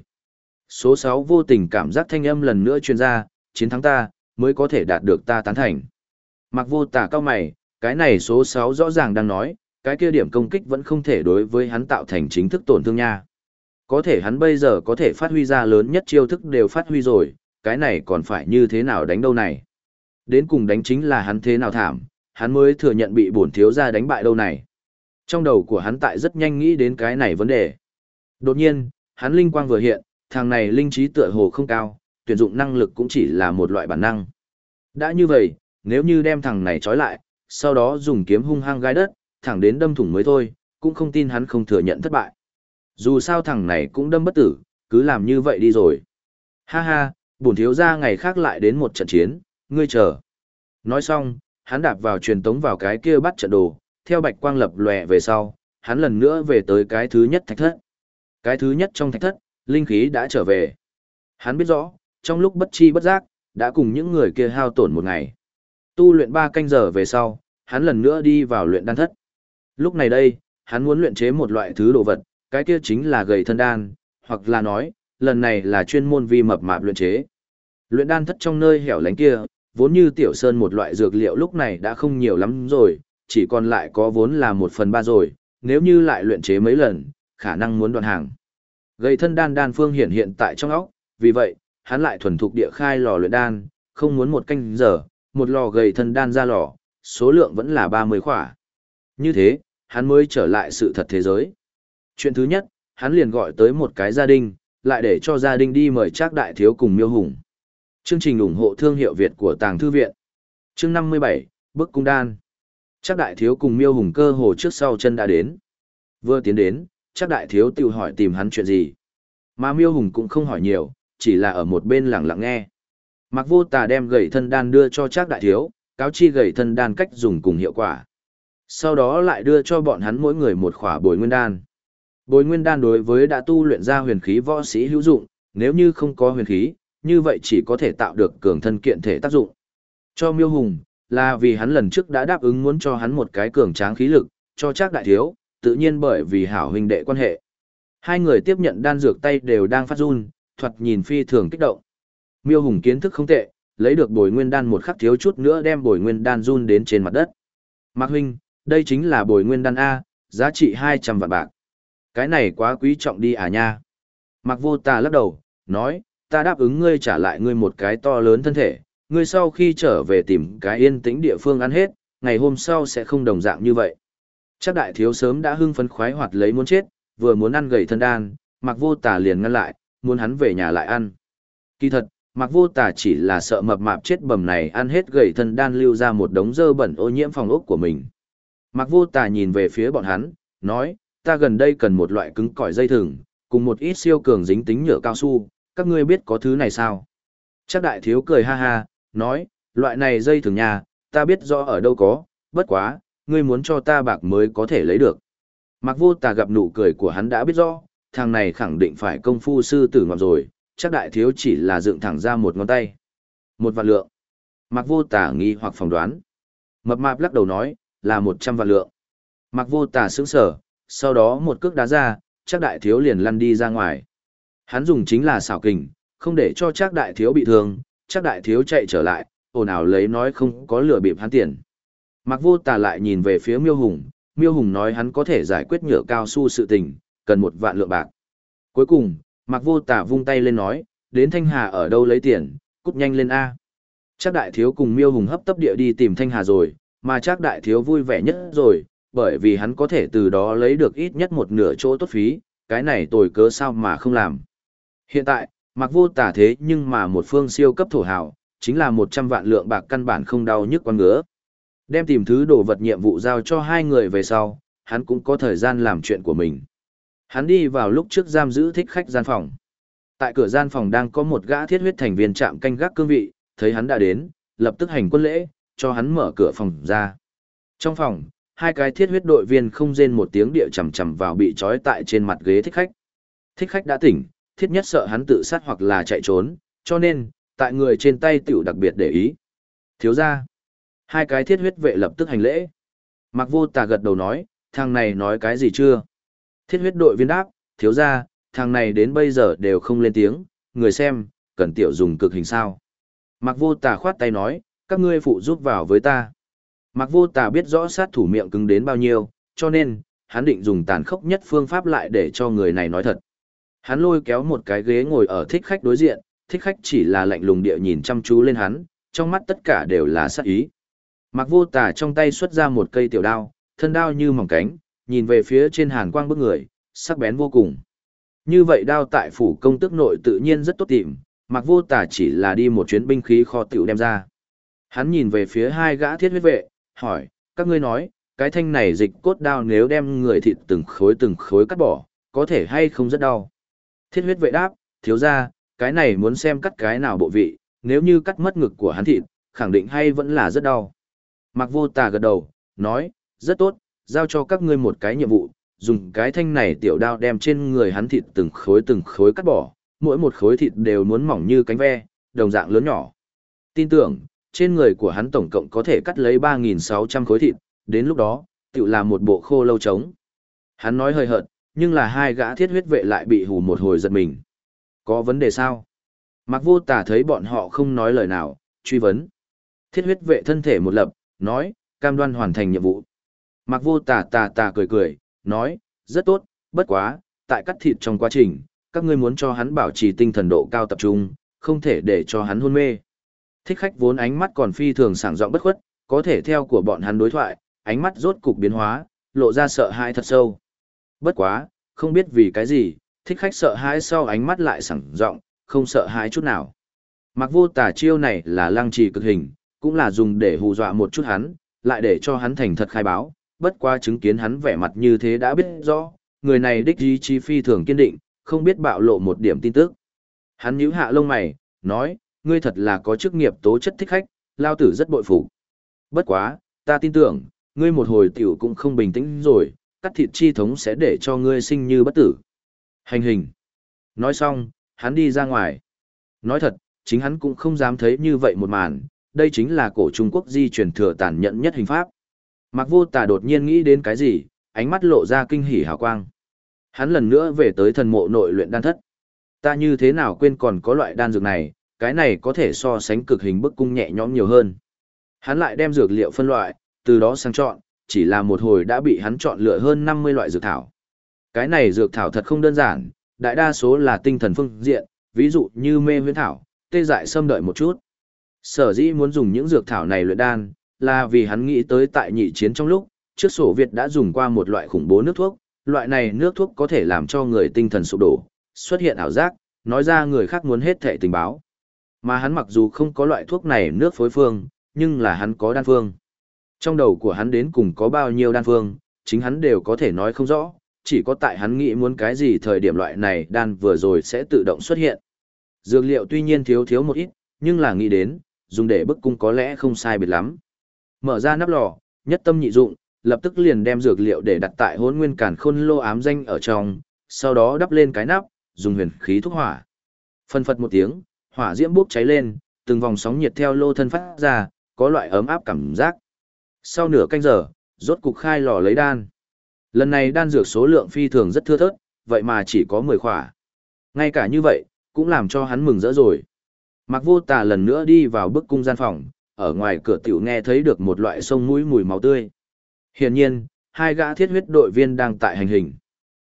Số 6 vô tình cảm giác thanh âm lần nữa truyền ra, chiến thắng ta, mới có thể đạt được ta tán thành. Mạc Vô Tà cao mày, cái này số 6 rõ ràng đang nói, cái kia điểm công kích vẫn không thể đối với hắn tạo thành chính thức tổn thương nha. Có thể hắn bây giờ có thể phát huy ra lớn nhất chiêu thức đều phát huy rồi, cái này còn phải như thế nào đánh đâu này. Đến cùng đánh chính là hắn thế nào thảm, hắn mới thừa nhận bị bổn thiếu gia đánh bại đâu này. Trong đầu của hắn tại rất nhanh nghĩ đến cái này vấn đề. Đột nhiên, hắn linh quang vừa hiện, thằng này linh trí tựa hồ không cao, tuyển dụng năng lực cũng chỉ là một loại bản năng. Đã như vậy, nếu như đem thằng này trói lại, sau đó dùng kiếm hung hăng gai đất, thẳng đến đâm thủng mới thôi, cũng không tin hắn không thừa nhận thất bại. Dù sao thằng này cũng đâm bất tử, cứ làm như vậy đi rồi. Ha ha, bổn thiếu gia ngày khác lại đến một trận chiến, ngươi chờ. Nói xong, hắn đạp vào truyền tống vào cái kia bắt trận đồ, theo bạch quang lập lòe về sau, hắn lần nữa về tới cái thứ nhất thạch thất. Cái thứ nhất trong thạch thất, linh khí đã trở về. Hắn biết rõ, trong lúc bất chi bất giác, đã cùng những người kia hao tổn một ngày. Tu luyện 3 canh giờ về sau, hắn lần nữa đi vào luyện đan thất. Lúc này đây, hắn muốn luyện chế một loại thứ đồ vật, cái kia chính là gầy thân đan, hoặc là nói, lần này là chuyên môn vi mập mạp luyện chế. Luyện đan thất trong nơi hẻo lánh kia, vốn như tiểu sơn một loại dược liệu lúc này đã không nhiều lắm rồi, chỉ còn lại có vốn là 1/3 rồi, nếu như lại luyện chế mấy lần, khả năng muốn đoạn hàng. Gầy thân đan đan phương hiện tại trong óc, vì vậy, hắn lại thuần thục địa khai lò luyện đan, không muốn 1 canh giờ, một lò gầy thân đan ra lò, số lượng vẫn là 30 khỏa. Như thế, hắn mới trở lại sự thật thế giới. Chuyện thứ nhất, hắn liền gọi tới một cái gia đình, lại để cho gia đình đi mời Trác Đại Thiếu cùng Miêu Hùng. Chương trình ủng hộ thương hiệu Việt của Tàng Thư Viện. Chương 57, Bức Cung Đan. Trác Đại Thiếu cùng Miêu Hùng cơ hồ trước sau chân đã đến. Vừa tiến đến, Trác Đại Thiếu tự hỏi tìm hắn chuyện gì. Mà Miêu Hùng cũng không hỏi nhiều, chỉ là ở một bên lặng lặng nghe. Mạc Vô Tà đem gầy thân đan đưa cho Trác Đại Thiếu, cáo chi gầy thân đan cách dùng cùng hiệu quả. Sau đó lại đưa cho bọn hắn mỗi người một khỏa bồi nguyên đan. Bồi nguyên đan đối với đã tu luyện ra huyền khí võ sĩ hữu dụng, nếu như không có huyền khí, như vậy chỉ có thể tạo được cường thân kiện thể tác dụng. Cho Miêu Hùng, là vì hắn lần trước đã đáp ứng muốn cho hắn một cái cường tráng khí lực, cho Trác Đại Thiếu, tự nhiên bởi vì hảo huynh đệ quan hệ. Hai người tiếp nhận đan dược tay đều đang phát run, thoạt nhìn phi thường kích động. Miêu Hùng kiến thức không tệ, lấy được bồi nguyên đan một khắc thiếu chút nữa đem bồi nguyên đan run đến trên mặt đất. Mạc huynh, đây chính là bồi nguyên đan A, giá trị 200 vạn bạc. Cái này quá quý trọng đi à nha. Mạc Vô Tà lắc đầu, nói, ta đáp ứng ngươi trả lại ngươi một cái to lớn thân thể, ngươi sau khi trở về tìm cái yên tĩnh địa phương ăn hết, ngày hôm sau sẽ không đồng dạng như vậy. Trác Đại Thiếu sớm đã hưng phấn khoái hoạt lấy muốn chết, vừa muốn ăn gầy thân đan, Mạc Vô Tà liền ngăn lại, muốn hắn về nhà lại ăn. Kỳ thật, Mạc Vô Tà chỉ là sợ mập mạp chết bầm này ăn hết gầy thân đan lưu ra một đống dơ bẩn ô nhiễm phòng ốc của mình. Mạc Vô Tà nhìn về phía bọn hắn, nói, ta gần đây cần một loại cứng cỏi dây thừng, cùng một ít siêu cường dính tính nhựa cao su, các ngươi biết có thứ này sao? Trác Đại Thiếu cười ha ha, nói, loại này dây thừng nhà, ta biết rõ ở đâu có, bất quá, ngươi muốn cho ta bạc mới có thể lấy được. Mạc Vô Tà gặp nụ cười của hắn đã biết rõ, thằng này khẳng định phải công phu sư tử ngoạm rồi, Trác Đại Thiếu chỉ là dựng thẳng ra một ngón tay. 1 vạn lượng. Mạc Vô Tà nghi hoặc phỏng đoán. Mập mạp lắc đầu nói, là 100 vạn lượng. Mạc Vô Tà sững sờ, sau đó một cước đá ra, Trác Đại Thiếu liền lăn đi ra ngoài. Hắn dùng chính là xảo kình, không để cho Trác Đại Thiếu bị thương, Trác Đại Thiếu chạy trở lại, ồn ào lấy nói không có lừa bịp hắn tiền. Mạc Vô Tà lại nhìn về phía Miêu Hùng nói hắn có thể giải quyết nhựa cao su sự tình, cần 1 vạn lượng bạc. Cuối cùng, Mạc Vô Tà vung tay lên nói, đến Thanh Hà ở đâu lấy tiền, cút nhanh lên A. Trác Đại Thiếu cùng Miêu Hùng hấp tấp địa đi tìm Thanh Hà rồi, mà Trác Đại Thiếu vui vẻ nhất rồi, bởi vì hắn có thể từ đó lấy được ít nhất một nửa chỗ tốt phí, cái này tồi cớ sao mà không làm. Hiện tại, Mạc Vô Tà thế nhưng mà một phương siêu cấp thổ hào, chính là 100 vạn lượng bạc căn bản không đau nhức quan ngứa. Đem tìm thứ đồ vật nhiệm vụ giao cho hai người về sau, hắn cũng có thời gian làm chuyện của mình. Hắn đi vào lúc trước giam giữ thích khách gian phòng. Tại cửa gian phòng đang có một gã thiết huyết thành viên trạm canh gác cương vị, thấy hắn đã đến, lập tức hành quân lễ, cho hắn mở cửa phòng ra. Trong phòng, hai cái thiết huyết đội viên không rên một tiếng địa chầm chầm vào bị trói tại trên mặt ghế thích khách. Thích khách đã tỉnh, thiết nhất sợ hắn tự sát hoặc là chạy trốn, cho nên, tại người trên tay tiểu đặc biệt để ý. Thiếu ra, hai cái thiết huyết vệ lập tức hành lễ. Mạc Vô Tà gật đầu nói, thằng này nói cái gì chưa? Thiết huyết đội viên đáp, thiếu ra, thằng này đến bây giờ đều không lên tiếng, người xem, cần tiểu dùng cực hình sao. Mạc Vô Tà khoát tay nói, các ngươi phụ giúp vào với ta. Mạc Vô Tà biết rõ sát thủ miệng cứng đến bao nhiêu, cho nên, hắn định dùng tàn khốc nhất phương pháp lại để cho người này nói thật. Hắn lôi kéo một cái ghế ngồi ở thích khách đối diện, thích khách chỉ là lạnh lùng địa nhìn chăm chú lên hắn, trong mắt tất cả đều là sát ý. Mạc Vô Tà trong tay xuất ra một cây tiểu đao, thân đao như mỏng cánh, nhìn về phía trên hàn quang bức người, sắc bén vô cùng. Như vậy đao tại phủ công tước nội tự nhiên rất tốt tìm, Mạc Vô Tà chỉ là đi một chuyến binh khí kho tiểu đem ra. Hắn nhìn về phía hai gã thiết huyết vệ, hỏi, các ngươi nói, cái thanh này dịch cốt đao nếu đem người thịt từng khối cắt bỏ, có thể hay không rất đau. Thiết huyết vệ đáp, thiếu ra, cái này muốn xem cắt cái nào bộ vị, nếu như cắt mất ngực của hắn thịt, khẳng định hay vẫn là rất đau. Mạc Vô Tà gật đầu, nói, rất tốt, giao cho các ngươi một cái nhiệm vụ, dùng cái thanh này tiểu đao đem trên người hắn thịt từng khối cắt bỏ, mỗi một khối thịt đều muốn mỏng như cánh ve, đồng dạng lớn nhỏ. Tin tưởng, trên người của hắn tổng cộng có thể cắt lấy 3.600 khối thịt, đến lúc đó, tiểu là một bộ khô lâu trống. Hắn nói hơi hợt, nhưng là hai gã thiết huyết vệ lại bị hù một hồi giật mình. Có vấn đề sao? Mạc Vô Tà thấy bọn họ không nói lời nào, truy vấn. Thiết huyết vệ thân thể một lập, nói, cam đoan hoàn thành nhiệm vụ. Mạc Vô Tà cười cười, nói, rất tốt, bất quá, tại cắt thịt trong quá trình, các ngươi muốn cho hắn bảo trì tinh thần độ cao tập trung, không thể để cho hắn hôn mê. Thích khách vốn ánh mắt còn phi thường sảng giọng bất khuất, có thể theo của bọn hắn đối thoại, ánh mắt rốt cục biến hóa, lộ ra sợ hãi thật sâu. Bất quá, không biết vì cái gì, thích khách sợ hãi sau ánh mắt lại sảng giọng, không sợ hãi chút nào. Mạc Vô Tà chiêu này là lăng trì cực hình, cũng là dùng để hù dọa một chút hắn, lại để cho hắn thành thật khai báo, bất quá chứng kiến hắn vẻ mặt như thế đã biết rõ, người này đích ý chí phi thường kiên định, không biết bạo lộ một điểm tin tức. Hắn nhíu hạ lông mày, nói, ngươi thật là có chức nghiệp tố chất thích khách, lao tử rất bội phục. Bất quá, ta tin tưởng, ngươi một hồi tiểu cũng không bình tĩnh rồi, cắt thịt chi thống sẽ để cho ngươi sinh như bất tử. Hành hình. Nói xong, hắn đi ra ngoài. Nói thật, chính hắn cũng không dám thấy như vậy một màn, đây chính là cổ Trung Quốc di truyền thừa tàn nhẫn nhất hình pháp. Mạc Vô Tà đột nhiên nghĩ đến cái gì, ánh mắt lộ ra kinh hỉ hào quang. Hắn lần nữa về tới thần mộ nội luyện đan thất. Ta như thế nào quên còn có loại đan dược này, cái này có thể so sánh cực hình bức cung nhẹ nhõm nhiều hơn. Hắn lại đem dược liệu phân loại, từ đó sang chọn, chỉ là một hồi đã bị hắn chọn lựa hơn 50 loại dược thảo. Cái này dược thảo thật không đơn giản, đại đa số là tinh thần phương diện, ví dụ như mê huyễn thảo, tê dại xâm đợi một chút. Sở dĩ muốn dùng những dược thảo này luyện đan, là vì hắn nghĩ tới tại nhị chiến trong lúc, trước Sổ Việt đã dùng qua một loại khủng bố nước thuốc, loại này nước thuốc có thể làm cho người tinh thần sụp đổ, xuất hiện ảo giác, nói ra người khác muốn hết thệ tình báo. Mà hắn mặc dù không có loại thuốc này nước phối phương, nhưng là hắn có đan phương. Trong đầu của hắn đến cùng có bao nhiêu đan phương, chính hắn đều có thể nói không rõ, chỉ có tại hắn nghĩ muốn cái gì thời điểm loại này đan vừa rồi sẽ tự động xuất hiện. Dược liệu tuy nhiên thiếu một ít, nhưng là nghĩ đến, dùng để bức cung có lẽ không sai biệt lắm. Mở ra nắp lò, nhất tâm nhị dụng, lập tức liền đem dược liệu để đặt tại Hỗn Nguyên Càn Khôn Lô ám danh ở trong, sau đó đắp lên cái nắp, dùng huyền khí thúc hỏa. Phân phật một tiếng, hỏa diễm bốc cháy lên, từng vòng sóng nhiệt theo lô thân phát ra, có loại ấm áp cảm giác. Sau nửa canh giờ, rốt cục khai lò lấy đan. Lần này đan dược số lượng phi thường rất thưa thớt, vậy mà chỉ có 10 khỏa. Ngay cả như vậy, cũng làm cho hắn mừng rỡ rồi. Mạc Vô Tà lần nữa đi vào bức cung gian phòng, ở ngoài cửa tiểu nghe thấy được một loại sông mũi mùi máu tươi. Hiển nhiên, hai gã thiết huyết đội viên đang tại hành hình.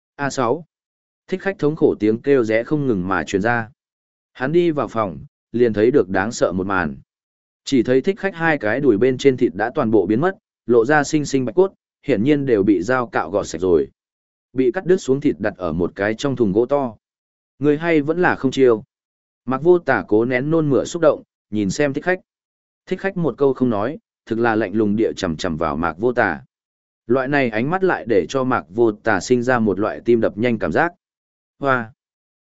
A6. Thích khách thống khổ tiếng kêu rẽ không ngừng mà truyền ra. Hắn đi vào phòng, liền thấy được đáng sợ một màn. Chỉ thấy thích khách hai cái đùi bên trên thịt đã toàn bộ biến mất, lộ ra xinh xinh bạch cốt, hiển nhiên đều bị dao cạo gọt sạch rồi. Bị cắt đứt xuống thịt đặt ở một cái trong thùng gỗ to. Người hay vẫn là không chiêu. Mạc Vô Tà cố nén nôn mửa xúc động, nhìn xem thích khách. Thích khách một câu không nói, thực là lạnh lùng địa chằm chằm vào Mạc Vô Tà. Loại này ánh mắt lại để cho Mạc Vô Tà sinh ra một loại tim đập nhanh cảm giác. Hoa!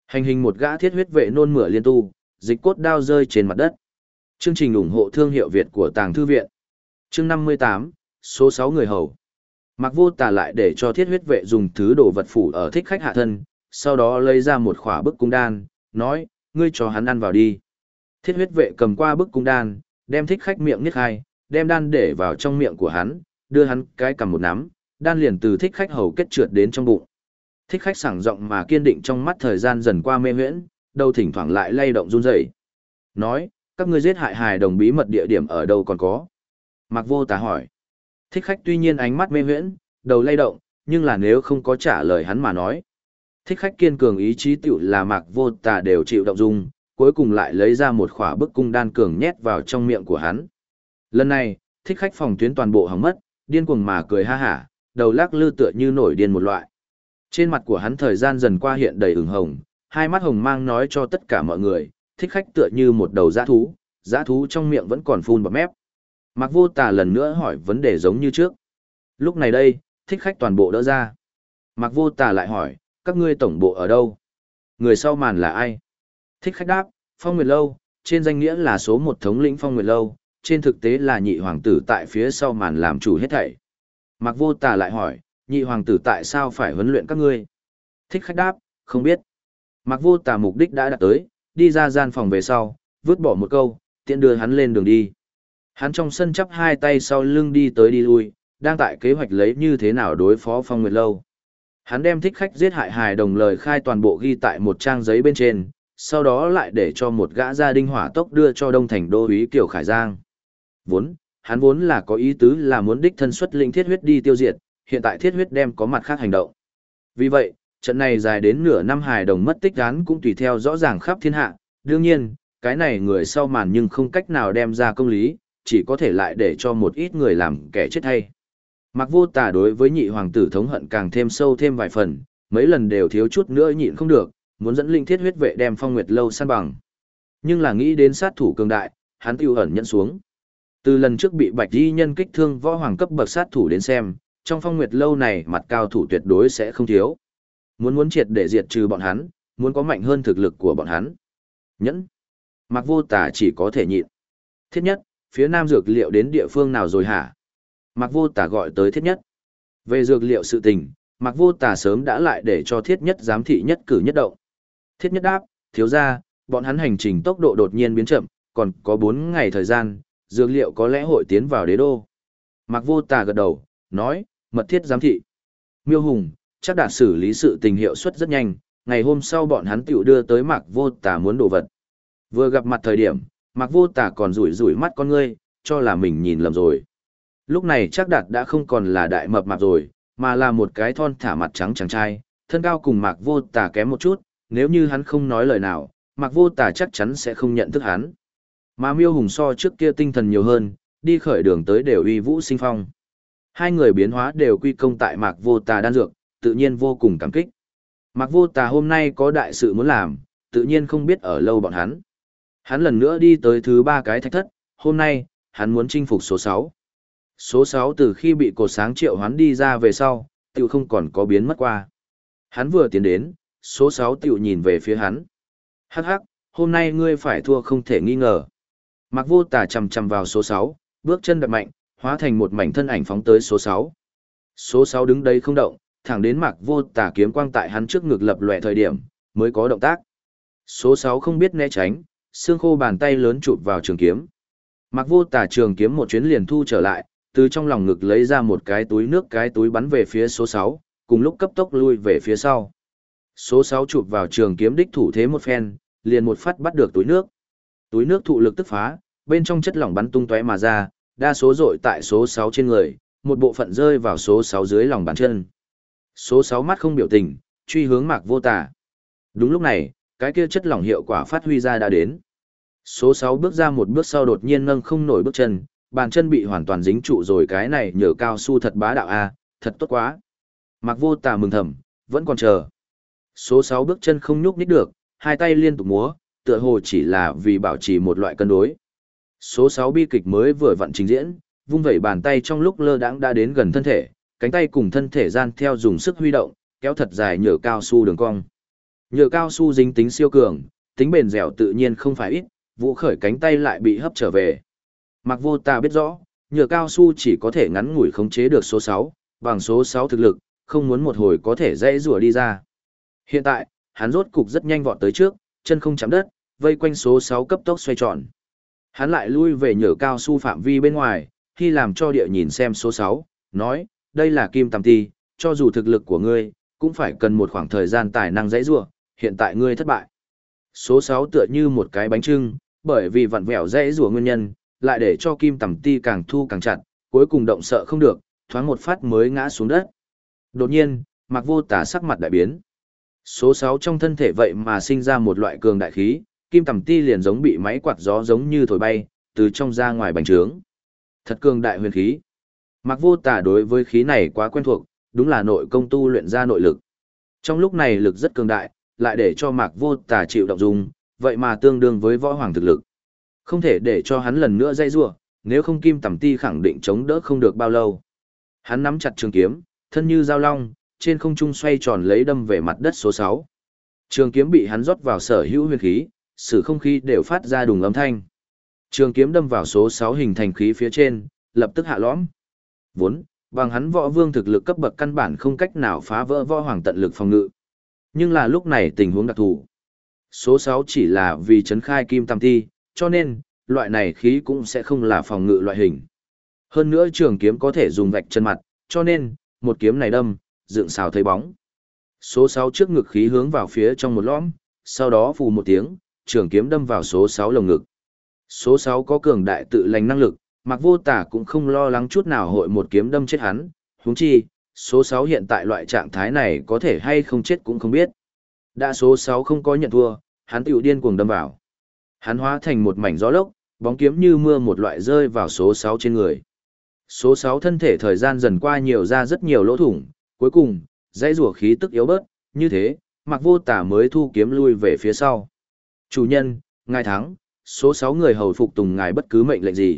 Hành hình một gã thiết huyết vệ nôn mửa liên tu, dịch cốt đao rơi trên mặt đất. Chương trình ủng hộ thương hiệu Việt của Tàng Thư Viện. Chương 58, số 6 người hầu. Mạc Vô Tà lại để cho thiết huyết vệ dùng thứ đồ vật phủ ở thích khách hạ thân, sau đó lấy ra một khỏa bức cung đan, nói, ngươi cho hắn ăn vào đi. Thiết huyết vệ cầm qua bức cung đan, đem thích khách miệng niết hai, đem đan để vào trong miệng của hắn, đưa hắn cái cầm một nắm, đan liền từ thích khách hầu kết trượt đến trong bụng. Thích khách sảng giọng mà kiên định trong mắt thời gian dần qua mê huyễn, đầu thỉnh thoảng lại lay động run rẩy. Nói, các ngươi giết hại hài đồng bí mật địa điểm ở đâu còn có? Mạc Vô Tà hỏi. Thích khách tuy nhiên ánh mắt mê huyễn, đầu lay động, nhưng là nếu không có trả lời hắn mà nói. Thích khách kiên cường ý chí tiểu là Mạc Vô Tà đều chịu động dung, cuối cùng lại lấy ra một khỏa bức cung đan cường nhét vào trong miệng của hắn. Lần này, thích khách phòng tuyến toàn bộ hỏng mất, điên cuồng mà cười ha hả, đầu lắc lư tựa như nổi điên một loại. Trên mặt của hắn thời gian dần qua hiện đầy ửng hồng, hai mắt hồng mang nói cho tất cả mọi người, thích khách tựa như một đầu dã thú trong miệng vẫn còn phun bọt mép. Mạc Vô Tà lần nữa hỏi vấn đề giống như trước. Lúc này đây, thích khách toàn bộ đỡ ra. Mạc Vô Tà lại hỏi, các ngươi tổng bộ ở đâu? Người sau màn là ai? Thích khách đáp, Phong Nguyệt Lâu, trên danh nghĩa là số một thống lĩnh Phong Nguyệt Lâu, trên thực tế là nhị hoàng tử tại phía sau màn làm chủ hết thảy. Mạc Vô Tà lại hỏi, nhị hoàng tử tại sao phải huấn luyện các ngươi? Thích khách đáp, không biết. Mạc Vô Tà mục đích đã đạt tới, đi ra gian phòng về sau, vứt bỏ một câu, tiện đưa hắn lên đường đi. Hắn trong sân chắp hai tay sau lưng đi tới đi lui, đang tại kế hoạch lấy như thế nào đối phó Phong Nguyệt Lâu. Hắn đem thích khách giết hại hài đồng lời khai toàn bộ ghi tại một trang giấy bên trên, sau đó lại để cho một gã gia đình hỏa tốc đưa cho Đông Thành đô úy Kiều Khải Giang. Hắn vốn là có ý tứ là muốn đích thân xuất lĩnh thiết huyết đi tiêu diệt, hiện tại thiết huyết đem có mặt khác hành động. Vì vậy, trận này dài đến nửa năm hài đồng mất tích án cũng tùy theo rõ ràng khắp thiên hạ, đương nhiên, cái này người sau màn nhưng không cách nào đem ra công lý, chỉ có thể lại để cho một ít người làm kẻ chết hay. Mạc Vô Tà đối với nhị hoàng tử thống hận càng thêm sâu thêm vài phần, mấy lần đều thiếu chút nữa nhịn không được, muốn dẫn linh thiết huyết vệ đem Phong Nguyệt Lâu san bằng. Nhưng là nghĩ đến sát thủ cường đại, hắn tiêu ẩn nhẫn xuống. Từ lần trước bị Bạch Y nhân kích thương võ hoàng cấp bậc sát thủ đến xem, trong Phong Nguyệt Lâu này mặt cao thủ tuyệt đối sẽ không thiếu. Muốn triệt để diệt trừ bọn hắn, muốn có mạnh hơn thực lực của bọn hắn. Nhẫn. Mạc Vô Tà chỉ có thể nhịn. Thiết nhất, phía nam dược liệu đến địa phương nào rồi hả? Mạc Vô Tà gọi tới Thiết nhất. Về dược liệu sự tình, Mạc Vô Tà sớm đã lại để cho Thiết nhất giám thị nhất cử nhất động. Thiết nhất đáp, thiếu ra, bọn hắn hành trình tốc độ đột nhiên biến chậm, còn có 4 ngày thời gian, dược liệu có lẽ hội tiến vào đế đô. Mạc Vô Tà gật đầu, nói, mật thiết giám thị. Miêu Hùng, chắc đã xử lý sự tình hiệu suất rất nhanh, ngày hôm sau bọn hắn tiểu đưa tới Mạc Vô Tà muốn đồ vật. Vừa gặp mặt thời điểm, Mạc Vô Tà còn rủi mắt con ngươi, cho là mình nhìn lầm rồi. Lúc này chắc đạt đã không còn là đại mập mạp rồi, mà là một cái thon thả mặt trắng chàng trai, thân cao cùng Mạc Vô Tà kém một chút, nếu như hắn không nói lời nào, Mạc Vô Tà chắc chắn sẽ không nhận thức hắn. Mà Miêu Hùng so trước kia tinh thần nhiều hơn, đi khởi đường tới đều uy vũ sinh phong. Hai người biến hóa đều quy công tại Mạc Vô Tà đan dược, tự nhiên vô cùng cảm kích. Mạc Vô Tà hôm nay có đại sự muốn làm, tự nhiên không biết ở lâu bọn hắn. Hắn lần nữa đi tới thứ 3 cái thạch thất, hôm nay, hắn muốn chinh phục số 6. Số 6 từ khi bị cột sáng triệu hắn đi ra về sau, tiểu không còn có biến mất qua. Hắn vừa tiến đến, số 6 tiểu nhìn về phía hắn. Hắc hắc, hôm nay ngươi phải thua không thể nghi ngờ. Mạc Vô Tà chầm chầm vào số 6, bước chân đập mạnh, hóa thành một mảnh thân ảnh phóng tới số 6. Số 6 đứng đấy không động, thẳng đến Mạc Vô Tà kiếm quang tại hắn trước ngực lập lòe thời điểm, mới có động tác. Số 6 không biết né tránh, xương khô bàn tay lớn chụp vào trường kiếm. Mạc Vô Tà trường kiếm một chuyến liền thu trở lại, từ trong lòng ngực lấy ra một cái túi nước, cái túi bắn về phía số 6, cùng lúc cấp tốc lui về phía sau. Số 6 chụp vào trường kiếm đích thủ thế một phen, liền một phát bắt được túi nước. Túi nước thụ lực tức phá, bên trong chất lỏng bắn tung tóe mà ra, đa số rội tại số 6 trên người, một bộ phận rơi vào số 6 dưới lòng bàn chân. Số 6 mắt không biểu tình, truy hướng Mạc Vô Tà. Đúng lúc này, cái kia chất lỏng hiệu quả phát huy ra đã đến. Số 6 bước ra một bước sau đột nhiên nâng không nổi bước chân, bàn chân bị hoàn toàn dính trụ rồi, cái này nhờ cao su thật bá đạo a, thật tốt quá. Mạc Vô Tà mừng thầm, vẫn còn chờ. Số 6 bước chân không nhúc nhích được, hai tay liên tục múa, tựa hồ chỉ là vì bảo trì một loại cân đối. Số 6 bi kịch mới vừa vặn trình diễn, vung vẩy bàn tay trong lúc lơ đãng đã đến gần thân thể, cánh tay cùng thân thể gian theo dùng sức huy động, kéo thật dài nhờ cao su đường cong. Nhựa cao su dính tính siêu cường, tính bền dẻo tự nhiên không phải ít, Vũ Khởi cánh tay lại bị hấp trở về. Mạc Vô Tà biết rõ, nhựa cao su chỉ có thể ngắn ngủi khống chế được số 6, bằng số 6 thực lực, không muốn một hồi có thể dễ rùa đi ra. Hiện tại, hắn rốt cục rất nhanh vọt tới trước, chân không chạm đất, vây quanh số 6 cấp tốc xoay tròn. Hắn lại lui về nhựa cao su phạm vi bên ngoài, khi làm cho địa nhìn xem số 6, nói, đây là kim tằm ti, cho dù thực lực của ngươi, cũng phải cần một khoảng thời gian tài năng dễ rùa, hiện tại ngươi thất bại. Số 6 tựa như một cái bánh trưng, bởi vì vặn vẹo dễ rùa nguyên nhân, lại để cho kim tằm ti càng thu càng chặt, cuối cùng động sợ không được, thoáng một phát mới ngã xuống đất. Đột nhiên, Mạc Vô Tà sắc mặt đại biến. Số 6 trong thân thể vậy mà sinh ra một loại cường đại khí, kim tằm ti liền giống bị máy quạt gió giống như thổi bay, từ trong ra ngoài bành trướng. Thật cường đại huyền khí. Mạc Vô Tà đối với khí này quá quen thuộc, đúng là nội công tu luyện ra nội lực. Trong lúc này lực rất cường đại, lại để cho Mạc Vô Tà chịu động dung, vậy mà tương đương với võ hoàng thực lực. Không thể để cho hắn lần nữa dây rủa, nếu không kim tằm ti khẳng định chống đỡ không được bao lâu. Hắn nắm chặt trường kiếm, thân như dao long, trên không trung xoay tròn lấy đâm về mặt đất số 6. Trường kiếm bị hắn rót vào sở hữu huyền khí, sử không khí đều phát ra đùng âm thanh. Trường kiếm đâm vào số 6 hình thành khí phía trên, lập tức hạ lõm. Vốn, bằng hắn võ vương thực lực cấp bậc căn bản không cách nào phá vỡ võ hoàng tận lực phòng ngự. Nhưng là lúc này tình huống đặc thù. Số 6 chỉ là vì trấn khai kim tam ti, cho nên, loại này khí cũng sẽ không là phòng ngự loại hình. Hơn nữa trường kiếm có thể dùng vạch chân mặt, cho nên, một kiếm này đâm, dựng xào thấy bóng. Số 6 trước ngực khí hướng vào phía trong một lõm, sau đó phù một tiếng, trường kiếm đâm vào số 6 lồng ngực. Số 6 có cường đại tự lành năng lực, Mạc Vô Tà cũng không lo lắng chút nào hội một kiếm đâm chết hắn, huống chi, số 6 hiện tại loại trạng thái này có thể hay không chết cũng không biết. Đã số 6 không có nhận thua, hắn tiểu điên cuồng đâm vào. Hắn hóa thành một mảnh gió lốc, bóng kiếm như mưa một loại rơi vào số 6 trên người. Số 6 thân thể thời gian dần qua nhiều ra rất nhiều lỗ thủng, cuối cùng, dãy rủa khí tức yếu bớt, như thế, Mạc Vô Tà mới thu kiếm lui về phía sau. Chủ nhân, ngài thắng, số 6 người hầu phục tùng ngài bất cứ mệnh lệnh gì.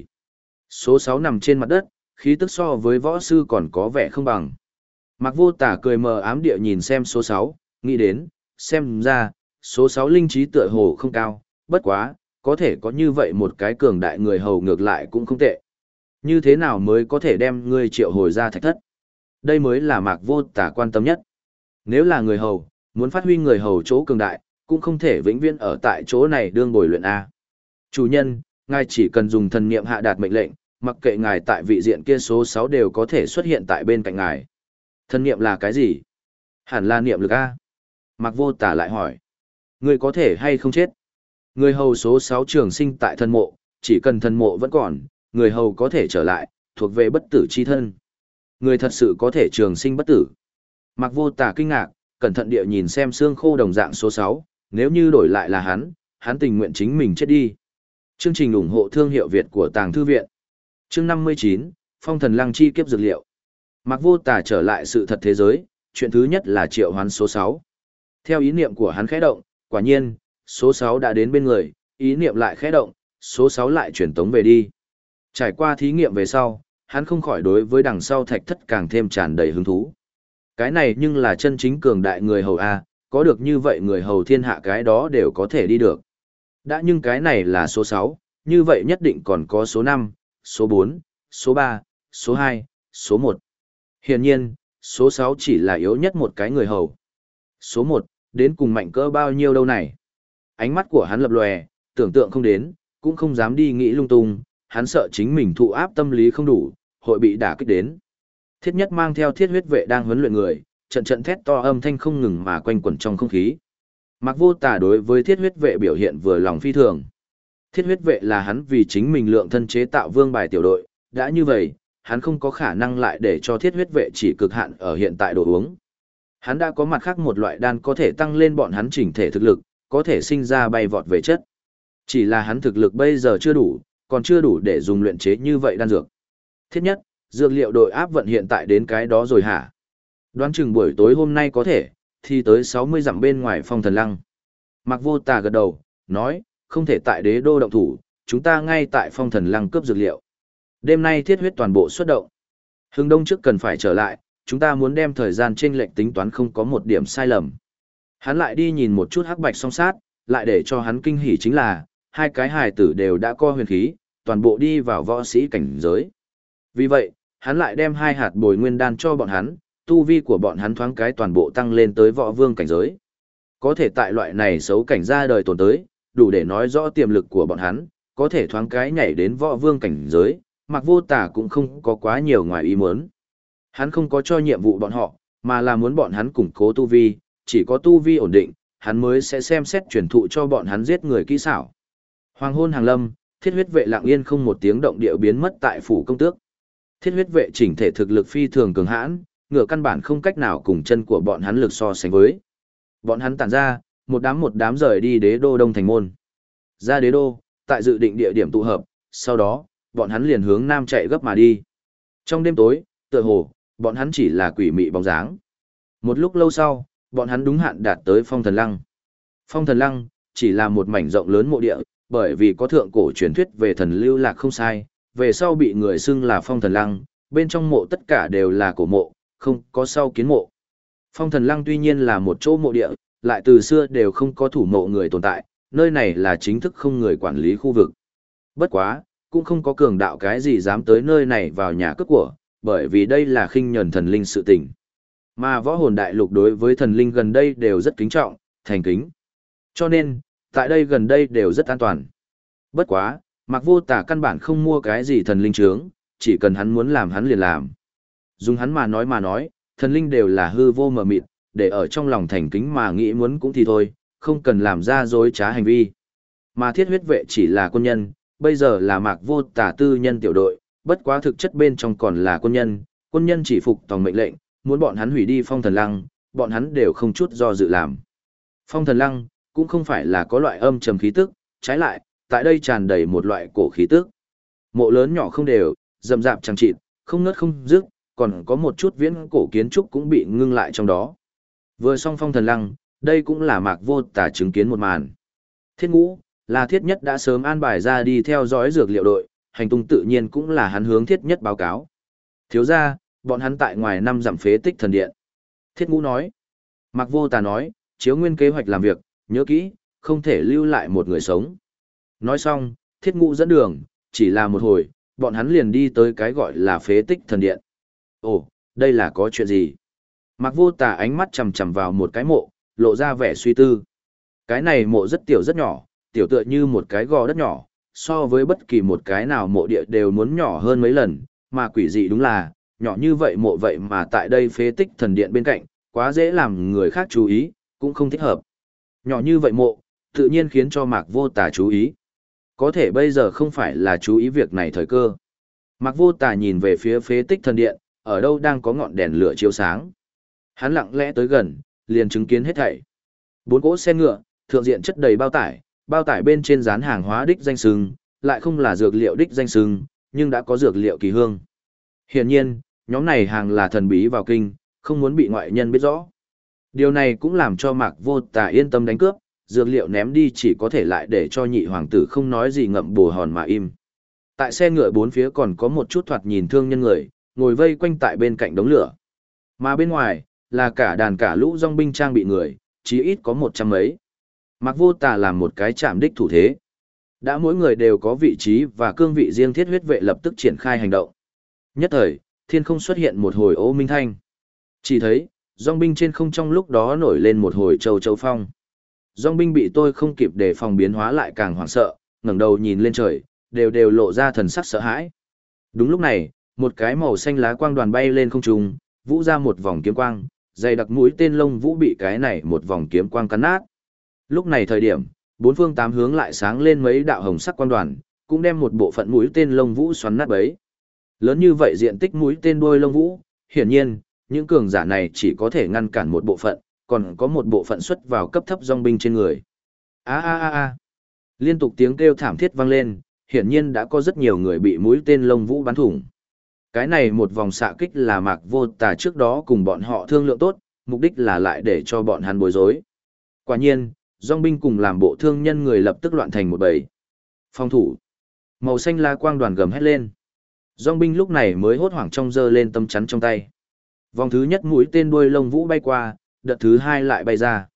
Số 6 nằm trên mặt đất, khí tức so với võ sư còn có vẻ không bằng. Mạc Vô Tà cười mờ ám địa nhìn xem số 6, nghĩ đến, xem ra, số 6 linh trí tựa hồ không cao, bất quá, có thể có như vậy một cái cường đại người hầu ngược lại cũng không tệ. Như thế nào mới có thể đem ngươi triệu hồi ra thạch thất? Đây mới là Mạc Vô Tà quan tâm nhất. Nếu là người hầu, muốn phát huy người hầu chỗ cường đại, cũng không thể vĩnh viễn ở tại chỗ này đương bồi luyện A. Chủ nhân, ngài chỉ cần dùng thần niệm hạ đạt mệnh lệnh, mặc kệ ngài tại vị diện kia số 6 đều có thể xuất hiện tại bên cạnh ngài. Thần niệm là cái gì? Hẳn là niệm lực A. Mạc Vô Tà lại hỏi. Ngươi có thể hay không chết? Người hầu số 6 trường sinh tại thần mộ, chỉ cần thần mộ vẫn còn, người hầu có thể trở lại, thuộc về bất tử chi thân. Người thật sự có thể trường sinh bất tử. Mạc Vô Tà kinh ngạc, cẩn thận địa nhìn xem xương khô đồng dạng số 6, nếu như đổi lại là hắn tình nguyện chính mình chết đi. Chương trình ủng hộ thương hiệu Việt của Tàng Thư Viện. Chương 59, Phong thần lăng chi kiếp dược liệu. Mạc Vô Tà trở lại sự thật thế giới, chuyện thứ nhất là triệu hoán số 6. Theo ý niệm của hắn khẽ động, quả nhiên, số 6 đã đến bên người, ý niệm lại khẽ động, số 6 lại chuyển tống về đi. Trải qua thí nghiệm về sau, hắn không khỏi đối với đằng sau thạch thất càng thêm tràn đầy hứng thú. Cái này nhưng là chân chính cường đại người hầu A, có được như vậy người hầu thiên hạ cái đó đều có thể đi được. Đã nhưng cái này là số 6, như vậy nhất định còn có số 5, số 4, số 3, số 2, số 1. Hiển nhiên, số 6 chỉ là yếu nhất một cái người hầu. Số 1, đến cùng mạnh cỡ bao nhiêu đâu này? Ánh mắt của hắn lập lòe, tưởng tượng không đến, cũng không dám đi nghĩ lung tung, hắn sợ chính mình thụ áp tâm lý không đủ, hội bị đả kích đến. Thiết Nhất mang theo Thiết Huyết Vệ đang huấn luyện người, trận trận thét to âm thanh không ngừng mà quanh quẩn trong không khí. Mạc Vô Tà đối với Thiết Huyết Vệ biểu hiện vừa lòng phi thường. Thiết Huyết Vệ là hắn vì chính mình lượng thân chế tạo vương bài tiểu đội, đã như vậy, hắn không có khả năng lại để cho Thiết Huyết Vệ chỉ cực hạn ở hiện tại đồ uống. Hắn đã có mặt khác một loại đan có thể tăng lên bọn hắn chỉnh thể thực lực, có thể sinh ra bay vọt về chất. Chỉ là hắn thực lực bây giờ chưa đủ, còn chưa đủ để dùng luyện chế như vậy đan dược. Thiết Nhất, dược liệu đội áp vận hiện tại đến cái đó rồi hả? Đoán chừng buổi tối hôm nay có thể, thì tới 60 dặm bên ngoài Phong thần lăng. Mạc Vô Tà gật đầu, nói, không thể tại đế đô động thủ, chúng ta ngay tại Phong thần lăng cướp dược liệu. Đêm nay thiết huyết toàn bộ xuất động. Hưng đông trước cần phải trở lại, chúng ta muốn đem thời gian chênh lệch tính toán không có một điểm sai lầm. Hắn lại đi nhìn một chút hắc bạch song sát, lại để cho hắn kinh hỉ chính là, hai cái hài tử đều đã co huyền khí, toàn bộ đi vào võ sĩ cảnh giới. Vì vậy, hắn lại đem 2 hạt bồi nguyên đan cho bọn hắn, tu vi của bọn hắn thoáng cái toàn bộ tăng lên tới võ vương cảnh giới. Có thể tại loại này xấu cảnh ra đời tồn tới, đủ để nói rõ tiềm lực của bọn hắn, có thể thoáng cái nhảy đến võ vương cảnh giới, Mạc Vô Tà cũng không có quá nhiều ngoài ý muốn. Hắn không có cho nhiệm vụ bọn họ, mà là muốn bọn hắn củng cố tu vi, chỉ có tu vi ổn định, hắn mới sẽ xem xét truyền thụ cho bọn hắn giết người kỹ xảo. Hoàng hôn hàng lâm, thiết huyết vệ lặng yên không một tiếng động địa biến mất tại phủ công tước. Thiết huyết vệ chỉnh thể thực lực phi thường cường hãn, ngựa căn bản không cách nào cùng chân của bọn hắn lực so sánh với. Bọn hắn tản ra, một đám rời đi đế đô Đông Thành môn. Ra đế đô, tại dự định địa điểm tụ hợp, sau đó, bọn hắn liền hướng nam chạy gấp mà đi. Trong đêm tối, tựa hồ, bọn hắn chỉ là quỷ mị bóng dáng. Một lúc lâu sau, bọn hắn đúng hạn đạt tới Phong Thần Lăng. Phong Thần Lăng chỉ là một mảnh rộng lớn mộ địa, bởi vì có thượng cổ truyền thuyết về thần lưu lạc không sai, về sau bị người xưng là Phong Thần Lăng, bên trong mộ tất cả đều là cổ mộ, không có sau kiến mộ. Phong Thần Lăng tuy nhiên là một chỗ mộ địa, lại từ xưa đều không có thủ mộ người tồn tại, nơi này là chính thức không người quản lý khu vực. Bất quá, cũng không có cường đạo cái gì dám tới nơi này vào nhà cướp của, bởi vì đây là khinh nhẫn thần linh sự tình. Mà võ hồn đại lục đối với thần linh gần đây đều rất kính trọng, thành kính. Cho nên, tại đây gần đây đều rất an toàn. Bất quá, Mạc Vô Tà căn bản không mua cái gì thần linh trướng, chỉ cần hắn muốn làm hắn liền làm. Dùng hắn mà nói, thần linh đều là hư vô mờ mịt, để ở trong lòng thành kính mà nghĩ muốn cũng thì thôi, không cần làm ra dối trá hành vi. Mà thiết huyết vệ chỉ là quân nhân, bây giờ là Mạc Vô Tà tư nhân tiểu đội, bất quá thực chất bên trong còn là quân nhân chỉ phục tòng mệnh lệnh, muốn bọn hắn hủy đi Phong Thần Lăng, bọn hắn đều không chút do dự làm. Phong Thần Lăng cũng không phải là có loại âm trầm khí tức, trái lại, tại đây tràn đầy một loại cổ khí tức. Mộ lớn nhỏ không đều, rậm rạp chẳng chịt, không ngớt không dứt, còn có một chút viễn cổ kiến trúc cũng bị ngưng lại trong đó. Vừa xong Phong Thần Lăng, đây cũng là Mạc Vô Tà chứng kiến một màn. Thiết Ngũ là Thiết Nhất đã sớm an bài ra đi theo dõi dược liệu đội, hành tung tự nhiên cũng là hắn hướng Thiết Nhất báo cáo. Thiếu ra, bọn hắn tại ngoài 5 dặm phế tích thần điện. Thiết Ngũ nói. Mạc Vô Tà nói, chiếu nguyên kế hoạch làm việc, nhớ kỹ, không thể lưu lại một người sống. Nói xong, Thiết Ngũ dẫn đường, chỉ là một hồi, bọn hắn liền đi tới cái gọi là phế tích thần điện. Ồ, đây là có chuyện gì? Mạc Vô Tà ánh mắt chằm chằm vào một cái mộ, lộ ra vẻ suy tư. Cái này mộ rất tiểu rất nhỏ, tiểu tựa như một cái gò đất nhỏ, so với bất kỳ một cái nào mộ địa đều muốn nhỏ hơn mấy lần, mà quỷ dị đúng là, nhỏ như vậy mộ vậy mà tại đây phế tích thần điện bên cạnh, quá dễ làm người khác chú ý, cũng không thích hợp. Nhỏ như vậy mộ, tự nhiên khiến cho Mạc Vô Tà chú ý. Có thể bây giờ không phải là chú ý việc này thời cơ. Mạc Vô Tà nhìn về phía phế tích thần điện, ở đâu đang có ngọn đèn lửa chiếu sáng. Hắn lặng lẽ tới gần, liền chứng kiến hết thảy. 4 cỗ xe ngựa, thượng diện chất đầy bao tải bên trên dán hàng hóa đích danh sừng, lại không là dược liệu đích danh sừng, nhưng đã có dược liệu kỳ hương. Hiển nhiên, nhóm này hàng là thần bí vào kinh, không muốn bị ngoại nhân biết rõ. Điều này cũng làm cho Mạc Vô Tà yên tâm đánh cướp, dược liệu ném đi chỉ có thể lại để cho nhị hoàng tử không nói gì ngậm bồ hòn mà im. Tại xe ngựa 4 phía còn có một chút thoạt nhìn thương nhân người, ngồi vây quanh tại bên cạnh đống lửa. Mà bên ngoài, là cả đàn cả lũ dòng binh trang bị người, chí ít có 100 mấy. Mạc Vô Tà làm một cái chạm đích thủ thế. Đã mỗi người đều có vị trí và cương vị riêng, thiết huyết vệ lập tức triển khai hành động. Nhất thời, thiên không xuất hiện một hồi ô minh thanh. Chỉ thấy, dòng binh trên không trong lúc đó nổi lên một hồi châu châu phong. Dòng binh bị tôi không kịp để phòng biến hóa lại càng hoảng sợ, ngẩng đầu nhìn lên trời, đều lộ ra thần sắc sợ hãi. Đúng lúc này, một cái màu xanh lá quang đoàn bay lên không trung, vũ ra một vòng kiếm quang, dày đặc mũi tên lông vũ bị cái này một vòng kiếm quang cắn nát. Lúc này thời điểm, 4 phương 8 hướng lại sáng lên mấy đạo hồng sắc quang đoàn, cũng đem một bộ phận mũi tên lông vũ xoắn nát bấy. Lớn như vậy diện tích mũi tên đuôi lông vũ, hiển nhiên, những cường giả này chỉ có thể ngăn cản một bộ phận, còn có một bộ phận xuất vào cấp thấp dòng binh trên người. Liên tục tiếng kêu thảm thiết vang lên, hiển nhiên đã có rất nhiều người bị mũi tên lông vũ bắn thủng. Cái này một vòng xạ kích là Mạc Vô Tà trước đó cùng bọn họ thương lượng tốt, mục đích là lại để cho bọn hắn bối rối. Quả nhiên, dòng binh cùng làm bộ thương nhân người lập tức loạn thành một bầy. Phòng thủ. Màu xanh lá quang đoàn gầm hét lên. Dòng binh lúc này mới hốt hoảng trong giơ lên tấm chắn trong tay. Vòng thứ nhất mũi tên đuôi lông vũ bay qua, đợt thứ 2 lại bay ra.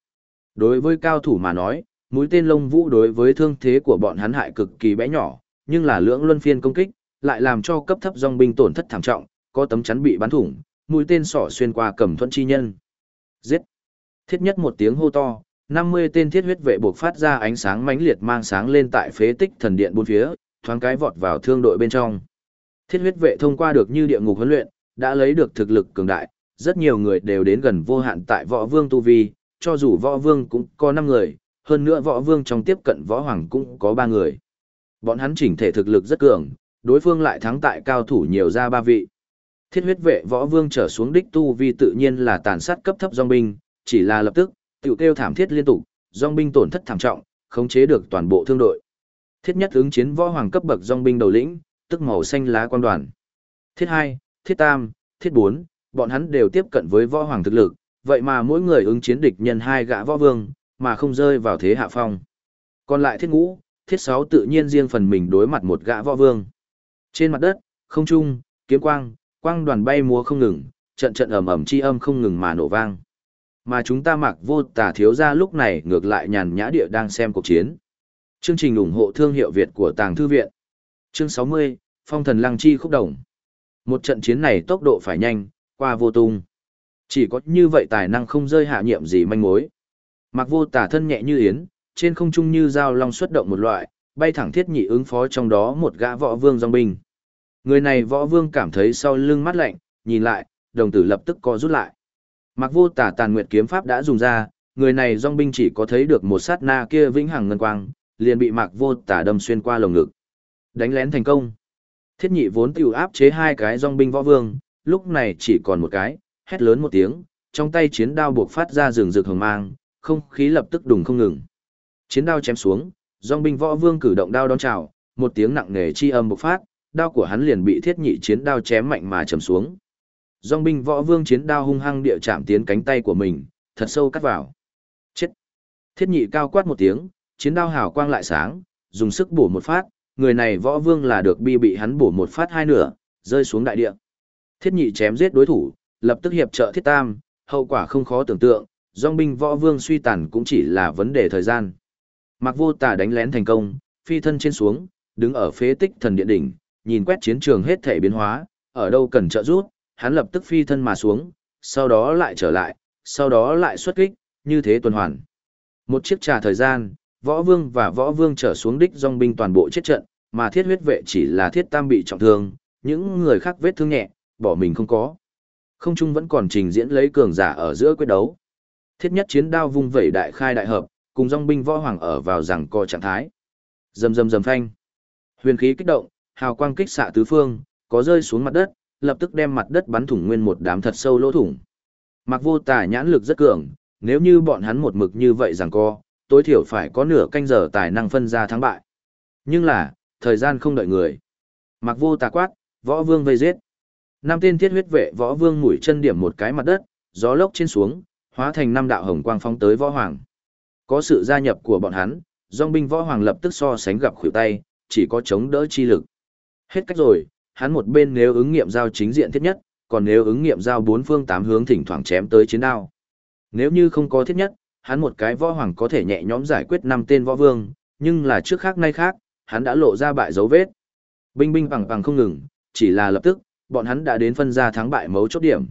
Đối với cao thủ mà nói, mũi tên lông vũ đối với thương thế của bọn hắn hại cực kỳ bé nhỏ, nhưng là lưỡng luân phiên công kích, lại làm cho cấp thấp dòng binh tổn thất thảm trọng, có tấm chắn bị bắn thủng, mũi tên sỏ xuyên qua cẩm thuẫn chi nhân. Giết! Thiết nhất một tiếng hô to, 50 tên thiết huyết vệ buộc phát ra ánh sáng mãnh liệt mang sáng lên tại phế tích thần điện bốn phía, thoáng cái vọt vào thương đội bên trong. Thiết huyết vệ thông qua được như địa ngục huấn luyện, đã lấy được thực lực cường đại, rất nhiều người đều đến gần vô hạn tại võ vương tu vi, cho dù võ vương cũng có 5 người, hơn nữa võ vương trong tiếp cận võ hoàng cũng có 3 người. Bọn hắn chỉnh thể thực lực rất cường, đối phương lại thắng tại cao thủ nhiều ra 3 vị. Thiết huyết vệ võ vương trở xuống đích tu vi tự nhiên là tàn sát cấp thấp dòng binh, chỉ là lập tức, tiểu kêu thảm thiết liên tục, dòng binh tổn thất thảm trọng, khống chế được toàn bộ thương đội. Thiết nhất ứng chiến võ hoàng cấp bậc dòng binh đầu lĩnh, tức màu xanh lá quan đoàn. Thiết 2, thiết tam, thiết 4, bọn hắn đều tiếp cận với võ hoàng thực lực, vậy mà mỗi người ứng chiến địch nhân 2 gã võ vương, mà không rơi vào thế hạ phong. Còn lại thiết ngũ, thiết 6 tự nhiên riêng phần mình đối mặt một gã võ vương. Trên mặt đất, không trung, kiếm quang, quang đoàn bay múa không ngừng, trận trận ầm ầm chi âm không ngừng mà nổ vang. Mà chúng ta Mặc Vô Tà thiếu gia lúc này ngược lại nhàn nhã địa đang xem cuộc chiến. Chương trình ủng hộ thương hiệu Việt của Tàng Thư viện. Chương 60, Phong thần Lăng Chi khúc đồng. Một trận chiến này tốc độ phải nhanh, qua vô tung. Chỉ có như vậy tài năng không rơi hạ nhiệm gì manh mối. Mặc Vô Tà thân nhẹ như yến, trên không trung như dao long xuất động một loại, bay thẳng thiết nhị ứng phó trong đó một gã võ vương dòng binh. Người này võ vương cảm thấy sau lưng mát lạnh, nhìn lại, đồng tử lập tức co rút lại. Mặc Vô Tà tàn nguyệt kiếm pháp đã dùng ra, người này dòng binh chỉ có thấy được một sát na kia vĩnh hằng ngân quang, liền bị Mặc Vô Tà đâm xuyên qua lồng ngực. Đánh lén thành công. Thiết nhị vốn tiêu áp chế 2 cái dòng binh võ vương, lúc này chỉ còn một cái, hét lớn một tiếng, trong tay chiến đao buộc phát ra rừng rực hồng mang, không khí lập tức đùng không ngừng. Chiến đao chém xuống, dòng binh võ vương cử động đao đón chào, một tiếng nặng nề chi âm bộc phát, đao của hắn liền bị thiết nhị chiến đao chém mạnh mà chầm xuống. Dòng binh võ vương chiến đao hung hăng địa chạm tiến cánh tay của mình, thật sâu cắt vào. Chết! Thiết nhị cao quát một tiếng, chiến đao hào quang lại sáng, dùng sức bổ một phát, người này võ vương là được bị hắn bổ một phát 2 nửa, rơi xuống đại địa. Thiết nhị chém giết đối thủ, lập tức hiệp trợ thiết tam, hậu quả không khó tưởng tượng, dòng binh võ vương suy tàn cũng chỉ là vấn đề thời gian. Mặc Vô Tà đánh lén thành công, phi thân trên xuống, đứng ở phế tích thần điện đỉnh, nhìn quét chiến trường hết thể biến hóa, ở đâu cần trợ giúp, hắn lập tức phi thân mà xuống, sau đó lại trở lại, sau đó lại xuất kích, như thế tuần hoàn. Một chiếc trà thời gian, võ vương và võ vương trở xuống đích dòng binh toàn bộ chết trận, mà thiết huyết vệ chỉ là thiết tam bị trọng thương, những người khác vết thương nhẹ, bỏ mình không có. Không trung vẫn còn trình diễn lấy cường giả ở giữa quyết đấu. Thiết nhất chiến đao vung vẩy đại khai đại hợp, cùng dòng binh võ hoàng ở vào rằng co trạng thái. Rầm rầm rầm phanh. Huyền khí kích động, hào quang kích xạ tứ phương, có rơi xuống mặt đất, lập tức đem mặt đất bắn thủng nguyên một đám thật sâu lỗ thủng. Mặc Vô Tà nhãn lực rất cường, nếu như bọn hắn một mực như vậy rằng co, tối thiểu phải có nửa canh giờ tài năng phân ra thắng bại. Nhưng là, thời gian không đợi người. Mặc Vô Tà quát, võ vương vây giết. 5 tên thiết huyết vệ võ vương mũi chân điểm một cái mặt đất, gió lốc trên xuống, hóa thành 5 đạo hồng quang phóng tới võ hoàng. Có sự gia nhập của bọn hắn, dòng binh võ hoàng lập tức so sánh gặp khuỷu tay, chỉ có chống đỡ chi lực. Hết cách rồi, hắn một bên nếu ứng nghiệm giao chính diện thiết nhất, còn nếu ứng nghiệm giao 4 phương 8 hướng thỉnh thoảng chém tới chiến đao. Nếu như không có thiết nhất, hắn một cái võ hoàng có thể nhẹ nhõm giải quyết 5 tên võ vương, nhưng là trước khác nay khác, hắn đã lộ ra bại dấu vết. Binh binh bằng bằng không ngừng, chỉ là lập tức, bọn hắn đã đến phân ra thắng bại mấu chốt điểm.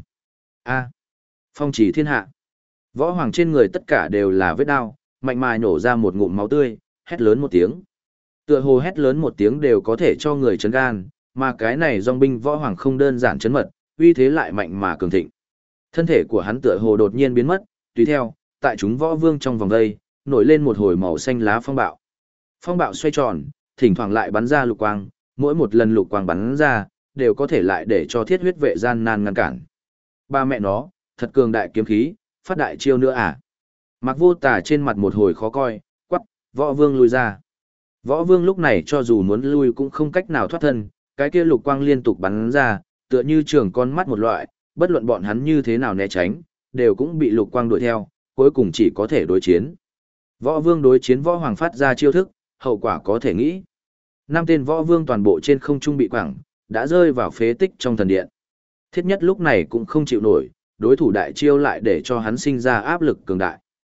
A. Phong chỉ thiên hạ. Võ hoàng trên người tất cả đều là vết đao, mạnh mà nổ ra một ngụm máu tươi, hét lớn một tiếng. Tựa hồ hét lớn một tiếng đều có thể cho người chấn gan, mà cái này dòng binh võ hoàng không đơn giản chấn mật, uy thế lại mạnh mà cường thịnh. Thân thể của hắn tựa hồ đột nhiên biến mất, tùy theo, tại chúng võ vương trong vòng đây, nổi lên một hồi màu xanh lá phong bạo. Phong bạo xoay tròn, thỉnh thoảng lại bắn ra lục quang, mỗi một lần lục quang bắn ra, đều có thể lại để cho thiết huyết vệ gian nan ngăn cản. Ba mẹ nó, thật cường đại kiếm khí, phát đại chiêu nữa à? Mặc Vô Tà trên mặt một hồi khó coi, quắc, võ vương lui ra. Võ vương lúc này cho dù muốn lui cũng không cách nào thoát thân, cái kia lục quang liên tục bắn ra, tựa như trường con mắt một loại, bất luận bọn hắn như thế nào né tránh, đều cũng bị lục quang đuổi theo, cuối cùng chỉ có thể đối chiến. Võ vương đối chiến võ hoàng phát ra chiêu thức, hậu quả có thể nghĩ. 5 tên võ vương toàn bộ trên không trung bị quẳng, đã rơi vào phế tích trong thần điện. Thiết nhất lúc này cũng không chịu nổi, đối thủ đại chiêu lại để cho hắn sinh ra áp lực cường đại.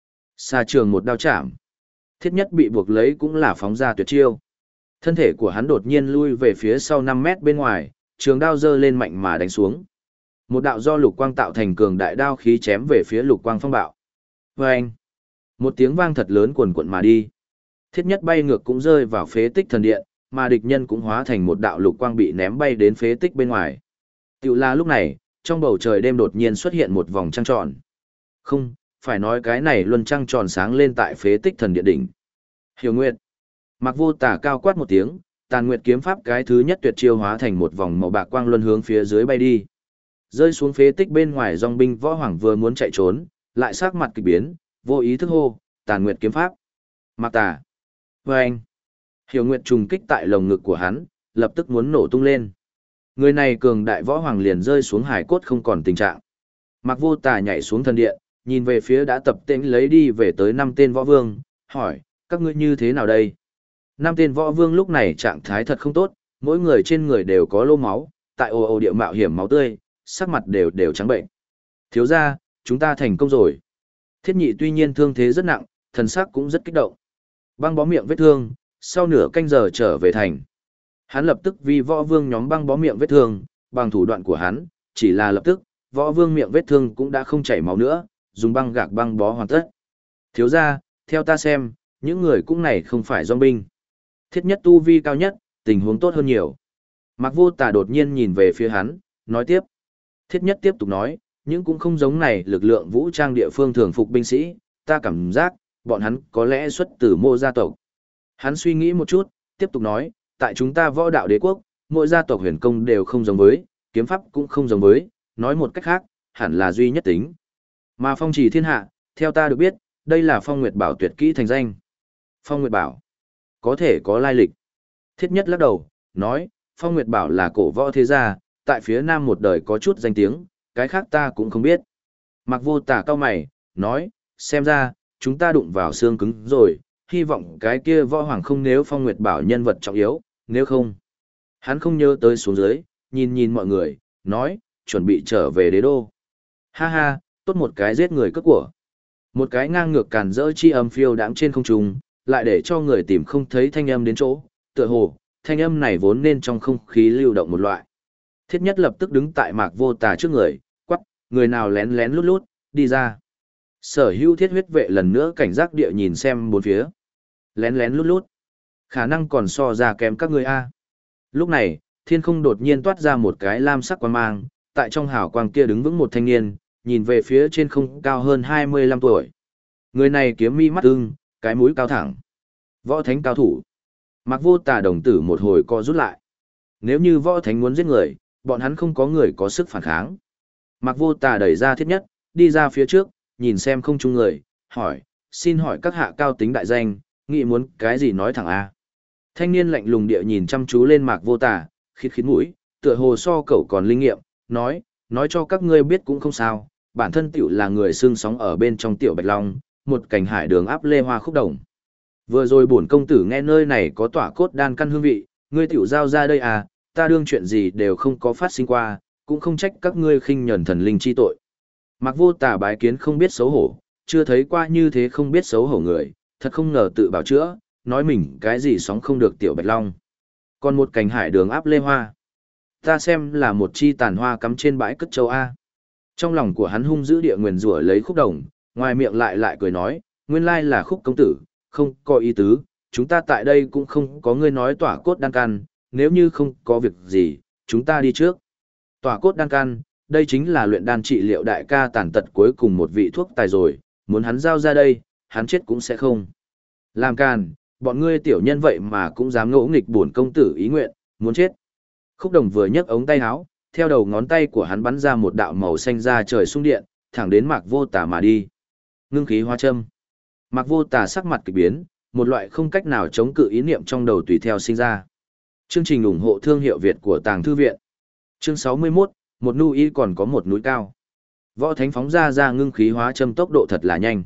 Xa trường một đao chạm. Thiết nhất bị buộc lấy cũng là phóng ra tuyệt chiêu. Thân thể của hắn đột nhiên lui về phía sau 5 mét bên ngoài, trường đao giơ lên mạnh mà đánh xuống. Một đạo do lục quang tạo thành cường đại đao khí chém về phía lục quang phong bạo. Vâng! Một tiếng vang thật lớn quần quận mà đi. Thiết nhất bay ngược cũng rơi vào phế tích thần điện, mà địch nhân cũng hóa thành một đạo lục quang bị ném bay đến phế tích bên ngoài. Tiểu là lúc này, trong bầu trời đêm đột nhiên xuất hiện một vòng trăng tròn. Không, phải nói cái này luân trăng tròn sáng lên tại phế tích thần điện đỉnh. Hiểu Nguyệt. Mạc Vô Tà cao quát một tiếng, Tàn Nguyệt kiếm pháp cái thứ nhất tuyệt chiêu hóa thành một vòng màu bạc quang luân hướng phía dưới bay đi. Rơi xuống phế tích bên ngoài, dòng binh võ hoàng vừa muốn chạy trốn, lại sắc mặt kỳ biến, vô ý thức hô, Tàn Nguyệt kiếm pháp. Mạc Tà. Vâng. Hiểu Nguyệt trùng kích tại lồng ngực của hắn, lập tức muốn nổ tung lên. Người này cường đại võ hoàng liền rơi xuống hải cốt không còn tình trạng. Mạc Vô Tà nhảy xuống thần điện, nhìn về phía đã tập tễnh lấy đi về tới 5 tên võ vương, hỏi, các ngươi như thế nào đây? 5 tên võ vương lúc này trạng thái thật không tốt, mỗi người trên người đều có lô máu, tại ồ địa mạo hiểm máu tươi, sắc mặt đều trắng bệnh. Thiếu gia, chúng ta thành công rồi. Thiết Nhị tuy nhiên thương thế rất nặng, thần sắc cũng rất kích động. Băng bó miệng vết thương, sau nửa canh giờ trở về thành. Hắn lập tức vì võ vương nhóm băng bó miệng vết thương, bằng thủ đoạn của hắn, chỉ là lập tức, võ vương miệng vết thương cũng đã không chảy máu nữa, dùng băng gạc băng bó hoàn tất. Thiếu gia, theo ta xem, những người cũng này không phải dòng binh. Thiết Nhất tu vi cao nhất, tình huống tốt hơn nhiều. Mạc Vô Tà đột nhiên nhìn về phía hắn, nói tiếp. Thiết Nhất tiếp tục nói, những cũng không giống này lực lượng vũ trang địa phương thường phục binh sĩ, ta cảm giác, bọn hắn có lẽ xuất từ Mộ gia tộc. Hắn suy nghĩ một chút, tiếp tục nói, tại chúng ta võ đạo đế quốc, mỗi gia tộc huyền công đều không giống với, kiếm pháp cũng không giống với, nói một cách khác, hẳn là duy nhất tính. Mà phong chỉ thiên hạ, theo ta được biết, đây là Phong Nguyệt Bảo tuyệt kỹ thành danh. Phong Nguyệt Bảo, có thể có lai lịch. Thiết Nhất lắc đầu, nói, Phong Nguyệt Bảo là cổ võ thế gia, tại phía nam một đời có chút danh tiếng, cái khác ta cũng không biết. Mạc Vô Tà cao mày, nói, xem ra, chúng ta đụng vào xương cứng rồi, hy vọng cái kia võ hoàng không nếu Phong Nguyệt Bảo nhân vật trọng yếu, nếu không. Hắn không nhớ tới xuống dưới, nhìn mọi người, nói, chuẩn bị trở về đế đô. Ha ha, tốt một cái giết người cướp của. Một cái ngang ngược càn rỡ chi âm phiêu đãng trên không trung, lại để cho người tìm không thấy thanh âm đến chỗ, tựa hồ, thanh âm này vốn nên trong không khí lưu động một loại. Thiết Nhất lập tức đứng tại Mạc Vô Tà trước người, quắc, người nào lén lén lút lút, đi ra. Sở Hữu Thiết huyết vệ lần nữa cảnh giác địa nhìn xem bốn phía. Lén lén lút lút. Khả năng còn so ra kém các ngươi a. Lúc này, thiên không đột nhiên toát ra một cái lam sắc quang mang, tại trong hào quang kia đứng vững một thanh niên, nhìn về phía trên không cao hơn 25 tuổi. Người này kiếm mi mắt ưng, cái mũi cao thẳng. Võ thánh cao thủ. Mạc Vô Tà đồng tử một hồi co rút lại. Nếu như võ thánh muốn giết người, bọn hắn không có người có sức phản kháng. Mạc Vô Tà đẩy ra Thiết Nhất, đi ra phía trước, nhìn xem không chung người, hỏi, xin hỏi các hạ cao tính đại danh, nghĩ muốn cái gì nói thẳng a. Thanh niên lạnh lùng địa nhìn chăm chú lên Mạc Vô Tà, khít khít mũi, tựa hồ so cậu còn linh nghiệm, nói cho các ngươi biết cũng không sao, bản thân tiểu là người xương sóng ở bên trong tiểu Bạch Long, một cảnh hải đường áp lê hoa khúc đồng. Vừa rồi bổn công tử nghe nơi này có tỏa cốt đan căn hương vị, ngươi tiểu giao ra đây à, ta đương chuyện gì đều không có phát sinh qua, cũng không trách các ngươi khinh nhẫn thần linh chi tội. Mạc Vô Tà bái kiến không biết xấu hổ, chưa thấy qua như thế không biết xấu hổ người, thật không ngờ tự bảo chữa, nói mình cái gì sóng không được tiểu Bạch Long. Còn một cảnh hải đường áp lê hoa, ta xem là một chi tàn hoa cắm trên bãi cất châu A. Trong lòng của hắn hung dữ địa nguyền rủa lấy khúc đồng, ngoài miệng lại cười nói, nguyên lai là khúc công tử, không có ý tứ, chúng ta tại đây cũng không có ngươi nói tỏa cốt đan căn, nếu như không có việc gì, chúng ta đi trước. Tỏa cốt đan căn, đây chính là luyện đan trị liệu đại ca tàn tật cuối cùng một vị thuốc tài rồi, muốn hắn giao ra đây, hắn chết cũng sẽ không. Làm càn, bọn ngươi tiểu nhân vậy mà cũng dám ngỗ nghịch bổn công tử ý nguyện, muốn chết. Khúc đồng vừa nhấc ống tay áo, theo đầu ngón tay của hắn bắn ra một đạo màu xanh ra trời xung điện, thẳng đến Mạc Vô Tà mà đi. Ngưng khí hóa châm. Mạc Vô Tà sắc mặt kỳ biến, một loại không cách nào chống cự ý niệm trong đầu tùy theo sinh ra. Chương trình ủng hộ thương hiệu Việt của Tàng Thư Viện. Chương 61, một nu y còn có một núi cao. Võ Thánh phóng ra ngưng khí hóa châm tốc độ thật là nhanh.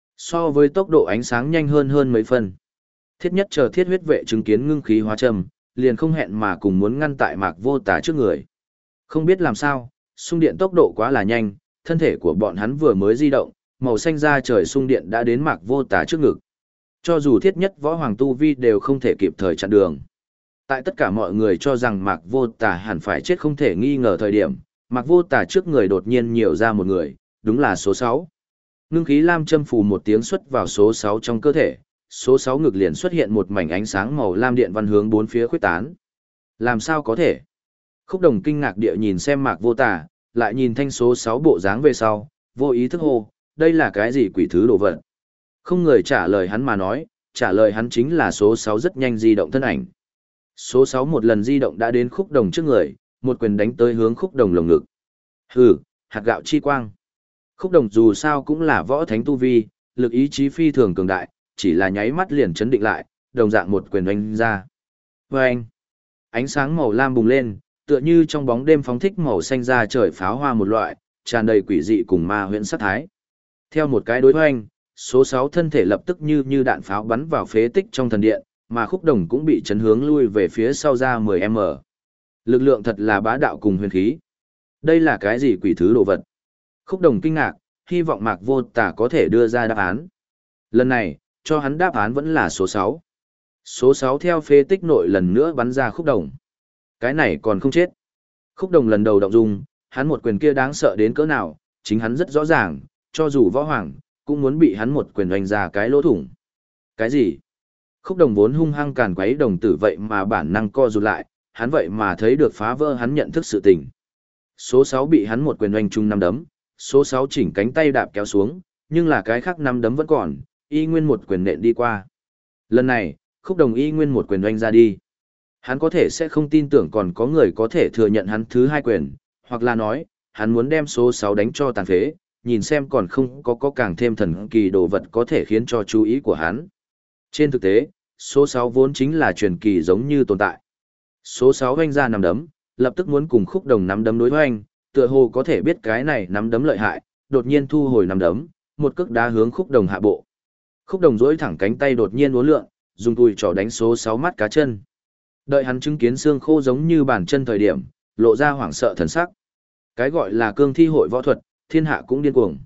So với tốc độ ánh sáng nhanh hơn mấy phần. Thiết Nhất chờ Thiết huyết vệ chứng kiến ngưng khí hóa châm, liền không hẹn mà cùng muốn ngăn tại Mạc Vô Tà trước người. Không biết làm sao, xung điện tốc độ quá là nhanh, thân thể của bọn hắn vừa mới di động, màu xanh da trời sung điện đã đến Mạc Vô Tà trước ngực. Cho dù thiết nhất võ hoàng tu vi đều không thể kịp thời chặn đường. Tại tất cả mọi người cho rằng Mạc Vô Tà hẳn phải chết không thể nghi ngờ thời điểm, Mạc Vô Tà trước người đột nhiên nhiều ra một người, đúng là số 6. Ngưng khí lam châm phù một tiếng xuất vào số 6 trong cơ thể, số 6 ngực liền xuất hiện một mảnh ánh sáng màu lam điện văn hướng bốn phía khuếch tán. Làm sao có thể? Khúc Đồng kinh ngạc địa nhìn xem Mạc Vô Tà, lại nhìn thanh số 6 bộ dáng về sau, vô ý thức hô, đây là cái gì quỷ thứ đồ vật? Không người trả lời hắn mà nói, trả lời hắn chính là số 6 rất nhanh di động thân ảnh. Số 6 một lần di động đã đến Khúc Đồng trước người, một quyền đánh tới hướng Khúc Đồng lồng ngực. Hừ, hạt gạo chi quang. Khúc Đồng dù sao cũng là võ thánh tu vi, lực ý chí phi thường cường đại, chỉ là nháy mắt liền chấn định lại, đồng dạng một quyền đánh ra. Vâng! Ánh sáng màu lam bùng lên, tựa như trong bóng đêm phóng thích màu xanh ra trời pháo hoa một loại, tràn đầy quỷ dị cùng ma huyễn sát thái. Theo một cái đối hoành, số 6 thân thể lập tức như đạn pháo bắn vào phế tích trong thần điện, mà Khúc Đồng cũng bị chấn hướng lui về phía sau ra 10m. Lực lượng thật là bá đạo cùng huyền khí. Đây là cái gì quỷ thứ đồ vật? Khúc Đồng kinh ngạc, hy vọng Mạc Vô Tà có thể đưa ra đáp án. Lần này, cho hắn đáp án vẫn là số 6. Số 6 theo phế tích nội lần nữa bắn ra Khúc Đồng. Cái này còn không chết. Khúc Đồng lần đầu động dung, hắn một quyền kia đáng sợ đến cỡ nào, chính hắn rất rõ ràng, cho dù võ hoàng, cũng muốn bị hắn một quyền đánh ra cái lỗ thủng. Cái gì? Khúc Đồng vốn hung hăng càn quấy đồng tử vậy mà bản năng co rụt lại, hắn vậy mà thấy được phá vỡ hắn nhận thức sự tình. Số 6 bị hắn một quyền đánh trúng năm đấm, số 6 chỉnh cánh tay đạp kéo xuống, nhưng là cái khác năm đấm vẫn còn, y nguyên một quyền nện đi qua. Lần này, Khúc Đồng y nguyên một quyền đánh ra đi. Hắn có thể sẽ không tin tưởng còn có người có thể thừa nhận hắn thứ hai quyền, hoặc là nói, hắn muốn đem số 6 đánh cho tàn phế, nhìn xem còn không có càng thêm thần kỳ đồ vật có thể khiến cho chú ý của hắn. Trên thực tế, số 6 vốn chính là truyền kỳ giống như tồn tại. Số 6 hoanh ra nắm đấm, lập tức muốn cùng Khúc Đồng nắm đấm đối hoanh, tựa hồ có thể biết cái này nắm đấm lợi hại, đột nhiên thu hồi nắm đấm, một cước đá hướng Khúc Đồng hạ bộ. Khúc Đồng duỗi thẳng cánh tay đột nhiên uốn lượn, dùng tùi trỏ đánh số 6 mắt cá chân. Đợi hắn chứng kiến xương khô giống như bàn chân thời điểm, lộ ra hoảng sợ thần sắc. Cái gọi là cương thi hội võ thuật, thiên hạ cũng điên cuồng.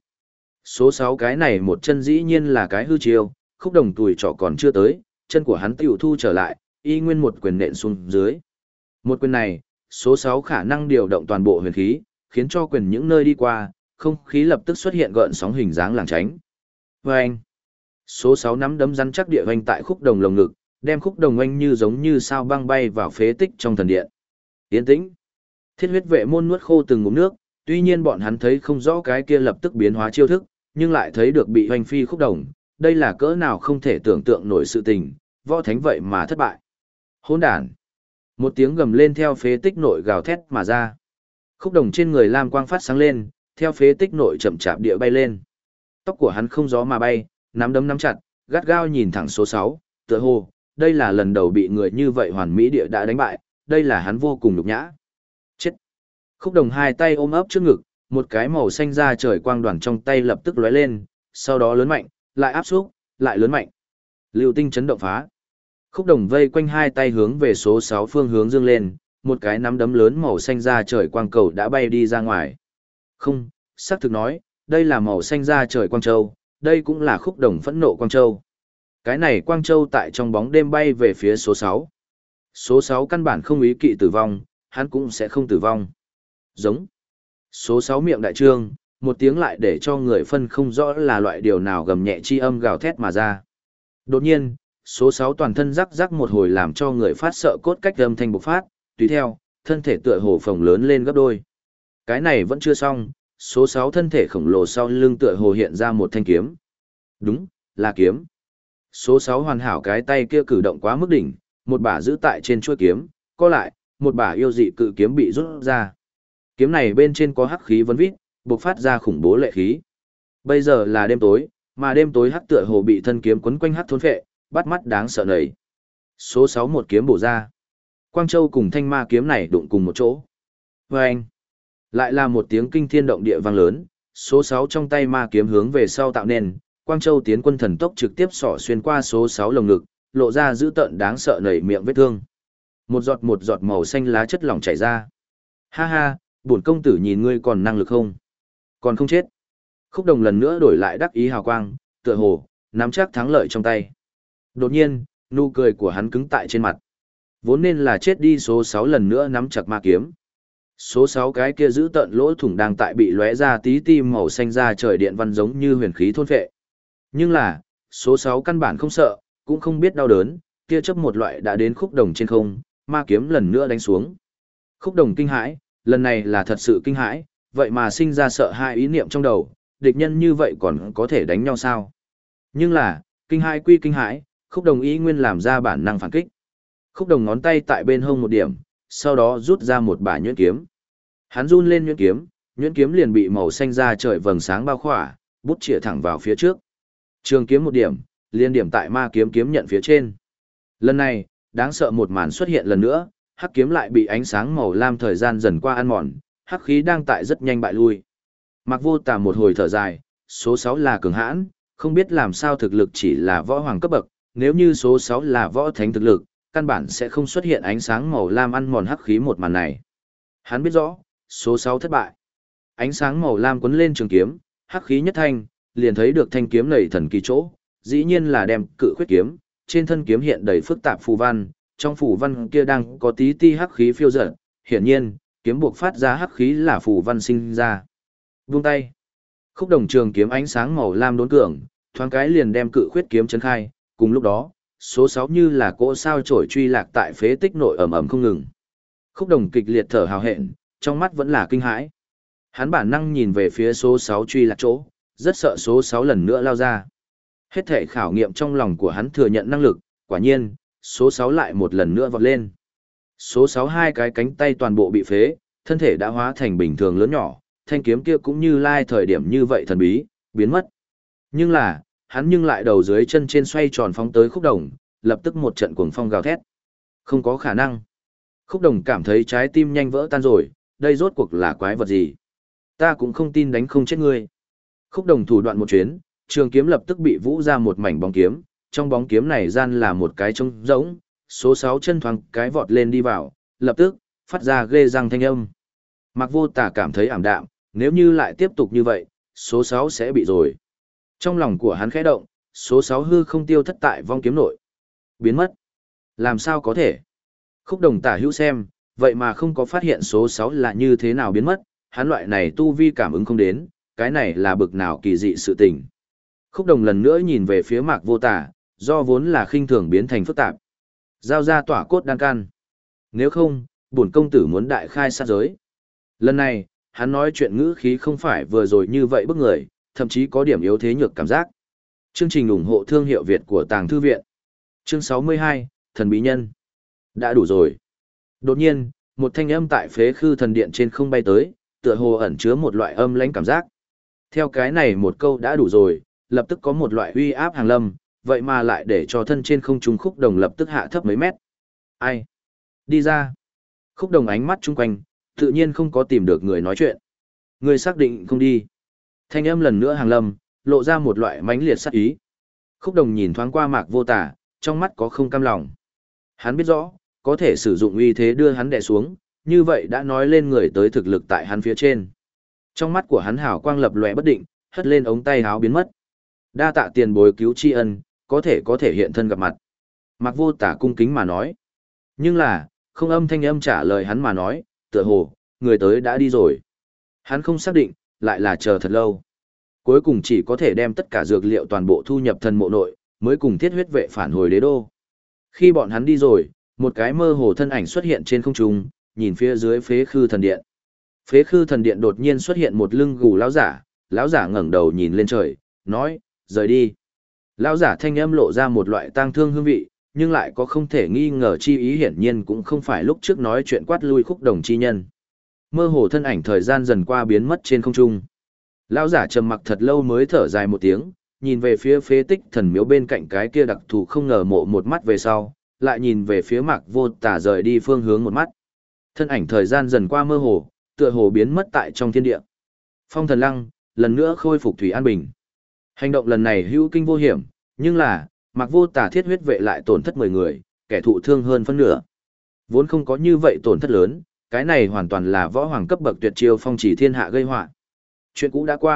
Số 6 cái này một chân dĩ nhiên là cái hư chiêu, Khúc Đồng tùi trỏ còn chưa tới, chân của hắn tiểu thu trở lại, y nguyên một quyền nện xuống dưới. Một quyền này, số 6 khả năng điều động toàn bộ huyền khí, khiến cho quyền những nơi đi qua, không khí lập tức xuất hiện gợn sóng hình dáng làng tránh. Vâng! Số 6 nắm đấm rắn chắc địa vành tại Khúc Đồng lồng ngực, đem Khúc Đồng oanh như giống như sao băng bay vào phế tích trong thần điện. Yên tĩnh. Thiết huyết vệ môn nuốt khô từng ngụm nước, tuy nhiên bọn hắn thấy không rõ cái kia lập tức biến hóa chiêu thức, nhưng lại thấy được bị hoành phi Khúc Đồng, đây là cỡ nào không thể tưởng tượng nổi sự tình, võ thánh vậy mà thất bại. Hỗn đản. Một tiếng gầm lên theo phế tích nội gào thét mà ra. Khúc Đồng trên người lam quang phát sáng lên, theo phế tích nội chậm chạp địa bay lên. Tóc của hắn không gió mà bay, nắm đấm nắm chặt, gắt gao nhìn thẳng số 6, tựa hồ, đây là lần đầu bị người như vậy hoàn mỹ địa đã đánh bại, đây là hắn vô cùng nhục nhã. Chết. Khúc Đồng hai tay ôm ấp trước ngực, một cái màu xanh da trời quang đoàn trong tay lập tức lóe lên, sau đó lớn mạnh, lại áp xúc, lại lớn mạnh. Lưu tinh chấn động phá. Khúc Đồng vây quanh hai tay hướng về số 6 phương hướng dương lên, một cái nắm đấm lớn màu xanh da trời quang cầu đã bay đi ra ngoài. Không, xác thực nói, đây là màu xanh da trời quang châu, đây cũng là Khúc Đồng phẫn nộ quang châu. Cái này quang châu tại trong bóng đêm bay về phía số 6. Số 6 căn bản không ý kỵ tử vong, hắn cũng sẽ không tử vong. Giống. Số 6 miệng đại trương, một tiếng lại để cho người phân không rõ là loại điều nào gầm nhẹ chi âm gào thét mà ra. Đột nhiên, số 6 toàn thân rắc rắc một hồi làm cho người phát sợ cốt cách âm thanh bộc phát, tùy theo, thân thể tựa hồ phồng lớn lên gấp đôi. Cái này vẫn chưa xong, số 6 thân thể khổng lồ sau lưng tựa hồ hiện ra một thanh kiếm. Đúng, là kiếm. Số 6 hoàn hảo cái tay kia cử động quá mức đỉnh, một bả giữ tại trên chuôi kiếm, co lại, một bả yêu dị cự kiếm bị rút ra. Kiếm này bên trên có hắc khí vấn vít, bộc phát ra khủng bố lệ khí. Bây giờ là đêm tối, mà đêm tối hắc tựa hồ bị thân kiếm quấn quanh hắc thôn phệ, bắt mắt đáng sợ nảy. Số 6 một kiếm bổ ra. Quang Châu cùng thanh ma kiếm này đụng cùng một chỗ. Vâng! Lại là một tiếng kinh thiên động địa vang lớn, số 6 trong tay ma kiếm hướng về sau tạo nên, Quang Châu tiến quân thần tốc trực tiếp xỏ xuyên qua số 6 lồng ngực, lộ ra dữ tợn đáng sợ nảy miệng vết thương. Một giọt màu xanh lá chất lỏng chảy ra. Ha ha, bổn công tử nhìn ngươi còn năng lực không? Còn không chết. Khúc Đồng lần nữa đổi lại đắc ý hào quang, tựa hồ nắm chắc thắng lợi trong tay. Đột nhiên, nụ cười của hắn cứng tại trên mặt. Vốn nên là chết đi số 6 lần nữa nắm chặt ma kiếm. Số 6 cái kia giữ tận lỗ thủng đang tại bị lóe ra tí ti màu xanh ra trời điện văn giống như huyền khí thôn phệ. Nhưng là, số 6 căn bản không sợ, cũng không biết đau đớn, kia chớp một loại đã đến Khúc Đồng trên không, ma kiếm lần nữa đánh xuống. Khúc Đồng kinh hãi, lần này là thật sự kinh hãi, vậy mà sinh ra sợ hãi ý niệm trong đầu, địch nhân như vậy còn có thể đánh nhau sao? Nhưng là, kinh hãi quy kinh hãi, Khúc Đồng ý nguyên làm ra bản năng phản kích. Khúc Đồng ngón tay tại bên hông một điểm, sau đó rút ra một bả nhuyễn kiếm. Hắn run lên nhuyễn kiếm liền bị màu xanh ra trời vầng sáng bao khỏa, bút chĩa thẳng vào phía trước. Trường kiếm một điểm, liên điểm tại ma kiếm kiếm nhận phía trên. Lần này, đáng sợ một màn xuất hiện lần nữa, hắc kiếm lại bị ánh sáng màu lam thời gian dần qua ăn mòn, hắc khí đang tại rất nhanh bại lui. Mạc Vô Tà một hồi thở dài, số 6 là cường hãn, không biết làm sao thực lực chỉ là võ hoàng cấp bậc, nếu như số 6 là võ thánh thực lực, căn bản sẽ không xuất hiện ánh sáng màu lam ăn mòn hắc khí một màn này. Hắn biết rõ, số 6 thất bại. Ánh sáng màu lam quấn lên trường kiếm, hắc khí nhất thanh, liền thấy được thanh kiếm nảy thần kỳ chỗ, dĩ nhiên là đem cự khuyết kiếm, trên thân kiếm hiện đầy phức tạp phù văn, trong phù văn kia đang có tí ti hắc khí phiêu dật, hiển nhiên, kiếm buộc phát ra hắc khí là phù văn sinh ra. Buông tay. Khúc Đồng trường kiếm ánh sáng màu lam đốn cường, thoáng cái liền đem cự khuyết kiếm chấn khai, cùng lúc đó, số 6 như là cỗ sao chổi truy lạc tại phế tích nội ầm ầm không ngừng. Khúc Đồng kịch liệt thở hào hẹn, trong mắt vẫn là kinh hãi. Hắn bản năng nhìn về phía số 6 truy lạc chỗ, rất sợ số 6 lần nữa lao ra. Hết thể khảo nghiệm trong lòng của hắn thừa nhận năng lực, quả nhiên, số 6 lại một lần nữa vọt lên. Số 6 hai cái cánh tay toàn bộ bị phế, thân thể đã hóa thành bình thường lớn nhỏ, thanh kiếm kia cũng như lai thời điểm như vậy thần bí, biến mất. Nhưng là, hắn nhưng lại đầu dưới chân trên xoay tròn phóng tới Khúc Đồng, lập tức một trận cuồng phong gào thét. Không có khả năng. Khúc Đồng cảm thấy trái tim nhanh vỡ tan rồi, đây rốt cuộc là quái vật gì? Ta cũng không tin đánh không chết ngươi. Khúc Đồng thủ đoạn một chuyến, trường kiếm lập tức bị vũ ra một mảnh bóng kiếm, trong bóng kiếm này gian là một cái trống rỗng, số 6 chân thoáng cái vọt lên đi vào, lập tức phát ra ghê răng thanh âm. Mạc Vô Tà cảm thấy ảm đạm, nếu như lại tiếp tục như vậy, số 6 sẽ bị rồi. Trong lòng của hắn khẽ động, số 6 hư không tiêu thất tại vong kiếm nội. Biến mất. Làm sao có thể? Khúc Đồng tả hữu xem, vậy mà không có phát hiện số 6 là như thế nào biến mất, hắn loại này tu vi cảm ứng không đến, cái này là bực nào kỳ dị sự tình. Khúc Đồng lần nữa nhìn về phía Mạc Vô Tà, do vốn là khinh thường biến thành phức tạp. Giao ra tỏa cốt đan can. Nếu không, bổn công tử muốn đại khai sát giới. Lần này, hắn nói chuyện ngữ khí không phải vừa rồi như vậy bức người, thậm chí có điểm yếu thế nhược cảm giác. Chương trình ủng hộ thương hiệu Việt của Tàng Thư Viện. Chương 62, Thần Bí Nhân. Đã đủ rồi. Đột nhiên, một thanh âm tại phế khư thần điện trên không bay tới, tựa hồ ẩn chứa một loại âm lãnh cảm giác. Theo cái này một câu đã đủ rồi, lập tức có một loại uy áp hàng lâm, vậy mà lại để cho thân trên không trung Khúc Đồng lập tức hạ thấp mấy mét. Ai? Đi ra. Khúc Đồng ánh mắt chung quanh, tự nhiên không có tìm được người nói chuyện. Người xác định không đi. Thanh âm lần nữa hàng lâm, lộ ra một loại mãnh liệt sát ý. Khúc Đồng nhìn thoáng qua Mạc Vô Tà, trong mắt có không cam lòng. Hắn biết rõ, có thể sử dụng uy thế đưa hắn đè xuống, như vậy đã nói lên người tới thực lực tại hắn phía trên. Trong mắt của hắn hào quang lập lòe bất định, hất lên ống tay áo biến mất. Đa tạ tiền bối cứu tri ân, có thể hiện thân gặp mặt. Mạc Vô Tà cung kính mà nói. Nhưng là, không âm thanh âm trả lời hắn mà nói, tựa hồ, người tới đã đi rồi. Hắn không xác định, lại là chờ thật lâu. Cuối cùng chỉ có thể đem tất cả dược liệu toàn bộ thu nhập thần mộ nội, mới cùng thiết huyết vệ phản hồi đế đô. Khi bọn hắn đi rồi, một cái mơ hồ thân ảnh xuất hiện trên không trung, nhìn phía dưới phế khư thần điện. Phế khư thần điện đột nhiên xuất hiện một lưng gù lão giả ngẩng đầu nhìn lên trời, nói, rời đi. Lão giả thanh âm lộ ra một loại tang thương hương vị, nhưng lại có không thể nghi ngờ chi ý, hiển nhiên cũng không phải lúc trước nói chuyện quát lui Khúc Đồng chi nhân. Mơ hồ thân ảnh thời gian dần qua biến mất trên không trung. Lão giả trầm mặc thật lâu mới thở dài một tiếng, nhìn về phía phế tích thần miếu bên cạnh cái kia đặc thù không ngờ mộ một mắt về sau, lại nhìn về phía Mạc Vô Tà rời đi phương hướng một mắt. Thân ảnh thời gian dần qua mơ hồ, tựa hồ biến mất tại trong thiên địa. Phong Thần Lăng lần nữa khôi phục thủy an bình. Hành động lần này hữu kinh vô hiểm, nhưng là Mạc Vô Tà thiết huyết vệ lại tổn thất 10 người, kẻ thụ thương hơn phân nửa. Vốn không có như vậy tổn thất lớn, cái này hoàn toàn là võ hoàng cấp bậc tuyệt chiêu phong chỉ thiên hạ gây họa. Chuyện cũ đã qua,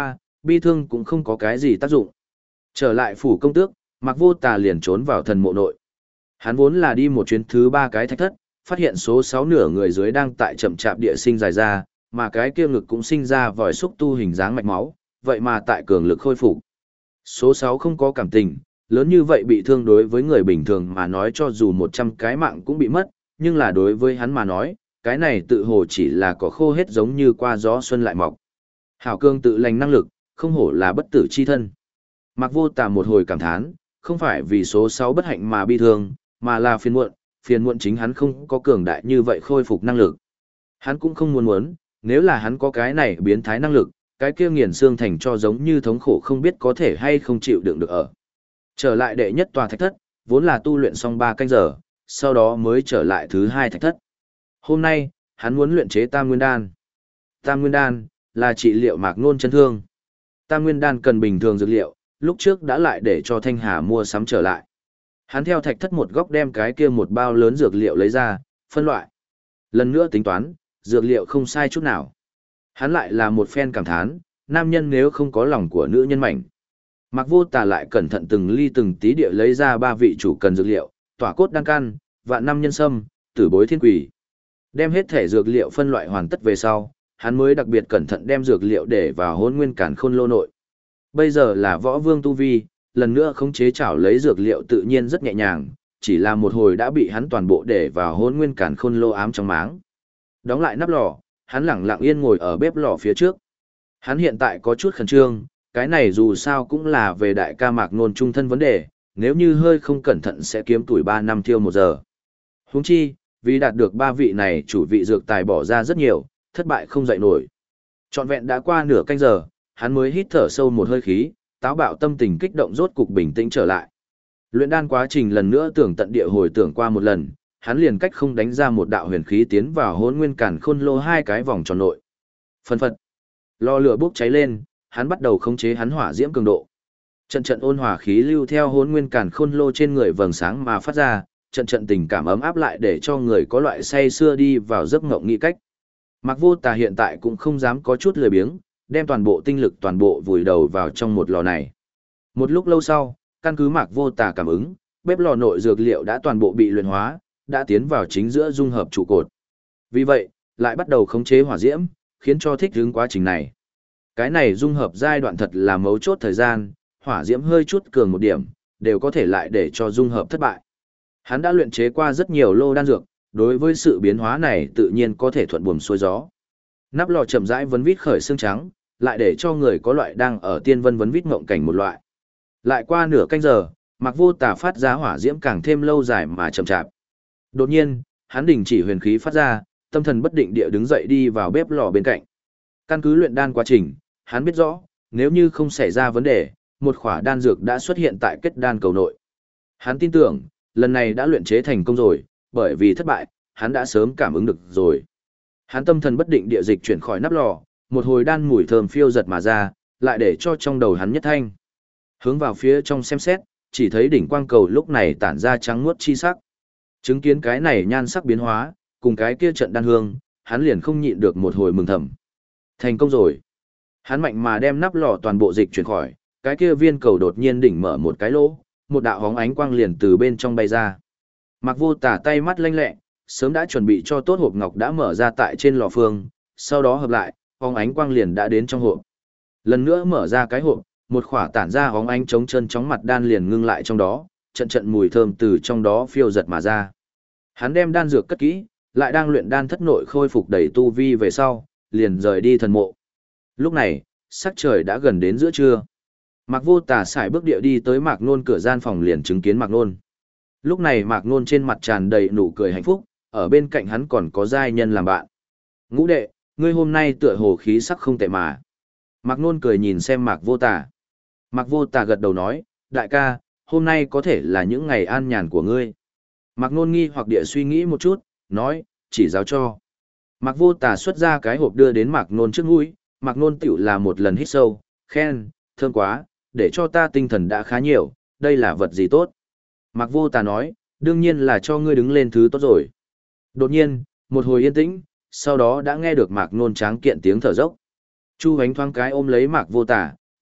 bi thương cũng không có cái gì tác dụng. Trở lại phủ công tước, Mạc Vô Tà liền trốn vào thần mộ nội. Hắn vốn là đi một chuyến thứ 3 cái thạch thất, phát hiện số 6 nửa người dưới đang tại chậm chạp địa sinh dài ra, mà cái kia ngực cũng sinh ra vòi xúc tu hình dáng mạch máu, vậy mà tại cường lực khôi phục. Số 6 không có cảm tình, lớn như vậy bị thương đối với người bình thường mà nói cho dù 100 cái mạng cũng bị mất, nhưng là đối với hắn mà nói, cái này tự hồ chỉ là cỏ khô hết giống như qua gió xuân lại mọc. Hảo cương tự lành năng lực, không hổ là bất tử chi thân. Mạc Vô Tà một hồi cảm thán, không phải vì số 6 bất hạnh mà bi thương, mà là phiền muộn chính hắn không có cường đại như vậy khôi phục năng lực. Hắn cũng không muốn, nếu là hắn có cái này biến thái năng lực, cái kia nghiền xương thành cho giống như thống khổ không biết có thể hay không chịu đựng được ở. Trở lại đệ nhất tòa thạch thất, vốn là tu luyện xong 3 canh giờ, sau đó mới trở lại thứ 2 thạch thất. Hôm nay, hắn muốn luyện chế Tam Nguyên Đan. Tam Nguyên Đan là trị liệu Mạc Nôn chấn thương. Tam Nguyên Đan cần bình thường dược liệu, lúc trước đã lại để cho Thanh Hà mua sắm trở lại. Hắn theo thạch thất một góc đem cái kia một bao lớn dược liệu lấy ra, phân loại. Lần nữa tính toán, dược liệu không sai chút nào. Hắn lại là một phen cảm thán, nam nhân nếu không có lòng của nữ nhân mảnh. Mạc Vô Tà lại cẩn thận từng ly từng tí địa lấy ra 3 vị chủ cần dược liệu, tỏa cốt đan căn, vạn năm nhân sâm, tử bối thiên quỷ. Đem hết thể dược liệu phân loại hoàn tất về sau, hắn mới đặc biệt cẩn thận đem dược liệu để vào Hỗn Nguyên Càn Khôn Lô nội. Bây giờ là võ vương tu vi, lần nữa khống chế chảo lấy dược liệu tự nhiên rất nhẹ nhàng, chỉ là một hồi đã bị hắn toàn bộ để vào Hỗn Nguyên Càn Khôn Lô ám trong máng. Đóng lại nắp lò, hắn lặng lặng yên ngồi ở bếp lò phía trước. Hắn hiện tại có chút khẩn trương, cái này dù sao cũng là về đại ca Mạc Nôn trung thân vấn đề, nếu như hơi không cẩn thận sẽ kiếm tuổi 3 năm thiêu 1 giờ. Huống chi, vì đạt được 3 vị này chủ vị dược tài bỏ ra rất nhiều, thất bại không dậy nổi. Trọn vẹn đã qua nửa canh giờ, hắn mới hít thở sâu một hơi khí, táo bạo tâm tình kích động rốt cục bình tĩnh trở lại. Luyện đan quá trình lần nữa tưởng tận địa hồi tưởng qua một lần, hắn liền cách không đánh ra một đạo huyền khí tiến vào Hỗn Nguyên Càn Khôn Lô 2 cái vòng tròn nội. Phân phật, lò lửa bốc cháy lên, hắn bắt đầu khống chế hắn hỏa diễm cường độ. Trận trận ôn hòa khí lưu theo Hỗn Nguyên Càn Khôn Lô trên người vầng sáng mà phát ra, trận trận tình cảm ấm áp lại để cho người có loại say sưa đi vào giấc ngộng nghĩ cách. Mạc Vô Tà hiện tại cũng không dám có chút lười biếng, đem toàn bộ tinh lực toàn bộ vùi đầu vào trong một lò này. Một lúc lâu sau, căn cứ Mạc Vô Tà cảm ứng, bếp lò nội dược liệu đã toàn bộ bị luyện hóa, đã tiến vào chính giữa dung hợp trụ cột. Vì vậy, lại bắt đầu khống chế hỏa diễm, khiến cho thích ứng quá trình này. Cái này dung hợp giai đoạn thật là mấu chốt thời gian, hỏa diễm hơi chút cường một điểm, đều có thể lại để cho dung hợp thất bại. Hắn đã luyện chế qua rất nhiều lô đan dược, đối với sự biến hóa này tự nhiên có thể thuận buồm xuôi gió. Nắp lò chậm rãi vấn vít khởi xương trắng, lại để cho người có loại đang ở tiên vân vấn vít mộng cảnh một loại. Lại qua nửa canh giờ, Mạc Vô Tà phát ra hỏa diễm càng thêm lâu dài mà chậm chạp. Đột nhiên, hắn đình chỉ huyền khí phát ra, tâm thần bất định địa đứng dậy đi vào bếp lò bên cạnh. Căn cứ luyện đan quá trình, hắn biết rõ, nếu như không xảy ra vấn đề, một khỏa đan dược đã xuất hiện tại kết đan cầu nội. Hắn tin tưởng, lần này đã luyện chế thành công rồi, bởi vì thất bại, hắn đã sớm cảm ứng được rồi. Hắn tâm thần bất định địa dịch chuyển khỏi nắp lò, một hồi đan mùi thơm phiêu giật mà ra, lại để cho trong đầu hắn nhất thanh. Hướng vào phía trong xem xét, chỉ thấy đỉnh quang cầu lúc này tản ra trắng muốt chi sắc. Chứng kiến cái này nhan sắc biến hóa, cùng cái kia trận đan hương, hắn liền không nhịn được một hồi mừng thầm. Thành công rồi. Hắn mạnh mà đem nắp lò toàn bộ dịch chuyển khỏi, cái kia viên cầu đột nhiên đỉnh mở một cái lỗ, một đạo hóng ánh quang liền từ bên trong bay ra. Mạc Vô Tà tay mắt lanh lẹ, sớm đã chuẩn bị cho tốt hộp ngọc đã mở ra tại trên lò phương, sau đó hợp lại, hóng ánh quang liền đã đến trong hộp. Lần nữa mở ra cái hộp, một khỏa tản ra hóng ánh chống chân chóng mặt đan liền ngưng lại trong đó, trận trận mùi thơm từ trong đó phiêu giật mà ra. Hắn đem đan dược cất kỹ, lại đang luyện đan thất nội khôi phục đầy tu vi về sau, liền rời đi thần mộ. Lúc này, sắc trời đã gần đến giữa trưa. Mạc Vô Tà sải bước địa đi tới Mạc Nôn cửa gian phòng liền chứng kiến Mạc Nôn. Lúc này Mạc Nôn trên mặt tràn đầy nụ cười hạnh phúc, ở bên cạnh hắn còn có giai nhân làm bạn. Ngũ đệ, ngươi hôm nay tựa hồ khí sắc không tệ mà. Mạc Nôn cười nhìn xem Mạc Vô Tà. Mạc Vô Tà gật đầu nói, đại ca, hôm nay có thể là những ngày an nhàn của ngươi. Mạc Nôn nghi hoặc địa suy nghĩ một chút, nói, chỉ giáo cho. Mạc Vô Tà xuất ra cái hộp đưa đến Mạc Nôn trước mũi, Mạc Nôn tiểu là một lần hít sâu, khen, thơm quá, để cho ta tinh thần đã khá nhiều, đây là vật gì tốt. Mạc Vô Tà nói, đương nhiên là cho ngươi đứng lên thứ tốt rồi. Đột nhiên, một hồi yên tĩnh, sau đó đã nghe được Mạc Nôn tráng kiện tiếng thở dốc. Chu Hoánh thoáng cái ôm lấy Mạc Vô Tà,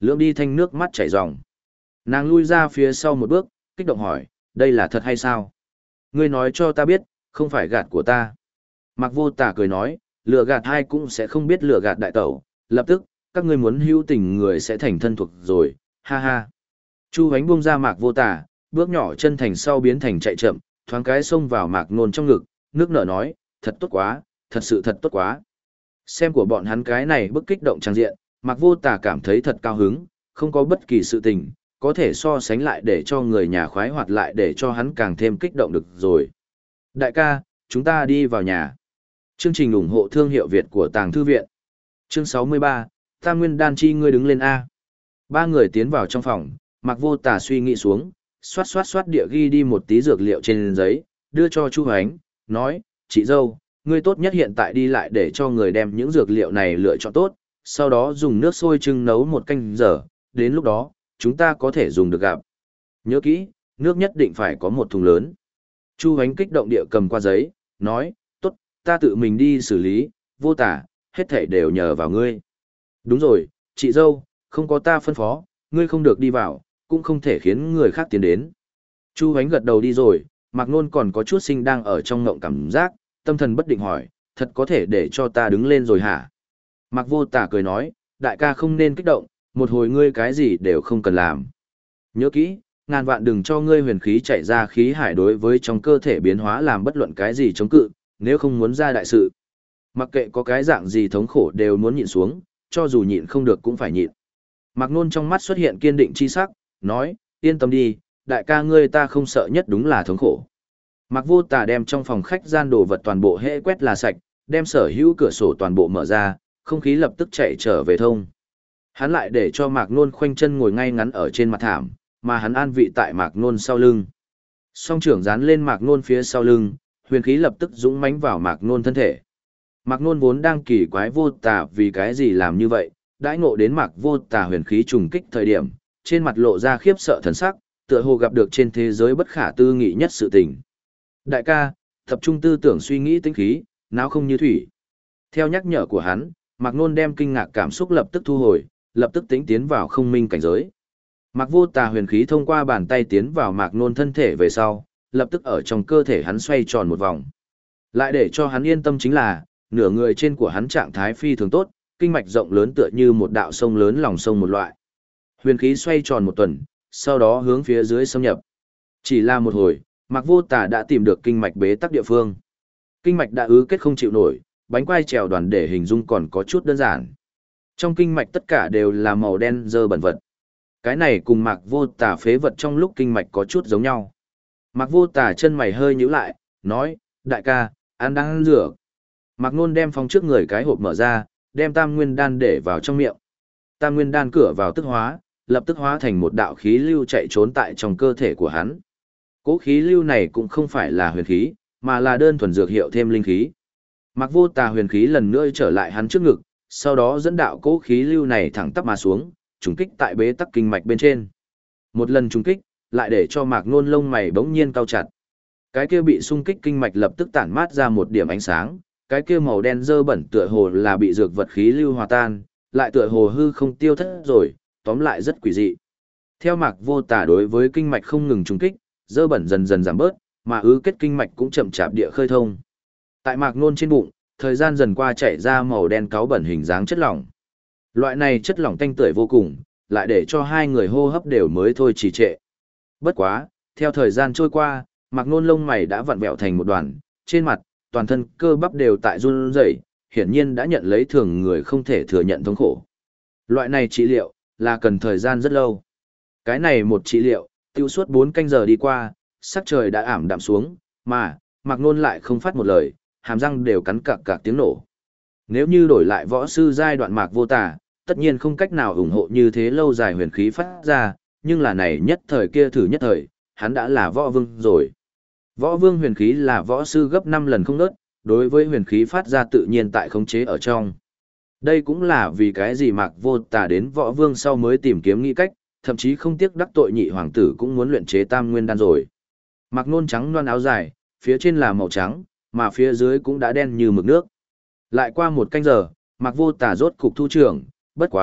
Lưỡng đi thanh nước mắt chảy ròng. Nàng lui ra phía sau một bước, kích động hỏi, đây là thật hay sao? Ngươi nói cho ta biết, không phải gạt của ta. Mạc Vô Tà cười nói, lừa gạt ai cũng sẽ không biết lừa gạt đại tẩu, lập tức, các ngươi muốn hữu tình người sẽ thành thân thuộc rồi, ha ha. Chu Hoánh buông ra Mạc Vô Tà, bước nhỏ chân thành sau biến thành chạy chậm, thoáng cái xông vào Mạc Nôn trong ngực, nước nở nói, thật tốt quá, thật sự thật tốt quá. Xem của bọn hắn cái này bức kích động trang diện, Mạc Vô Tà cảm thấy thật cao hứng, không có bất kỳ sự tình, có thể so sánh lại để cho người nhà khoái hoạt lại để cho hắn càng thêm kích động được rồi. Đại ca, chúng ta đi vào nhà. Chương trình ủng hộ thương hiệu Việt của Tàng Thư Viện. Chương 63, Tam Nguyên Đan chi ngươi đứng lên A. Ba người tiến vào trong phòng, Mạc Vô Tà suy nghĩ xuống, xoát xoát xoát địa ghi đi một tí dược liệu trên giấy, đưa cho Chu Hoánh, nói, chị dâu, ngươi tốt nhất hiện tại đi lại để cho người đem những dược liệu này lựa chọn tốt, sau đó dùng nước sôi trưng nấu một canh giờ, đến lúc đó, chúng ta có thể dùng được gặp. Nhớ kỹ, nước nhất định phải có một thùng lớn. Chu Hoánh kích động địa cầm qua giấy, nói, tốt, ta tự mình đi xử lý, Vô Tà, hết thảy đều nhờ vào ngươi. Đúng rồi, chị dâu, không có ta phân phó, ngươi không được đi vào, cũng không thể khiến người khác tiến đến. Chu Hoánh gật đầu đi rồi, Mạc Nôn còn có chút sinh đang ở trong ngộng cảm giác, tâm thần bất định hỏi, thật có thể để cho ta đứng lên rồi hả? Mạc Vô Tà cười nói, đại ca không nên kích động, một hồi ngươi cái gì đều không cần làm. Nhớ kỹ, ngàn vạn đừng cho ngươi huyền khí chạy ra khí hải đối với trong cơ thể biến hóa làm bất luận cái gì chống cự, nếu không muốn ra đại sự. Mặc kệ có cái dạng gì thống khổ đều muốn nhịn xuống, cho dù nhịn không được cũng phải nhịn. Mạc Nôn trong mắt xuất hiện kiên định chi sắc, nói, yên tâm đi, đại ca ngươi ta không sợ nhất đúng là thống khổ. Mạc Vô Tà đem trong phòng khách gian đồ vật toàn bộ hễ quét là sạch, đem sở hữu cửa sổ toàn bộ mở ra, không khí lập tức chạy trở về thông. Hắn lại để cho Mạc Nôn khoanh chân ngồi ngay ngắn ở trên mặt thảm, mà hắn an vị tại Mạc Nôn sau lưng. Song trưởng dán lên Mạc Nôn phía sau lưng, huyền khí lập tức dũng mãnh vào Mạc Nôn thân thể. Mạc Nôn vốn đang kỳ quái Vô Tà vì cái gì làm như vậy, đãi ngộ đến Mạc Vô Tà huyền khí trùng kích thời điểm, trên mặt lộ ra khiếp sợ thần sắc, tựa hồ gặp được trên thế giới bất khả tư nghị nhất sự tình. Đại ca, tập trung tư tưởng suy nghĩ tinh khí, não không như thủy. Theo nhắc nhở của hắn, Mạc Nôn đem kinh ngạc cảm xúc lập tức thu hồi, lập tức tĩnh tiến vào không minh cảnh giới. Mạc Vô Tà huyền khí thông qua bàn tay tiến vào Mạc Nôn thân thể về sau, lập tức ở trong cơ thể hắn xoay tròn một vòng. Lại để cho hắn yên tâm chính là, nửa người trên của hắn trạng thái phi thường tốt, kinh mạch rộng lớn tựa như một đạo sông lớn lòng sông một loại. Huyền khí xoay tròn một tuần, sau đó hướng phía dưới xâm nhập. Chỉ là một hồi, Mạc Vô Tà đã tìm được kinh mạch bế tắc địa phương. Kinh mạch đã ứ kết không chịu nổi, bánh quai trèo đoàn để hình dung còn có chút đơn giản. Trong kinh mạch tất cả đều là màu đen dơ bẩn vật. Cái này cùng Mạc Vô Tà phế vật trong lúc kinh mạch có chút giống nhau. Mạc Vô Tà chân mày hơi nhíu lại, nói, đại ca, ăn đang ăn rửa. Mạc Nôn đem phong trước người cái hộp mở ra, đem Tam Nguyên Đan để vào trong miệng. Tam Nguyên Đan cửa vào tức hóa, lập tức hóa thành một đạo khí lưu chạy trốn tại trong cơ thể của hắn. Cỗ khí lưu này cũng không phải là huyền khí, mà là đơn thuần dược hiệu thêm linh khí. Mạc Vô Tà huyền khí lần nữa trở lại hắn trước ngực, sau đó dẫn đạo cỗ khí lưu này thẳng tắp mà xuống, trùng kích tại bế tắc kinh mạch bên trên. Một lần trùng kích, lại để cho Mạc Nôn lông mày bỗng nhiên cau chặt. Cái kia bị xung kích kinh mạch lập tức tản mát ra một điểm ánh sáng, cái kia màu đen dơ bẩn tựa hồ là bị dược vật khí lưu hòa tan, lại tựa hồ hư không tiêu thất rồi, tóm lại rất quỷ dị. Theo Mạc Vô Tà đối với kinh mạch không ngừng trùng kích, dơ bẩn dần dần giảm bớt, mà ứ kết kinh mạch cũng chậm chạp địa khơi thông. Tại Mạc Nôn trên bụng, thời gian dần qua chảy ra màu đen cáu bẩn hình dáng chất lỏng. Loại này chất lỏng tanh tưởi vô cùng, lại để cho hai người hô hấp đều mới thôi trì trệ. Bất quá, theo thời gian trôi qua, Mạc Nôn lông mày đã vặn vẹo thành một đoàn, trên mặt, toàn thân cơ bắp đều tại run rẩy, hiển nhiên đã nhận lấy thường người không thể thừa nhận thống khổ. Loại này trị liệu là cần thời gian rất lâu. Cái này một trị liệu, tiêu suốt 4 canh giờ đi qua, sắc trời đã ảm đạm xuống, mà Mạc Nôn lại không phát một lời, hàm răng đều cắn cạc cạc tiếng nổ. Nếu như đổi lại võ sư giai đoạn Mạc Vô Tà, tất nhiên không cách nào ủng hộ như thế lâu dài huyền khí phát ra, nhưng là này nhất thời kia thử nhất thời, hắn đã là võ vương rồi. Võ vương huyền khí là võ sư gấp 5 lần không ngớt, đối với huyền khí phát ra tự nhiên tại khống chế ở trong. Đây cũng là vì cái gì Mạc Vô Tà đến võ vương sau mới tìm kiếm nghĩ cách, thậm chí không tiếc đắc tội nhị hoàng tử cũng muốn luyện chế Tam Nguyên Đan rồi. Mạc Nôn trắng loan áo dài, phía trên là màu trắng, mà phía dưới cũng đã đen như mực nước. Lại qua 1 canh giờ, Mạc Vô Tà rốt cục thu trưởng, bất quá,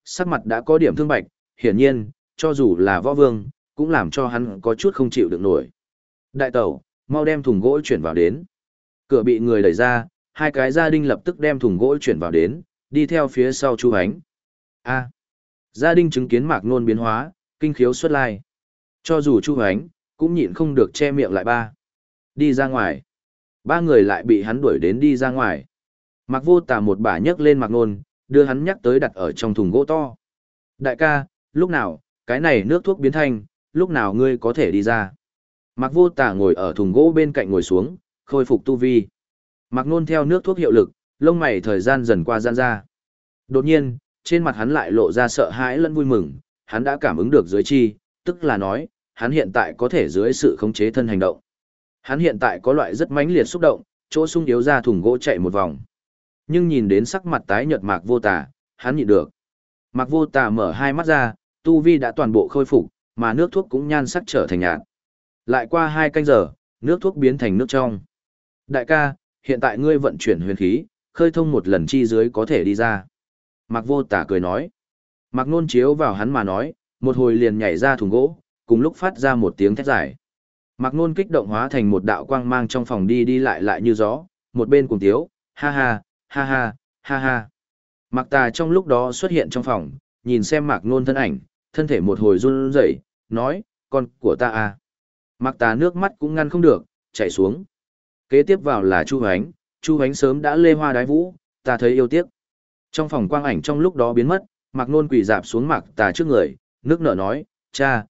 sắc mặt đã có điểm thương bạch, hiển nhiên, cho dù là võ vương, cũng làm cho hắn có chút không chịu được nổi. Đại tẩu, mau đem thùng gỗ chuyển vào đến. Cửa bị người đẩy ra, hai cái gia đình lập tức đem thùng gỗ chuyển vào đến, đi theo phía sau Chu Hoánh. A. Gia đình chứng kiến Mạc Nôn biến hóa, kinh khiếu xuất lai. Cho dù Chu Hoánh, cũng nhịn không được che miệng lại ba. Đi ra ngoài. Ba người lại bị hắn đuổi đến đi ra ngoài. Mạc Vô Tà một bả nhấc lên Mạc Nôn, đưa hắn nhắc tới đặt ở trong thùng gỗ to. Đại ca, lúc nào, cái này nước thuốc biến thanh, lúc nào ngươi có thể đi ra. Mạc Vô Tà ngồi ở thùng gỗ bên cạnh ngồi xuống, khôi phục tu vi. Mạc Nôn theo nước thuốc hiệu lực, lông mày thời gian dần qua giãn ra. Đột nhiên, trên mặt hắn lại lộ ra sợ hãi lẫn vui mừng, hắn đã cảm ứng được dưới chi, tức là nói, hắn hiện tại có thể dưới sự khống chế thân hành động. Hắn hiện tại có loại rất mãnh liệt xúc động, chỗ sung yếu ra thùng gỗ chạy một vòng. Nhưng nhìn đến sắc mặt tái nhợt Mạc Vô Tà, hắn nhịn được. Mạc Vô Tà mở hai mắt ra, tu vi đã toàn bộ khôi phục, mà nước thuốc cũng nhan sắc trở thành nhạt. Lại qua 2 canh giờ, nước thuốc biến thành nước trong. Đại ca, hiện tại ngươi vận chuyển huyền khí, khơi thông một lần chi dưới có thể đi ra. Mạc Vô Tà cười nói. Mạc Nôn chiếu vào hắn mà nói, một hồi liền nhảy ra thùng gỗ, cùng lúc phát ra một tiếng thét dài. Mạc Nôn kích động hóa thành một đạo quang mang trong phòng đi đi lại lại như gió, một bên cùng tiếu, ha ha, ha ha, ha ha. Mạc Tà trong lúc đó xuất hiện trong phòng, nhìn xem Mạc Nôn thân ảnh, thân thể một hồi run rẩy, nói, con của ta à. Mạc Tà nước mắt cũng ngăn không được, chảy xuống. Kế tiếp vào là Chu Hoánh sớm đã lê hoa đái vũ, ta thấy yêu tiếc. Trong phòng quang ảnh trong lúc đó biến mất, Mạc Nôn quỳ dạp xuống Mạc Tà trước người, nước nở nói, cha,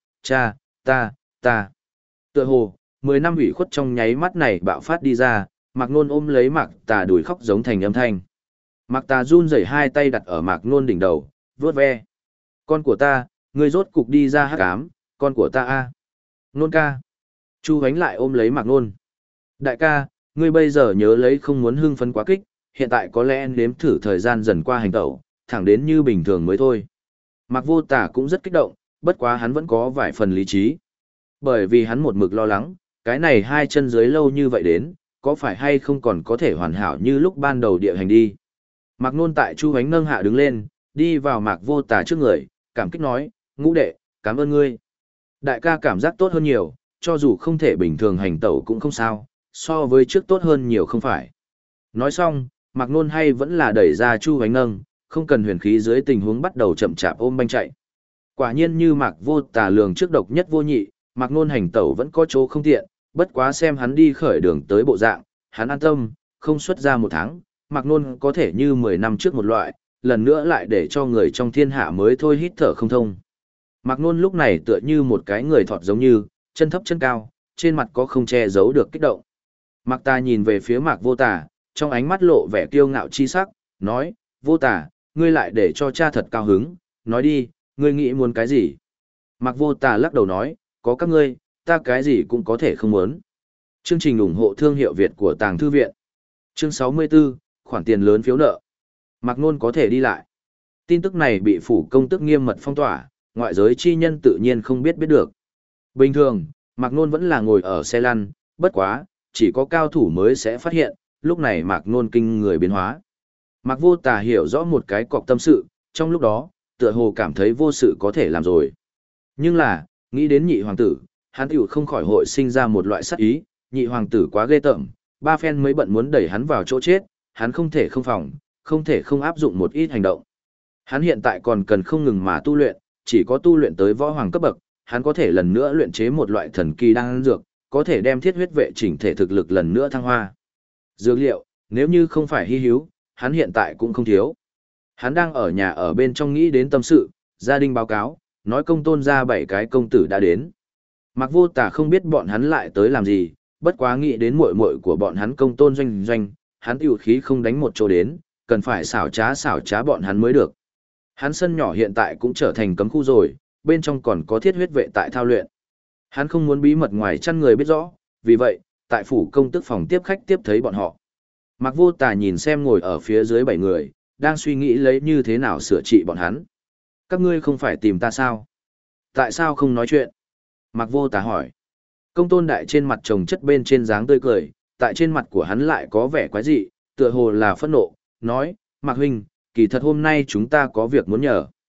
ta. Tựa hồ, 10 năm ủy khuất trong nháy mắt này bạo phát đi ra, Mạc Nôn ôm lấy Mạc Tà đùi khóc giống thành âm thanh. Mạc Tà run rẩy hai tay đặt ở Mạc Nôn đỉnh đầu, vuốt ve. Con của ta, ngươi rốt cục đi ra hắc ám, con của ta a. Nôn ca. Chu Hoánh lại ôm lấy Mạc Nôn. Đại ca, ngươi bây giờ nhớ lấy không muốn hưng phấn quá kích, hiện tại có lẽ nếm thử thời gian dần qua hành tẩu, thẳng đến như bình thường mới thôi. Mạc Vô Tà cũng rất kích động, bất quá hắn vẫn có vài phần lý trí. Bởi vì hắn một mực lo lắng, cái này hai chân dưới lâu như vậy đến, có phải hay không còn có thể hoàn hảo như lúc ban đầu địa hành đi. Mạc Nôn tại Chu Hoánh nâng hạ đứng lên, đi vào Mạc Vô Tà trước người, cảm kích nói, ngũ đệ, cảm ơn ngươi. Đại ca cảm giác tốt hơn nhiều, cho dù không thể bình thường hành tẩu cũng không sao, so với trước tốt hơn nhiều không phải. Nói xong, Mạc Nôn hay vẫn là đẩy ra Chu Hoánh nâng, không cần huyền khí dưới tình huống bắt đầu chậm chạp ôm banh chạy. Quả nhiên như Mạc Vô Tà lường trước độc nhất vô nhị, Mạc Nôn hành tẩu vẫn có chỗ không tiện, bất quá xem hắn đi khởi đường tới bộ dạng, hắn an tâm, không xuất ra 1 tháng, Mạc Nôn có thể như 10 năm trước một loại, lần nữa lại để cho người trong thiên hạ mới thôi hít thở không thông. Mạc Nôn lúc này tựa như một cái người thọt giống như, chân thấp chân cao, trên mặt có không che giấu được kích động. Mạc Tà nhìn về phía Mạc Vô Tà, trong ánh mắt lộ vẻ kiêu ngạo chi sắc, nói, Vô Tà, ngươi lại để cho cha thật cao hứng, nói đi, ngươi nghĩ muốn cái gì? Mạc Vô Tà lắc đầu nói, có các ngươi, ta cái gì cũng có thể không muốn. Chương trình ủng hộ thương hiệu Việt của Tàng Thư Viện. Chương 64, khoản tiền lớn phiếu nợ. Mạc Nôn có thể đi lại. Tin tức này bị phủ công tức nghiêm mật phong tỏa, ngoại giới chi nhân tự nhiên không biết được. Bình thường, Mạc Nôn vẫn là ngồi ở xe lăn, bất quá, chỉ có cao thủ mới sẽ phát hiện, lúc này Mạc Nôn kinh người biến hóa. Mạc Vô Tà hiểu rõ một cái cọc tâm sự, trong lúc đó, tựa hồ cảm thấy vô sự có thể làm rồi. Nhưng là, nghĩ đến nhị hoàng tử, hắn tiểu không khỏi hội sinh ra một loại sát ý, nhị hoàng tử quá ghê tởm, ba phen mới bận muốn đẩy hắn vào chỗ chết, hắn không thể không phòng, không thể không áp dụng một ít hành động. Hắn hiện tại còn cần không ngừng mà tu luyện, chỉ có tu luyện tới võ hoàng cấp bậc, hắn có thể lần nữa luyện chế một loại thần kỳ đan dược, có thể đem thiết huyết vệ chỉnh thể thực lực lần nữa thăng hoa. Dược liệu, nếu như không phải hi hữu, hắn hiện tại cũng không thiếu. Hắn đang ở nhà ở bên trong nghĩ đến tâm sự, gia đình báo cáo, nói công tôn ra 7 cái công tử đã đến. Mạc Vô Tà không biết bọn hắn lại tới làm gì, bất quá nghĩ đến muội muội của bọn hắn công tôn doanh doanh, hắn tiểu khí không đánh một chỗ đến, cần phải xảo trá bọn hắn mới được. Hắn sân nhỏ hiện tại cũng trở thành cấm khu rồi, bên trong còn có thiết huyết vệ tại thao luyện. Hắn không muốn bí mật ngoài chăn người biết rõ, vì vậy, tại phủ công tức phòng tiếp khách tiếp thấy bọn họ. Mạc Vô Tà nhìn xem ngồi ở phía dưới 7 người, đang suy nghĩ lấy như thế nào sửa trị bọn hắn. Các ngươi không phải tìm ta sao? Tại sao không nói chuyện? Mạc Vô Tà hỏi. Công tôn đại trên mặt trồng chất bên trên dáng tươi cười, tại trên mặt của hắn lại có vẻ quái dị, tựa hồ là phẫn nộ, nói, Mạc huynh, kỳ thật hôm nay chúng ta có việc muốn nhờ.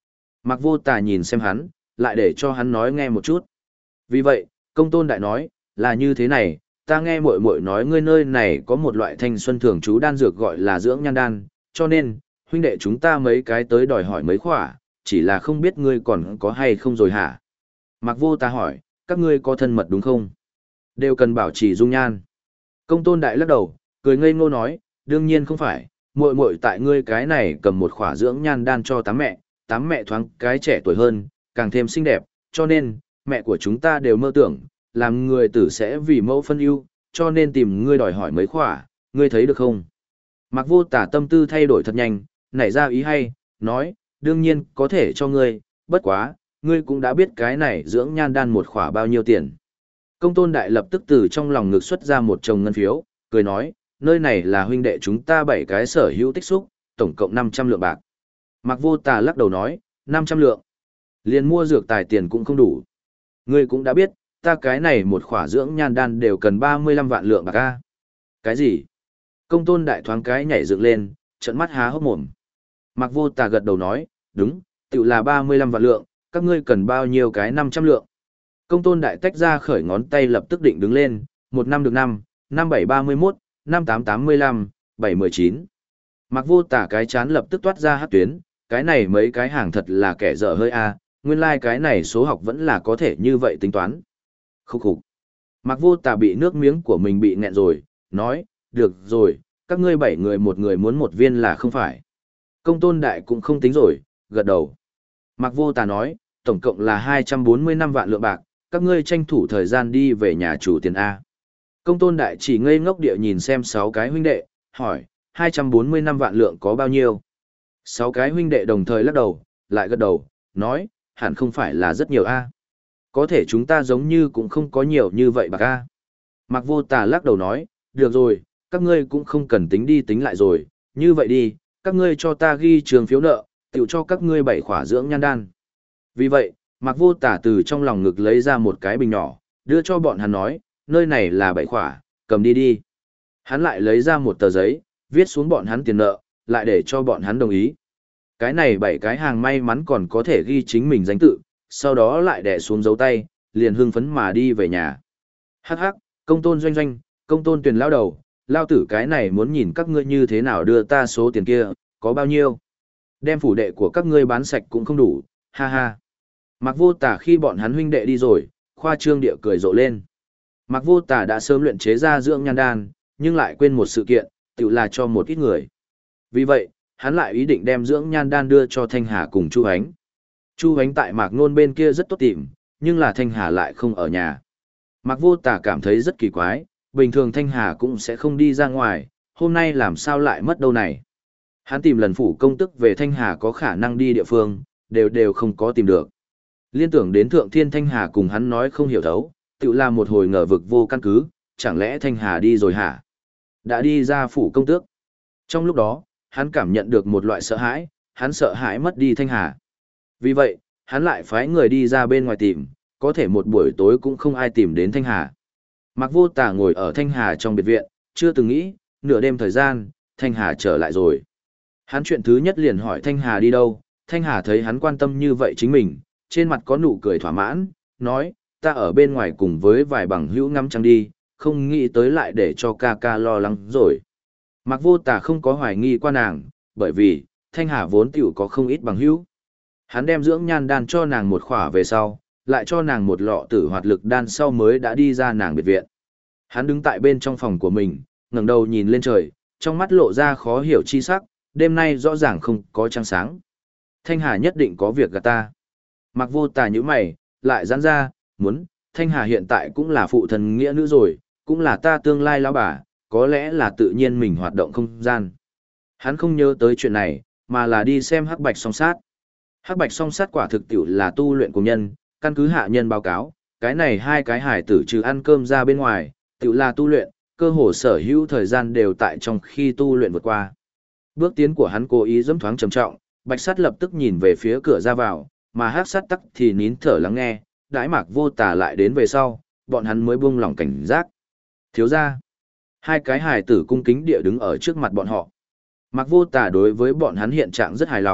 Mạc Vô Tà nhìn xem hắn, lại để cho hắn nói nghe một chút. Vì vậy, Công Tôn Đại nói, là như thế này, ta nghe muội muội nói ngươi nơi này có một loại thanh xuân thường trú đan dược gọi là dưỡng nhan đan, cho nên, huynh đệ chúng ta mấy cái tới đòi hỏi mấy khỏa, chỉ là không biết ngươi còn có hay không rồi hả? Mạc Vô Tà hỏi, các ngươi có thân mật đúng không? Đều cần bảo trì dung nhan. Công Tôn Đại lắc đầu, cười ngây ngô nói, đương nhiên không phải, muội muội tại ngươi cái này cầm một khỏa dưỡng nhan đan cho tám mẹ thoáng cái trẻ tuổi hơn, càng thêm xinh đẹp, cho nên, mẹ của chúng ta đều mơ tưởng, làm người tử sẽ vì mẫu phân ưu, cho nên tìm ngươi đòi hỏi mấy khỏa, ngươi thấy được không? Mạc Vô Tà tâm tư thay đổi thật nhanh, nảy ra ý hay, nói, đương nhiên có thể cho ngươi, bất quá, ngươi cũng đã biết cái này dưỡng nhan đan một khỏa bao nhiêu tiền. Công Tôn Đại lập tức từ trong lòng ngực xuất ra một chồng ngân phiếu, cười nói, nơi này là huynh đệ chúng ta 7 cái sở hữu tích xúc, tổng cộng 500 lượng bạc. Mạc Vô Tà lắc đầu nói, 500 lượng. Liền mua dược tài tiền cũng không đủ. Ngươi cũng đã biết, ta cái này một khỏa dưỡng nhan đan đều cần 35 vạn lượng bạc a. Cái gì? Công Tôn Đại thoáng cái nhảy dựng lên, trợn mắt há hốc mồm. Mạc Vô Tà gật đầu nói, đúng, tự là 35 vạn lượng, các ngươi cần bao nhiêu cái 500 lượng. Công Tôn Đại tách ra khởi ngón tay lập tức định đứng lên, 1 năm được 5, 5 7 31, 5 8 85, 7 19. Mạc Vô Tà cái chán lập tức toát ra hát tuyến, cái này mấy cái hàng thật là kẻ dở hơi a, nguyên lai like cái này số học vẫn là có thể như vậy tính toán. Khúc khục. Mạc Vô Tà bị nước miếng của mình bị nghẹn rồi, nói, được rồi, các ngươi 7 người một người muốn một viên là không phải. Công Tôn Đại cũng không tính rồi, gật đầu. Mạc Vô Tà nói, tổng cộng là 245 vạn lượng bạc, các ngươi tranh thủ thời gian đi về nhà chủ tiền A. Công Tôn Đại chỉ ngây ngốc địa nhìn xem 6 cái huynh đệ, hỏi, 245 vạn lượng có bao nhiêu? 6 cái huynh đệ đồng thời lắc đầu, lại gật đầu, nói, hẳn không phải là rất nhiều A. Có thể chúng ta giống như cũng không có nhiều như vậy bạc A. Mạc Vô Tà lắc đầu nói, được rồi, các ngươi cũng không cần tính đi tính lại rồi, như vậy đi, các ngươi cho ta ghi trường phiếu nợ, tiểu cho các ngươi 7 khỏa dưỡng nhan đan. Vì vậy, Mạc Vô Tà từ trong lòng ngực lấy ra một cái bình nhỏ, đưa cho bọn hắn nói, nơi này là 7 khỏa, cầm đi đi. Hắn lại lấy ra một tờ giấy, viết xuống bọn hắn tiền nợ, lại để cho bọn hắn đồng ý. Cái này 7 cái hàng may mắn còn có thể ghi chính mình danh tự, sau đó lại đè xuống dấu tay, liền hưng phấn mà đi về nhà. Hắc hắc, Công Tôn Doanh Doanh, Công Tôn Tuyền lao đầu, lao tử cái này muốn nhìn các ngươi như thế nào đưa ta số tiền kia, có bao nhiêu. Đem phủ đệ của các ngươi bán sạch cũng không đủ, ha ha. Mạc Vô Tà khi bọn hắn huynh đệ đi rồi, khoa trương địa cười rộ lên. Mạc Vô Tà đã sớm luyện chế ra dưỡng nhan đan, nhưng lại quên một sự kiện, tự là cho một ít người. Vì vậy, hắn lại ý định đem dưỡng nhan đan đưa cho Thanh Hà cùng Chu Ánh. Chu Ánh tại Mạc Nôn bên kia rất tốt tìm, nhưng là Thanh Hà lại không ở nhà. Mạc Vô Tà cảm thấy rất kỳ quái, bình thường Thanh Hà cũng sẽ không đi ra ngoài, hôm nay làm sao lại mất đâu này. Hắn tìm lần phủ công tức về Thanh Hà có khả năng đi địa phương, đều không có tìm được. Liên tưởng đến Thượng Thiên Thanh Hà cùng hắn nói không hiểu thấu, tự là một hồi ngờ vực vô căn cứ, chẳng lẽ Thanh Hà đi rồi hả? Đã đi ra phủ công tước. Trong lúc đó, hắn cảm nhận được một loại sợ hãi, hắn sợ hãi mất đi Thanh Hà. Vì vậy, hắn lại phái người đi ra bên ngoài tìm, có thể một buổi tối cũng không ai tìm đến Thanh Hà. Mạc Vô Tà ngồi ở Thanh Hà trong biệt viện, chưa từng nghĩ, nửa đêm thời gian, Thanh Hà trở lại rồi. Hắn chuyện thứ nhất liền hỏi Thanh Hà đi đâu, Thanh Hà thấy hắn quan tâm như vậy chính mình, trên mặt có nụ cười thỏa mãn, nói, ta ở bên ngoài cùng với vài bằng hữu ngắm trăng đi, không nghĩ tới lại để cho ca ca lo lắng rồi. Mạc Vô Tà không có hoài nghi qua nàng, bởi vì, Thanh Hà vốn tiểu có không ít bằng hữu. Hắn đem dưỡng nhan đan cho nàng một khỏa về sau, lại cho nàng một lọ tử hoạt lực đan sau mới đã đi ra nàng biệt viện. Hắn đứng tại bên trong phòng của mình, ngẩng đầu nhìn lên trời, trong mắt lộ ra khó hiểu chi sắc, đêm nay rõ ràng không có trăng sáng. Thanh Hà nhất định có việc gạt ta. Mạc Vô Tà như mày, lại giãn ra, muốn, Thanh Hà hiện tại cũng là phụ thần nghĩa nữ rồi, cũng là ta tương lai lão bà, có lẽ là tự nhiên mình hoạt động không gian. Hắn không nhớ tới chuyện này, mà là đi xem Hắc Bạch Song Sát. Hắc Bạch Song Sát quả thực tiểu là tu luyện của nhân, căn cứ hạ nhân báo cáo, cái này hai cái hải tử trừ ăn cơm ra bên ngoài, tiểu là tu luyện, cơ hồ sở hữu thời gian đều tại trong khi tu luyện vượt qua. Bước tiến của hắn cố ý dẫm thoáng trầm trọng, Bạch Sắt lập tức nhìn về phía cửa ra vào, mà Hắc Sắt tắc thì nín thở lắng nghe, đãi Mạc Vô Tà lại đến về sau, bọn hắn mới buông lỏng cảnh giác. Thiếu gia, hai cái hài tử cung kính địa đứng ở trước mặt bọn họ. Mạc Vô Tà đối với bọn hắn hiện trạng rất hài lòng,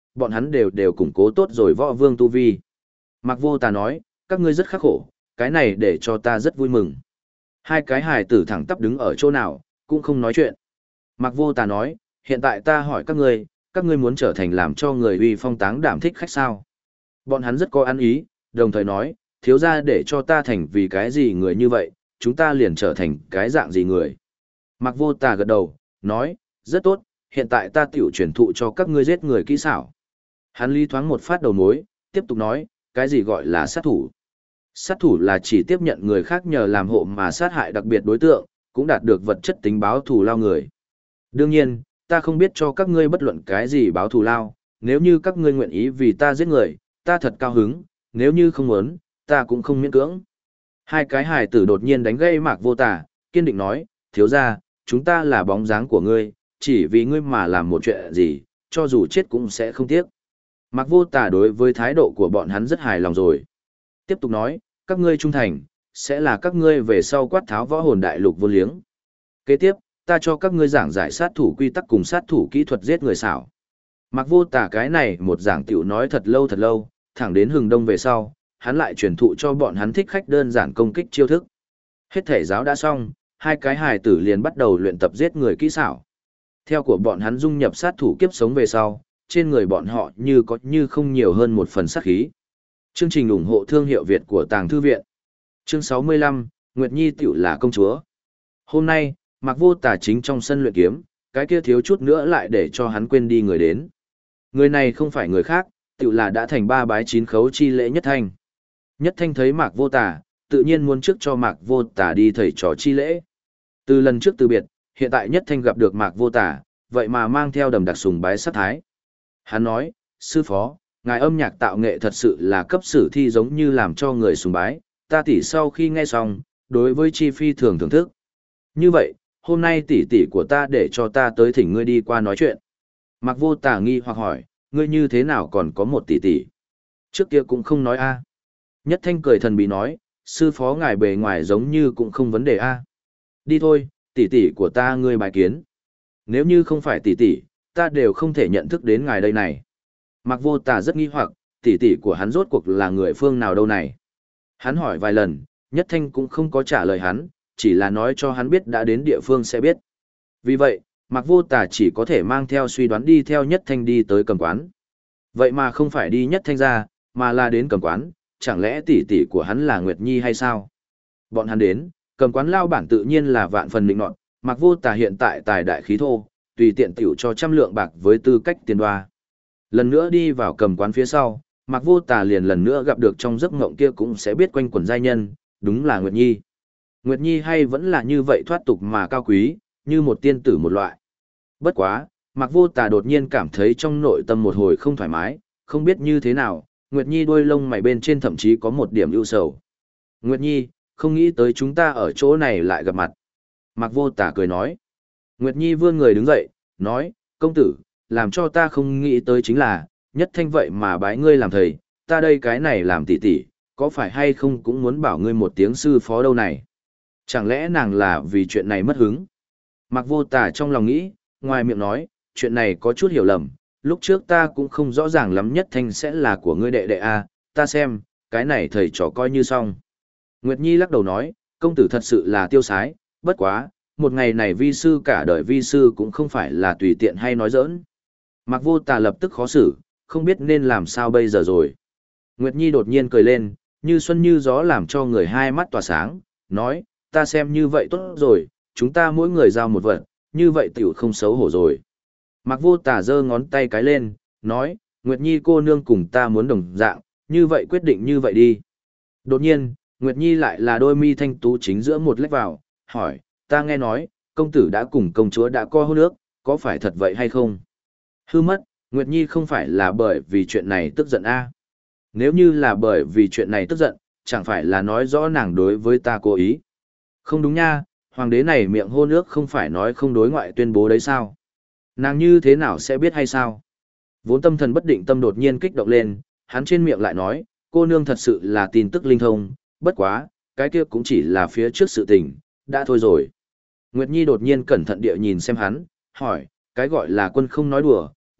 bọn hắn đều củng cố tốt rồi võ vương tu vi. Mạc Vô Tà nói, các ngươi rất khắc khổ, cái này để cho ta rất vui mừng. Hai cái hài tử thẳng tắp đứng ở chỗ nào, cũng không nói chuyện. Mạc Vô Tà nói, hiện tại ta hỏi các ngươi muốn trở thành làm cho người uy phong táng đảm thích khách sao? Bọn hắn rất có ăn ý, đồng thời nói, thiếu ra để cho ta thành vì cái gì người như vậy, chúng ta liền trở thành cái dạng gì người. Mạc Vô Tà gật đầu, nói, rất tốt, hiện tại ta tiểu truyền thụ cho các ngươi giết người kỹ xảo. Hắn lý thoáng một phát đầu mối, tiếp tục nói, cái gì gọi là sát thủ? Sát thủ là chỉ tiếp nhận người khác nhờ làm hộ mà sát hại đặc biệt đối tượng, cũng đạt được vật chất tính báo thù lao người. Đương nhiên, ta không biết cho các ngươi bất luận cái gì báo thù lao, nếu như các ngươi nguyện ý vì ta giết người, ta thật cao hứng, nếu như không muốn, ta cũng không miễn cưỡng. Hai cái hài tử đột nhiên đánh gây Mạc Vô Tà, kiên định nói, thiếu ra, chúng ta là bóng dáng của ngươi, chỉ vì ngươi mà làm một chuyện gì, cho dù chết cũng sẽ không tiếc. Mạc Vô Tà đối với thái độ của bọn hắn rất hài lòng rồi. Tiếp tục nói, các ngươi trung thành, sẽ là các ngươi về sau quát tháo võ hồn đại lục vô liếng. Kế tiếp, ta cho các ngươi giảng giải sát thủ quy tắc cùng sát thủ kỹ thuật giết người xảo. Mạc Vô Tà cái này một giảng tiểu nói thật lâu, thẳng đến hừng đông về sau, hắn lại truyền thụ cho bọn hắn thích khách đơn giản công kích chiêu thức. Hết thể giáo đã xong, hai cái hài tử liền bắt đầu luyện tập giết người kỹ xảo. Theo của bọn hắn dung nhập sát thủ kiếp sống về sau, trên người bọn họ như có như không nhiều hơn một phần sát khí. Chương trình ủng hộ thương hiệu Việt của Tàng Thư Viện. Chương 65, Nguyệt Nhi tiểu là công chúa. Hôm nay, Mạc Vô Tà chính trong sân luyện kiếm, cái kia thiếu chút nữa lại để cho hắn quên đi người đến. Người này không phải người khác, tiểu là đã thành ba bái chín khấu chi lễ Nhất Thanh. Nhất Thanh thấy Mạc Vô Tà, tự nhiên muốn trước cho Mạc Vô Tà đi thầy trò chi lễ. Từ lần trước từ biệt, hiện tại Nhất Thanh gặp được Mạc Vô Tà, vậy mà mang theo đầm đặc sùng bái sát thái. Hắn nói, sư phó, ngài âm nhạc tạo nghệ thật sự là cấp sử thi giống như làm cho người sùng bái, ta tỷ sau khi nghe xong, đối với chi phi thường thưởng thức. Như vậy, hôm nay tỷ tỷ của ta để cho ta tới thỉnh ngươi đi qua nói chuyện. Mạc Vô Tà nghi hoặc hỏi, ngươi như thế nào còn có một tỷ tỷ? Trước kia cũng không nói a. Nhất Thanh cười thần bí nói, sư phó ngài bề ngoài giống như cũng không vấn đề a. Đi thôi, tỷ tỷ của ta ngươi bài kiến. Nếu như không phải tỷ tỷ, ta đều không thể nhận thức đến ngài đây này. Mạc Vô Tà rất nghi hoặc, tỷ tỷ của hắn rốt cuộc là người phương nào đâu này. Hắn hỏi vài lần, Nhất Thanh cũng không có trả lời hắn, chỉ là nói cho hắn biết đã đến địa phương sẽ biết. Vì vậy, Mạc Vô Tà chỉ có thể mang theo suy đoán đi theo Nhất Thanh đi tới cầm quán. Vậy mà không phải đi Nhất Thanh ra, mà là đến cầm quán, chẳng lẽ tỷ tỷ của hắn là Nguyệt Nhi hay sao? Bọn hắn đến, cầm quán lao bản tự nhiên là vạn phần định nọt, Mạc Vô Tà hiện tại tài đại khí thô, tùy tiện tiểu cho 100 lượng bạc với tư cách tiền đoa. Lần nữa đi vào cầm quán phía sau, Mạc Vô Tà liền lần nữa gặp được trong giấc mộng kia cũng sẽ biết quanh quẩn giai nhân, đúng là Nguyệt Nhi. Nguyệt Nhi hay vẫn là như vậy thoát tục mà cao quý, như một tiên tử một loại. Bất quá, Mạc Vô Tà đột nhiên cảm thấy trong nội tâm một hồi không thoải mái, không biết như thế nào, Nguyệt Nhi đôi lông mày bên trên thậm chí có một điểm ưu sầu. Nguyệt Nhi, không nghĩ tới chúng ta ở chỗ này lại gặp mặt. Mạc Vô Tà cười nói. Nguyệt Nhi vươn người đứng dậy, nói, công tử, làm cho ta không nghĩ tới chính là, Nhất Thanh vậy mà bái ngươi làm thầy, ta đây cái này làm tỷ tỷ, có phải hay không cũng muốn bảo ngươi một tiếng sư phó đâu này. Chẳng lẽ nàng là vì chuyện này mất hứng? Mạc Vô Tà trong lòng nghĩ, ngoài miệng nói, chuyện này có chút hiểu lầm, lúc trước ta cũng không rõ ràng lắm Nhất Thanh sẽ là của ngươi đệ đệ a, ta xem, cái này thầy trò coi như xong. Nguyệt Nhi lắc đầu nói, công tử thật sự là tiêu sái, bất quá, một ngày này vi sư cả đời vi sư cũng không phải là tùy tiện hay nói giỡn. Mạc Vô Tà lập tức khó xử, không biết nên làm sao bây giờ rồi. Nguyệt Nhi đột nhiên cười lên, như xuân như gió làm cho người hai mắt tỏa sáng, nói, ta xem như vậy tốt rồi, chúng ta mỗi người giao một vật, như vậy tiểu không xấu hổ rồi. Mạc Vô Tà giơ ngón tay cái lên, nói, Nguyệt Nhi cô nương cùng ta muốn đồng dạng, như vậy quyết định như vậy đi. Đột nhiên, Nguyệt Nhi lại là đôi mi thanh tú chính giữa một lách vào, hỏi, ta nghe nói, công tử đã cùng công chúa đã co hôn ước, có phải thật vậy hay không? Hư mất, Nguyệt Nhi không phải là bởi vì chuyện này tức giận a? Nếu như là bởi vì chuyện này tức giận, chẳng phải là nói rõ nàng đối với ta cố ý. Không đúng nha, hoàng đế này miệng hôn ước không phải nói không đối ngoại tuyên bố đấy sao? Nàng như thế nào sẽ biết hay sao? Vốn tâm thần bất định tâm đột nhiên kích động lên, hắn trên miệng lại nói, cô nương thật sự là tin tức linh thông, bất quá, cái kia cũng chỉ là phía trước sự tình, đã thôi rồi. Nguyệt Nhi đột nhiên cẩn thận địa nhìn xem hắn, hỏi, cái gọi là quân không nói đùa,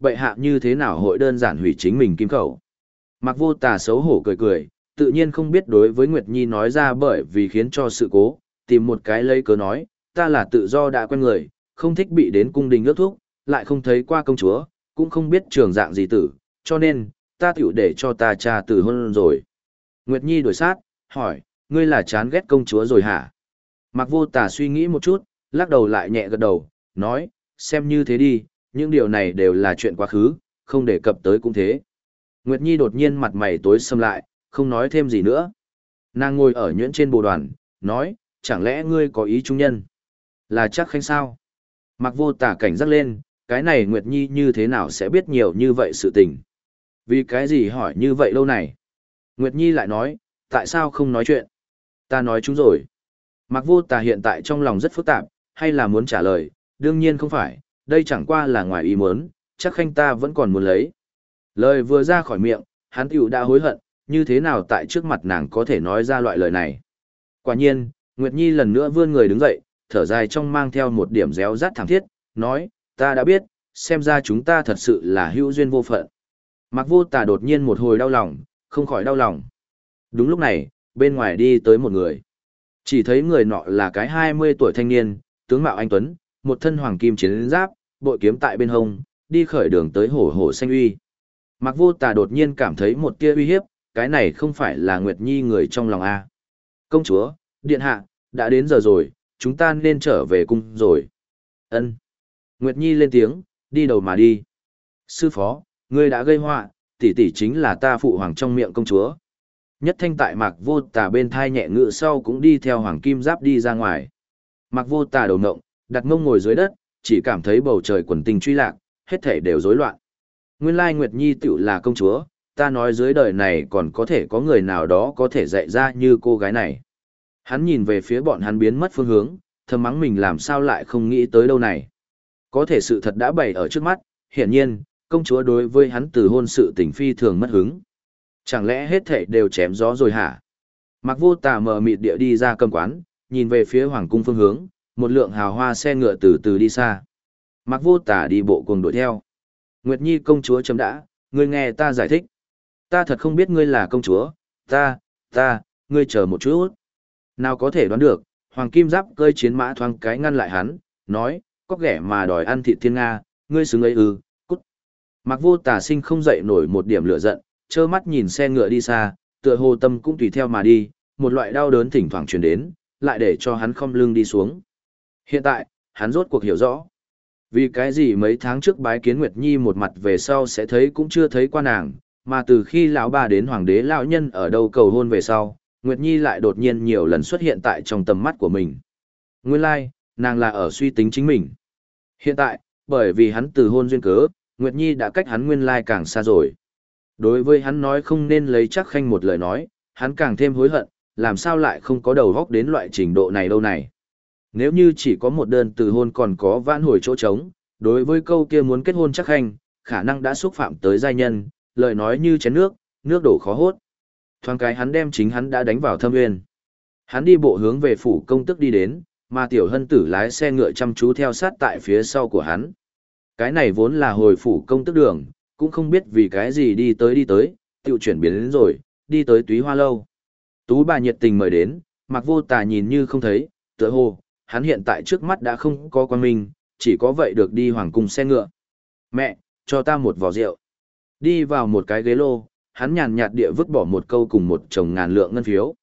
bệ hạ như thế nào hội đơn giản hủy chính mình kim khẩu. Mạc Vô Tà xấu hổ cười cười, tự nhiên không biết đối với Nguyệt Nhi nói ra bởi vì khiến cho sự cố, tìm một cái lấy cớ nói, ta là tự do đã quen người, không thích bị đến cung đình ước thúc, lại không thấy qua công chúa, cũng không biết trường dạng gì tử, cho nên, ta tiểu để cho ta cha từ hôn rồi. Nguyệt Nhi đổi sát, hỏi, ngươi là chán ghét công chúa rồi hả? Mạc Vô Tà suy nghĩ một chút, lắc đầu lại nhẹ gật đầu, nói, xem như thế đi, những điều này đều là chuyện quá khứ, không đề cập tới cũng thế. Nguyệt Nhi đột nhiên mặt mày tối sầm lại, không nói thêm gì nữa. Nàng ngồi ở nhuyễn trên bồ đoàn, nói, chẳng lẽ ngươi có ý trung nhân? Là chắc khanh sao? Mạc Vô Tà cảnh giác lên, cái này Nguyệt Nhi như thế nào sẽ biết nhiều như vậy sự tình? Vì cái gì hỏi như vậy lâu này? Nguyệt Nhi lại nói, tại sao không nói chuyện? Ta nói chúng rồi. Mạc Vô Tà hiện tại trong lòng rất phức tạp, hay là muốn trả lời, đương nhiên không phải, đây chẳng qua là ngoài ý muốn, chắc khanh ta vẫn còn muốn lấy. Lời vừa ra khỏi miệng, hắn tiểu đã hối hận, như thế nào tại trước mặt nàng có thể nói ra loại lời này. Quả nhiên, Nguyệt Nhi lần nữa vươn người đứng dậy, thở dài trong mang theo một điểm réo rát thảm thiết, nói, ta đã biết, xem ra chúng ta thật sự là hữu duyên vô phận. Mạc Vô Tà đột nhiên một hồi đau lòng, không khỏi đau lòng. Đúng lúc này, bên ngoài đi tới một người. Chỉ thấy người nọ là cái 20 tuổi thanh niên, tướng mạo anh tuấn, một thân hoàng kim chiến giáp, bội kiếm tại bên hông, đi khởi đường tới hổ hổ xanh uy. Mạc Vô Tà đột nhiên cảm thấy một tia uy hiếp, cái này không phải là Nguyệt Nhi người trong lòng a. Công chúa, điện hạ, đã đến giờ rồi, chúng ta nên trở về cung rồi. Ân. Nguyệt Nhi lên tiếng, đi đầu mà đi. Sư phó, ngươi đã gây họa, tỷ tỷ chính là ta phụ hoàng trong miệng công chúa. Nhất Thanh tại Mạc Vô Tà bên thai nhẹ ngự sau cũng đi theo hoàng kim giáp đi ra ngoài. Mạc Vô Tà đầu ngộng, đặt mông ngồi dưới đất, chỉ cảm thấy bầu trời quần tình truy lạc, hết thể đều rối loạn. Nguyên lai Nguyệt Nhi tiểu là công chúa, ta nói dưới đời này còn có thể có người nào đó có thể dạy ra như cô gái này. Hắn nhìn về phía bọn hắn biến mất phương hướng, thầm mắng mình làm sao lại không nghĩ tới đâu này. Có thể sự thật đã bày ở trước mắt, hiển nhiên, công chúa đối với hắn từ hôn sự tình phi thường mất hứng. Chẳng lẽ hết thảy đều chém gió rồi hả? Mạc Vô Tà mờ mịt địa đi ra cầm quán, nhìn về phía hoàng cung phương hướng, một lượng hào hoa xe ngựa từ từ đi xa. Mạc Vô Tà đi bộ cùng đuổi theo. Nguyệt Nhi công chúa chấm đã, ngươi nghe ta giải thích. Ta thật không biết ngươi là công chúa, ngươi chờ một chút. Nào có thể đoán được, Hoàng Kim Giáp cơi chiến mã thoáng cái ngăn lại hắn, nói, có ghẻ mà đòi ăn thịt thiên Nga, ngươi xứng ấy ư, cút. Mạc Vô Tà sinh không dậy nổi một điểm lửa giận, trơ mắt nhìn xe ngựa đi xa, tựa hồ tâm cũng tùy theo mà đi, một loại đau đớn thỉnh thoảng truyền đến, lại để cho hắn khom lưng đi xuống. Hiện tại, hắn rốt cuộc hiểu rõ. Vì cái gì mấy tháng trước bái kiến Nguyệt Nhi một mặt về sau sẽ thấy cũng chưa thấy qua nàng, mà từ khi lão bà đến hoàng đế lão nhân ở đâu cầu hôn về sau, Nguyệt Nhi lại đột nhiên nhiều lần xuất hiện tại trong tầm mắt của mình. Nguyên lai, nàng là ở suy tính chính mình. Hiện tại, bởi vì hắn từ hôn duyên cớ, Nguyệt Nhi đã cách hắn nguyên lai càng xa rồi. Đối với hắn nói không nên lấy chắc khanh một lời nói, hắn càng thêm hối hận, làm sao lại không có đầu góc đến loại trình độ này đâu này. Nếu như chỉ có một đơn từ hôn còn có vãn hồi chỗ trống, đối với câu kia muốn kết hôn chắc khanh, khả năng đã xúc phạm tới giai nhân, lời nói như chén nước, nước đổ khó hốt. Thoáng cái hắn đem chính hắn đã đánh vào thâm nguyên. Hắn đi bộ hướng về phủ công tức đi đến, mà tiểu hân tử lái xe ngựa chăm chú theo sát tại phía sau của hắn. Cái này vốn là hồi phủ công tức đường, cũng không biết vì cái gì đi tới, tiểu chuyển biến đến rồi, đi tới Túy Hoa Lâu. Tú bà nhiệt tình mời đến, Mạc Vô Tà nhìn như không thấy, tựa hồ, hắn hiện tại trước mắt đã không có quan minh, chỉ có vậy được đi hoàng cung xe ngựa. Mẹ, cho ta một vò rượu. Đi vào một cái ghế lô, hắn nhàn nhạt địa vứt bỏ một câu cùng một chồng ngàn lượng ngân phiếu,